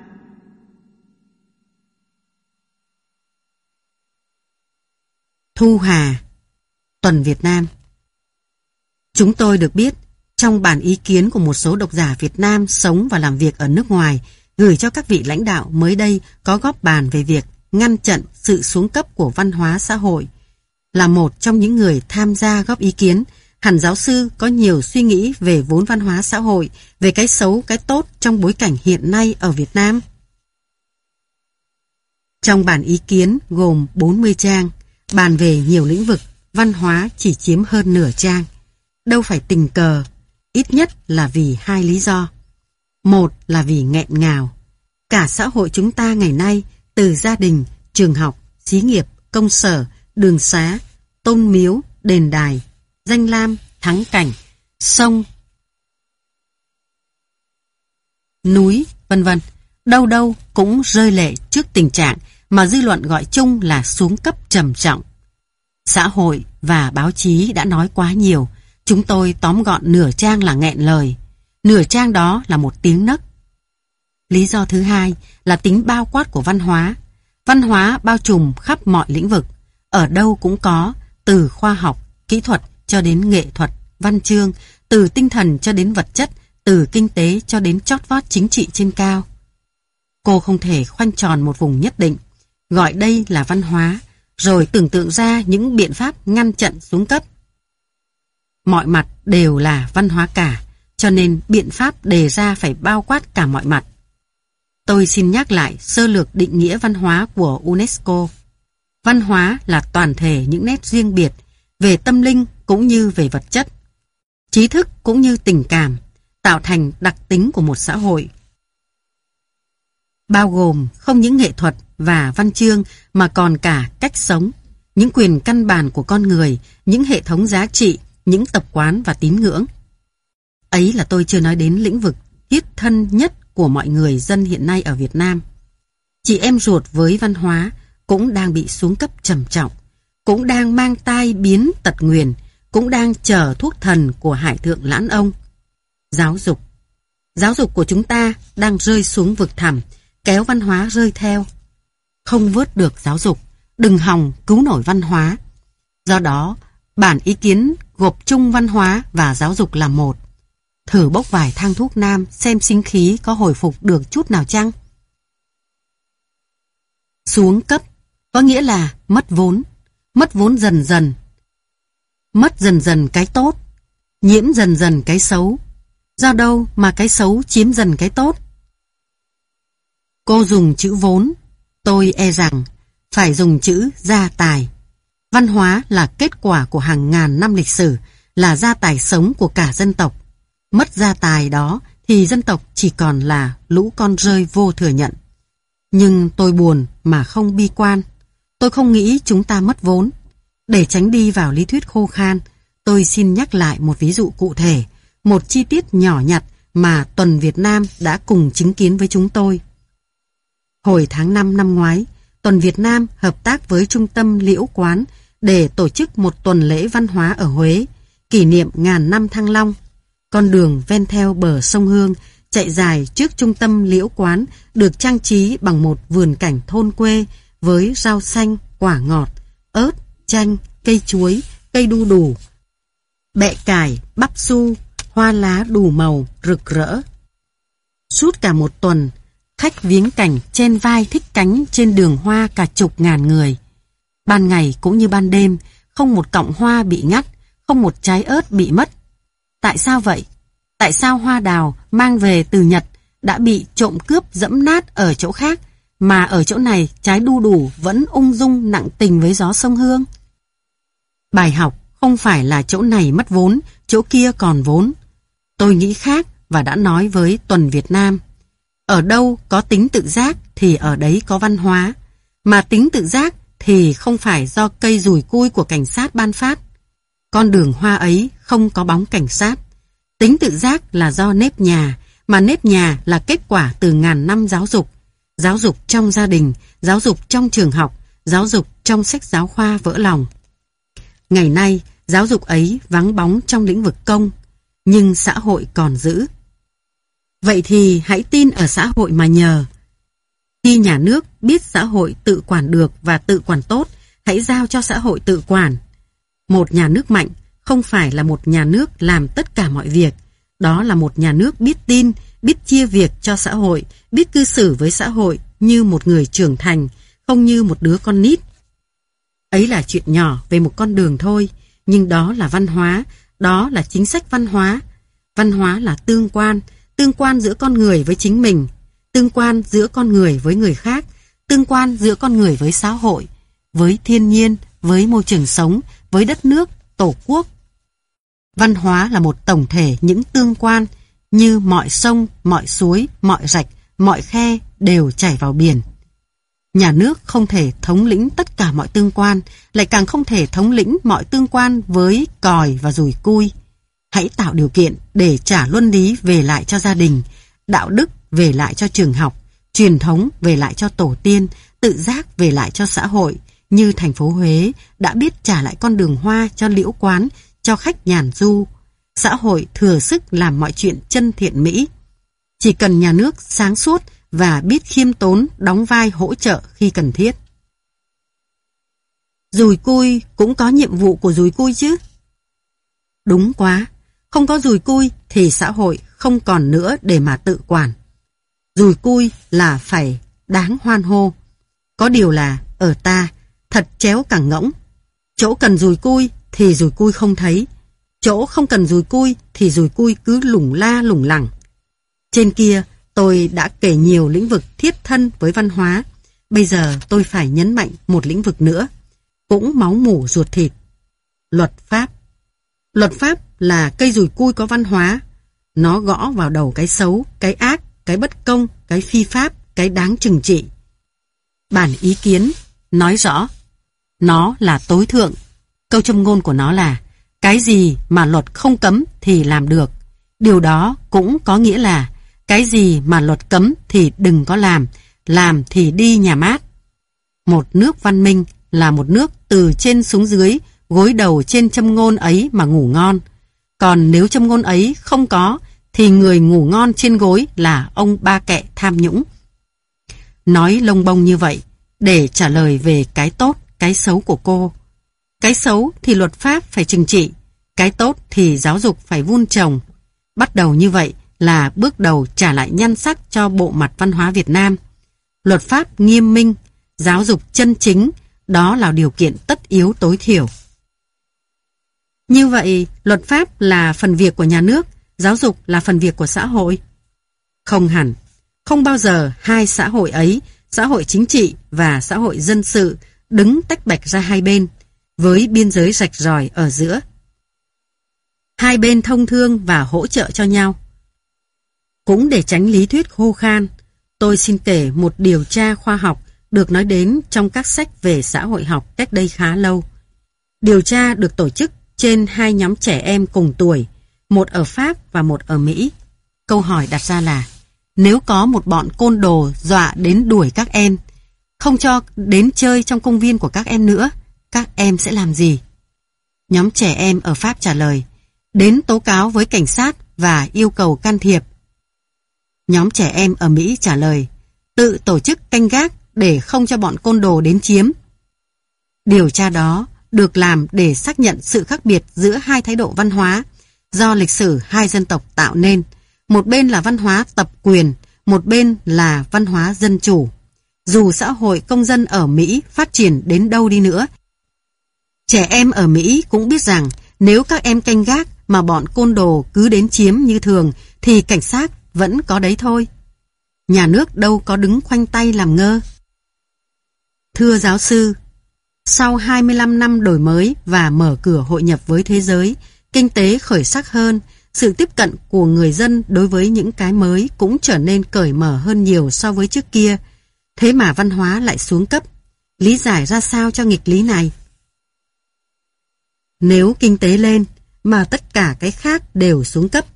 Thu Hà, Tuần Việt Nam. Chúng tôi được biết, trong bản ý kiến của một số độc giả Việt Nam sống và làm việc ở nước ngoài, gửi cho các vị lãnh đạo mới đây có góp bàn về việc ngăn chặn sự xuống cấp của văn hóa xã hội. Là một trong những người tham gia góp ý kiến, hẳn giáo sư có nhiều suy nghĩ về vốn văn hóa xã hội, về cái xấu, cái tốt trong bối cảnh hiện nay ở Việt Nam. Trong bản ý kiến gồm bốn mươi trang, bàn về nhiều lĩnh vực, văn hóa chỉ chiếm hơn nửa trang. Đâu phải tình cờ, ít nhất là vì hai lý do. Một là vì nghẹn ngào. Cả xã hội chúng ta ngày nay, từ gia đình, trường học, xí nghiệp, công sở, đường xá, tôn miếu, đền đài, danh lam, thắng cảnh, sông, núi, vân vân, đâu đâu cũng rơi lệ trước tình trạng mà dư luận gọi chung là xuống cấp trầm trọng. Xã hội và báo chí đã nói quá nhiều, chúng tôi tóm gọn nửa trang là nghẹn lời, nửa trang đó là một tiếng nấc. Lý do thứ hai là tính bao quát của văn hóa. Văn hóa bao trùm khắp mọi lĩnh vực, ở đâu cũng có, từ khoa học, kỹ thuật cho đến nghệ thuật, văn chương, từ tinh thần cho đến vật chất, từ kinh tế cho đến chót vót chính trị trên cao. Cô không thể khoanh tròn một vùng nhất định, gọi đây là văn hóa, rồi tưởng tượng ra những biện pháp ngăn chặn xuống cấp. Mọi mặt đều là văn hóa cả, cho nên biện pháp đề ra phải bao quát cả mọi mặt. Tôi xin nhắc lại sơ lược định nghĩa văn hóa của UNESCO. Văn hóa là toàn thể những nét riêng biệt, về tâm linh cũng như về vật chất, trí thức cũng như tình cảm, tạo thành đặc tính của một xã hội. Bao gồm không những nghệ thuật và văn chương mà còn cả cách sống, những quyền căn bản của con người, những hệ thống giá trị, những tập quán và tín ngưỡng. Ấy là tôi chưa nói đến lĩnh vực thiết thân nhất của mọi người dân hiện nay ở Việt Nam. Chị em ruột với văn hóa cũng đang bị xuống cấp trầm trọng, cũng đang mang tai biến tật nguyền, cũng đang chờ thuốc thần của Hải Thượng Lãn Ông. Giáo dục. Giáo dục của chúng ta đang rơi xuống vực thẳm, kéo văn hóa rơi theo. Không vớt được giáo dục, đừng hòng cứu nổi văn hóa. Do đó, bản ý kiến gộp chung văn hóa và giáo dục là một. Thử bốc vài thang thuốc nam xem sinh khí có hồi phục được chút nào chăng? Xuống cấp có nghĩa là mất vốn, mất vốn dần dần. Mất dần dần cái tốt, nhiễm dần dần cái xấu. Do đâu mà cái xấu chiếm dần cái tốt? Cô dùng chữ vốn, tôi e rằng phải dùng chữ gia tài. Văn hóa là kết quả của hàng ngàn năm lịch sử, là gia tài sống của cả dân tộc. Mất gia tài đó thì dân tộc chỉ còn là lũ con rơi vô thừa nhận. Nhưng tôi buồn mà không bi quan. Tôi không nghĩ chúng ta mất vốn. Để tránh đi vào lý thuyết khô khan, tôi xin nhắc lại một ví dụ cụ thể, một chi tiết nhỏ nhặt mà Tuần Việt Nam đã cùng chứng kiến với chúng tôi. Hồi tháng năm năm ngoái, Tuần Việt Nam hợp tác với Trung tâm Liễu Quán để tổ chức một tuần lễ văn hóa ở Huế, kỷ niệm ngàn năm Thăng Long. Con đường ven theo bờ sông Hương chạy dài trước Trung tâm Liễu Quán được trang trí bằng một vườn cảnh thôn quê với rau xanh, quả ngọt, ớt, chanh, cây chuối, cây đu đủ, bẹ cải, bắp su, hoa lá đủ màu, rực rỡ. Suốt cả một tuần, khách viếng cảnh chen vai thích cánh trên đường hoa cả chục ngàn người. Ban ngày cũng như ban đêm, không một cọng hoa bị ngắt, không một trái ớt bị mất. Tại sao vậy? Tại sao hoa đào mang về từ Nhật đã bị trộm cướp dẫm nát ở chỗ khác, mà ở chỗ này trái đu đủ vẫn ung dung nặng tình với gió sông Hương? Bài học không phải là chỗ này mất vốn, chỗ kia còn vốn. Tôi nghĩ khác và đã nói với Tuần Việt Nam. Ở đâu có tính tự giác thì ở đấy có văn hóa. Mà tính tự giác thì không phải do cây dùi cui của cảnh sát ban phát. Con đường hoa ấy không có bóng cảnh sát. Tính tự giác là do nếp nhà, mà nếp nhà là kết quả từ ngàn năm giáo dục. Giáo dục trong gia đình, giáo dục trong trường học, giáo dục trong sách giáo khoa vỡ lòng. Ngày nay, giáo dục ấy vắng bóng trong lĩnh vực công, nhưng xã hội còn giữ. Vậy thì hãy tin ở xã hội mà nhờ. Khi nhà nước biết xã hội tự quản được và tự quản tốt, hãy giao cho xã hội tự quản. Một nhà nước mạnh không phải là một nhà nước làm tất cả mọi việc. Đó là một nhà nước biết tin, biết chia việc cho xã hội, biết cư xử với xã hội như một người trưởng thành, không như một đứa con nít. Ấy là chuyện nhỏ về một con đường thôi, nhưng đó là văn hóa, đó là chính sách văn hóa. Văn hóa là tương quan, tương quan giữa con người với chính mình, tương quan giữa con người với người khác, tương quan giữa con người với xã hội, với thiên nhiên, với môi trường sống, với đất nước, tổ quốc. Văn hóa là một tổng thể những tương quan, như mọi sông, mọi suối, mọi rạch, mọi khe đều chảy vào biển. Nhà nước không thể thống lĩnh tất cả mọi tương quan, lại càng không thể thống lĩnh mọi tương quan với còi và dùi cui. Hãy tạo điều kiện để trả luân lý về lại cho gia đình, đạo đức về lại cho trường học, truyền thống về lại cho tổ tiên, tự giác về lại cho xã hội, như thành phố Huế đã biết trả lại con đường hoa cho liễu quán, cho khách nhàn du. Xã hội thừa sức làm mọi chuyện chân thiện mỹ. Chỉ cần nhà nước sáng suốt và biết khiêm tốn đóng vai hỗ trợ khi cần thiết. Dùi cui cũng có nhiệm vụ của dùi cui chứ? Đúng quá, không có dùi cui thì xã hội không còn nữa để mà tự quản. Dùi cui là phải đáng hoan hô. Có điều là ở ta thật chéo cả ngỗng. Chỗ cần dùi cui thì dùi cui không thấy. Chỗ không cần dùi cui thì dùi cui cứ lủng la lủng lẳng. Trên kia tôi đã kể nhiều lĩnh vực thiết thân với văn hóa. Bây giờ tôi phải nhấn mạnh một lĩnh vực nữa, cũng máu mủ ruột thịt. Luật pháp. Luật pháp là cây dùi cui có văn hóa. Nó gõ vào đầu cái xấu, cái ác, cái bất công, cái phi pháp, cái đáng trừng trị. Bản ý kiến nói rõ, nó là tối thượng. Câu châm ngôn của nó là cái gì mà luật không cấm thì làm được. Điều đó cũng có nghĩa là cái gì mà luật cấm thì đừng có làm, làm thì đi nhà mát. Một nước văn minh là một nước từ trên xuống dưới, gối đầu trên châm ngôn ấy mà ngủ ngon. Còn nếu châm ngôn ấy không có, thì người ngủ ngon trên gối là ông ba kẹ tham nhũng. Nói lông bông như vậy, để trả lời về cái tốt, cái xấu của cô. Cái xấu thì luật pháp phải trừng trị, cái tốt thì giáo dục phải vun trồng. Bắt đầu như vậy là bước đầu trả lại nhan sắc cho bộ mặt văn hóa Việt Nam. Luật pháp nghiêm minh, giáo dục chân chính, đó là điều kiện tất yếu tối thiểu. Như vậy, luật pháp là phần việc của nhà nước, giáo dục là phần việc của xã hội. Không hẳn, không bao giờ hai xã hội ấy, xã hội chính trị và xã hội dân sự, đứng tách bạch ra hai bên, với biên giới rạch ròi ở giữa. Hai bên thông thương và hỗ trợ cho nhau. Cũng để tránh lý thuyết khô khan, tôi xin kể một điều tra khoa học được nói đến trong các sách về xã hội học cách đây khá lâu. Điều tra được tổ chức trên hai nhóm trẻ em cùng tuổi, một ở Pháp và một ở Mỹ. Câu hỏi đặt ra là, nếu có một bọn côn đồ dọa đến đuổi các em, không cho đến chơi trong công viên của các em nữa, các em sẽ làm gì? Nhóm trẻ em ở Pháp trả lời, đến tố cáo với cảnh sát và yêu cầu can thiệp. Nhóm trẻ em ở Mỹ trả lời, tự tổ chức canh gác để không cho bọn côn đồ đến chiếm. Điều tra đó được làm để xác nhận sự khác biệt giữa hai thái độ văn hóa do lịch sử hai dân tộc tạo nên. Một bên là văn hóa tập quyền, một bên là văn hóa dân chủ. Dù xã hội công dân ở Mỹ phát triển đến đâu đi nữa, trẻ em ở Mỹ cũng biết rằng nếu các em canh gác mà bọn côn đồ cứ đến chiếm như thường thì cảnh sát vẫn có đấy thôi. Nhà nước đâu có đứng khoanh tay làm ngơ. Thưa giáo sư, sau hai mươi lăm năm đổi mới và mở cửa hội nhập với thế giới, kinh tế khởi sắc hơn, sự tiếp cận của người dân đối với những cái mới cũng trở nên cởi mở hơn nhiều so với trước kia. Thế mà văn hóa lại xuống cấp. Lý giải ra sao cho nghịch lý này? Nếu kinh tế lên mà tất cả cái khác đều xuống cấp,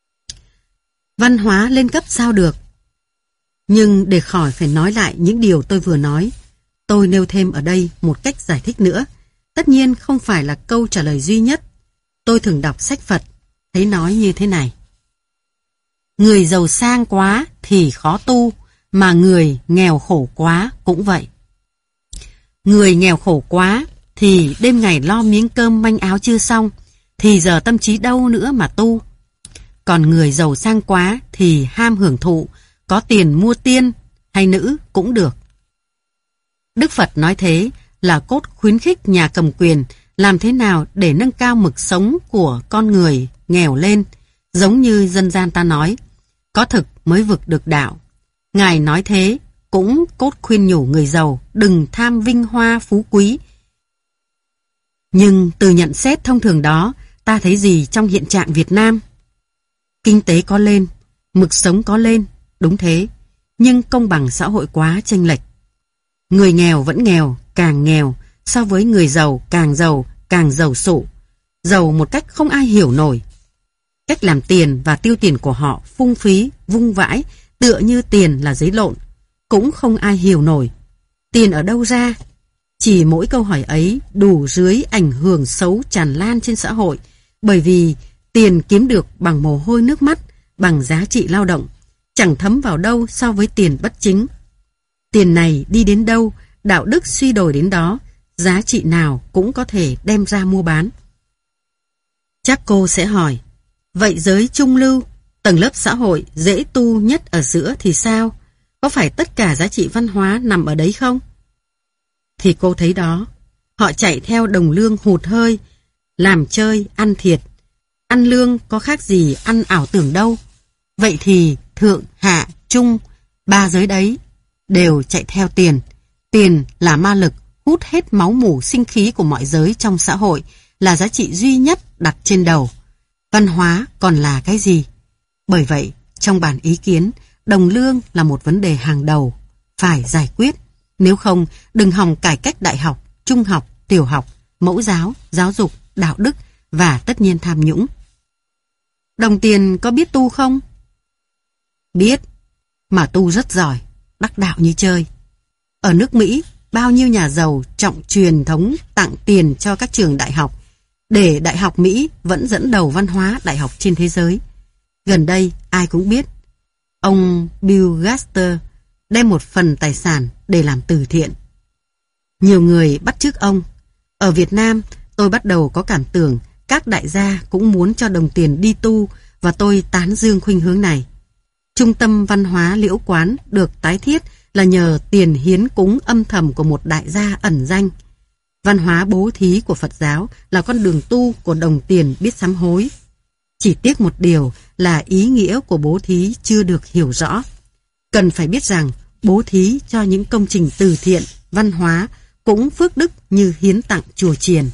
văn hóa lên cấp sao được? Nhưng để khỏi phải nói lại những điều tôi vừa nói, tôi nêu thêm ở đây một cách giải thích nữa. Tất nhiên không phải là câu trả lời duy nhất. Tôi thường đọc sách Phật, thấy nói như thế này: người giàu sang quá thì khó tu, mà người nghèo khổ quá cũng vậy. Người nghèo khổ quá thì đêm ngày lo miếng cơm manh áo chưa xong, thì giờ tâm trí đâu nữa mà tu. Còn người giàu sang quá thì ham hưởng thụ, có tiền mua tiên hay nữ cũng được. Đức Phật nói thế là cốt khuyến khích nhà cầm quyền làm thế nào để nâng cao mực sống của con người nghèo lên, giống như dân gian ta nói, có thực mới vực được đạo. Ngài nói thế cũng cốt khuyên nhủ người giàu đừng tham vinh hoa phú quý. Nhưng từ nhận xét thông thường đó, ta thấy gì trong hiện trạng Việt Nam? Kinh tế có lên, mực sống có lên, đúng thế, nhưng công bằng xã hội quá chênh lệch. Người nghèo vẫn nghèo, càng nghèo, so với người giàu càng giàu, càng giàu sụ, giàu một cách không ai hiểu nổi. Cách làm tiền và tiêu tiền của họ phung phí, vung vãi, tựa như tiền là giấy lộn, cũng không ai hiểu nổi. Tiền ở đâu ra? Chỉ mỗi câu hỏi ấy đủ dưới ảnh hưởng xấu tràn lan trên xã hội, bởi vì tiền kiếm được bằng mồ hôi nước mắt, bằng giá trị lao động, chẳng thấm vào đâu so với tiền bất chính. Tiền này đi đến đâu, đạo đức suy đồi đến đó, giá trị nào cũng có thể đem ra mua bán. Chắc cô sẽ hỏi, vậy giới trung lưu, tầng lớp xã hội dễ tu nhất ở giữa thì sao? Có phải tất cả giá trị văn hóa nằm ở đấy không? Thì cô thấy đó, họ chạy theo đồng lương hụt hơi, làm chơi, ăn thiệt. Ăn lương có khác gì ăn ảo tưởng đâu. Vậy thì thượng, hạ, trung, ba giới đấy đều chạy theo tiền. Tiền là ma lực hút hết máu mủ sinh khí của mọi giới trong xã hội, là giá trị duy nhất đặt trên đầu. Văn hóa còn là cái gì? Bởi vậy, trong bản ý kiến, đồng lương là một vấn đề hàng đầu, phải giải quyết. Nếu không, đừng hòng cải cách đại học, trung học, tiểu học, mẫu giáo, giáo dục, đạo đức và tất nhiên tham nhũng. Đồng tiền có biết tu không? Biết, mà tu rất giỏi, đắc đạo như chơi. Ở nước Mỹ, bao nhiêu nhà giàu trọng truyền thống tặng tiền cho các trường đại học, để Đại học Mỹ vẫn dẫn đầu văn hóa đại học trên thế giới. Gần đây, ai cũng biết, ông Bill Gates đem một phần tài sản để làm từ thiện. Nhiều người bắt chước ông. Ở Việt Nam, tôi bắt đầu có cảm tưởng các đại gia cũng muốn cho đồng tiền đi tu, và tôi tán dương khuynh hướng này. Trung tâm văn hóa Liễu Quán được tái thiết là nhờ tiền hiến cúng âm thầm của một đại gia ẩn danh. Văn hóa bố thí của Phật giáo là con đường tu của đồng tiền biết sám hối. Chỉ tiếc một điều là ý nghĩa của bố thí chưa được hiểu rõ. Cần phải biết rằng bố thí cho những công trình từ thiện, văn hóa cũng phước đức như hiến tặng chùa chiền.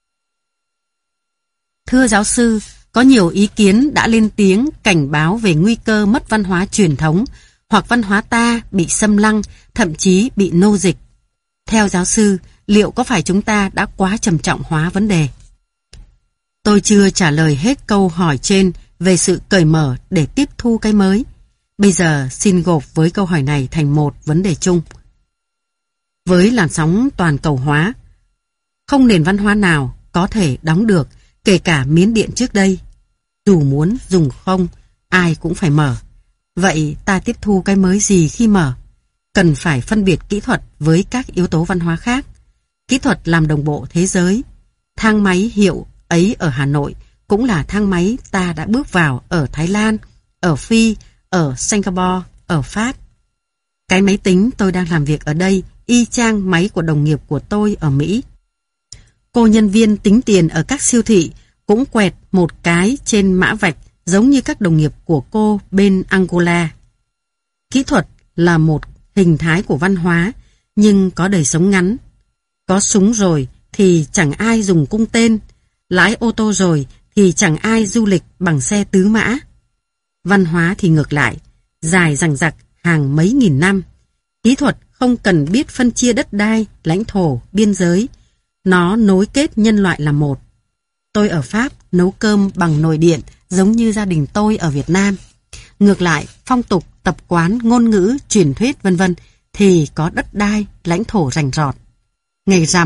Thưa giáo sư, có nhiều ý kiến đã lên tiếng cảnh báo về nguy cơ mất văn hóa truyền thống, hoặc văn hóa ta bị xâm lăng, thậm chí bị nô dịch. Theo giáo sư, liệu có phải chúng ta đã quá trầm trọng hóa vấn đề? Tôi chưa trả lời hết câu hỏi trên về sự cởi mở để tiếp thu cái mới. Bây giờ xin gộp với câu hỏi này thành một vấn đề chung. Với làn sóng toàn cầu hóa, không nền văn hóa nào có thể đóng được, kể cả Miến Điện trước đây. Dù muốn dùng không, ai cũng phải mở. Vậy ta tiếp thu cái mới gì khi mở? Cần phải phân biệt kỹ thuật với các yếu tố văn hóa khác. Kỹ thuật làm đồng bộ thế giới. Thang máy hiệu ấy ở Hà Nội cũng là thang máy ta đã bước vào ở Thái Lan, ở Phi, ở Singapore, ở Pháp. Cái máy tính tôi đang làm việc ở đây y chang máy của đồng nghiệp của tôi ở Mỹ. Cô nhân viên tính tiền ở các siêu thị cũng quẹt một cái trên mã vạch giống như các đồng nghiệp của cô bên Angola. Kỹ thuật là một hình thái của văn hóa, nhưng có đời sống ngắn. Có súng rồi thì chẳng ai dùng cung tên, lái ô tô rồi thì chẳng ai du lịch bằng xe tứ mã. Văn hóa thì ngược lại, dài dằng dặc hàng mấy nghìn năm. Kỹ thuật không cần biết phân chia đất đai, lãnh thổ, biên giới. Nó nối kết nhân loại là một. Tôi ở Pháp nấu cơm bằng nồi điện giống như gia đình tôi ở Việt Nam. Ngược lại, phong tục, tập quán, ngôn ngữ, truyền thuyết vân vân thì có đất đai, lãnh thổ rành rọt. Ngày rằm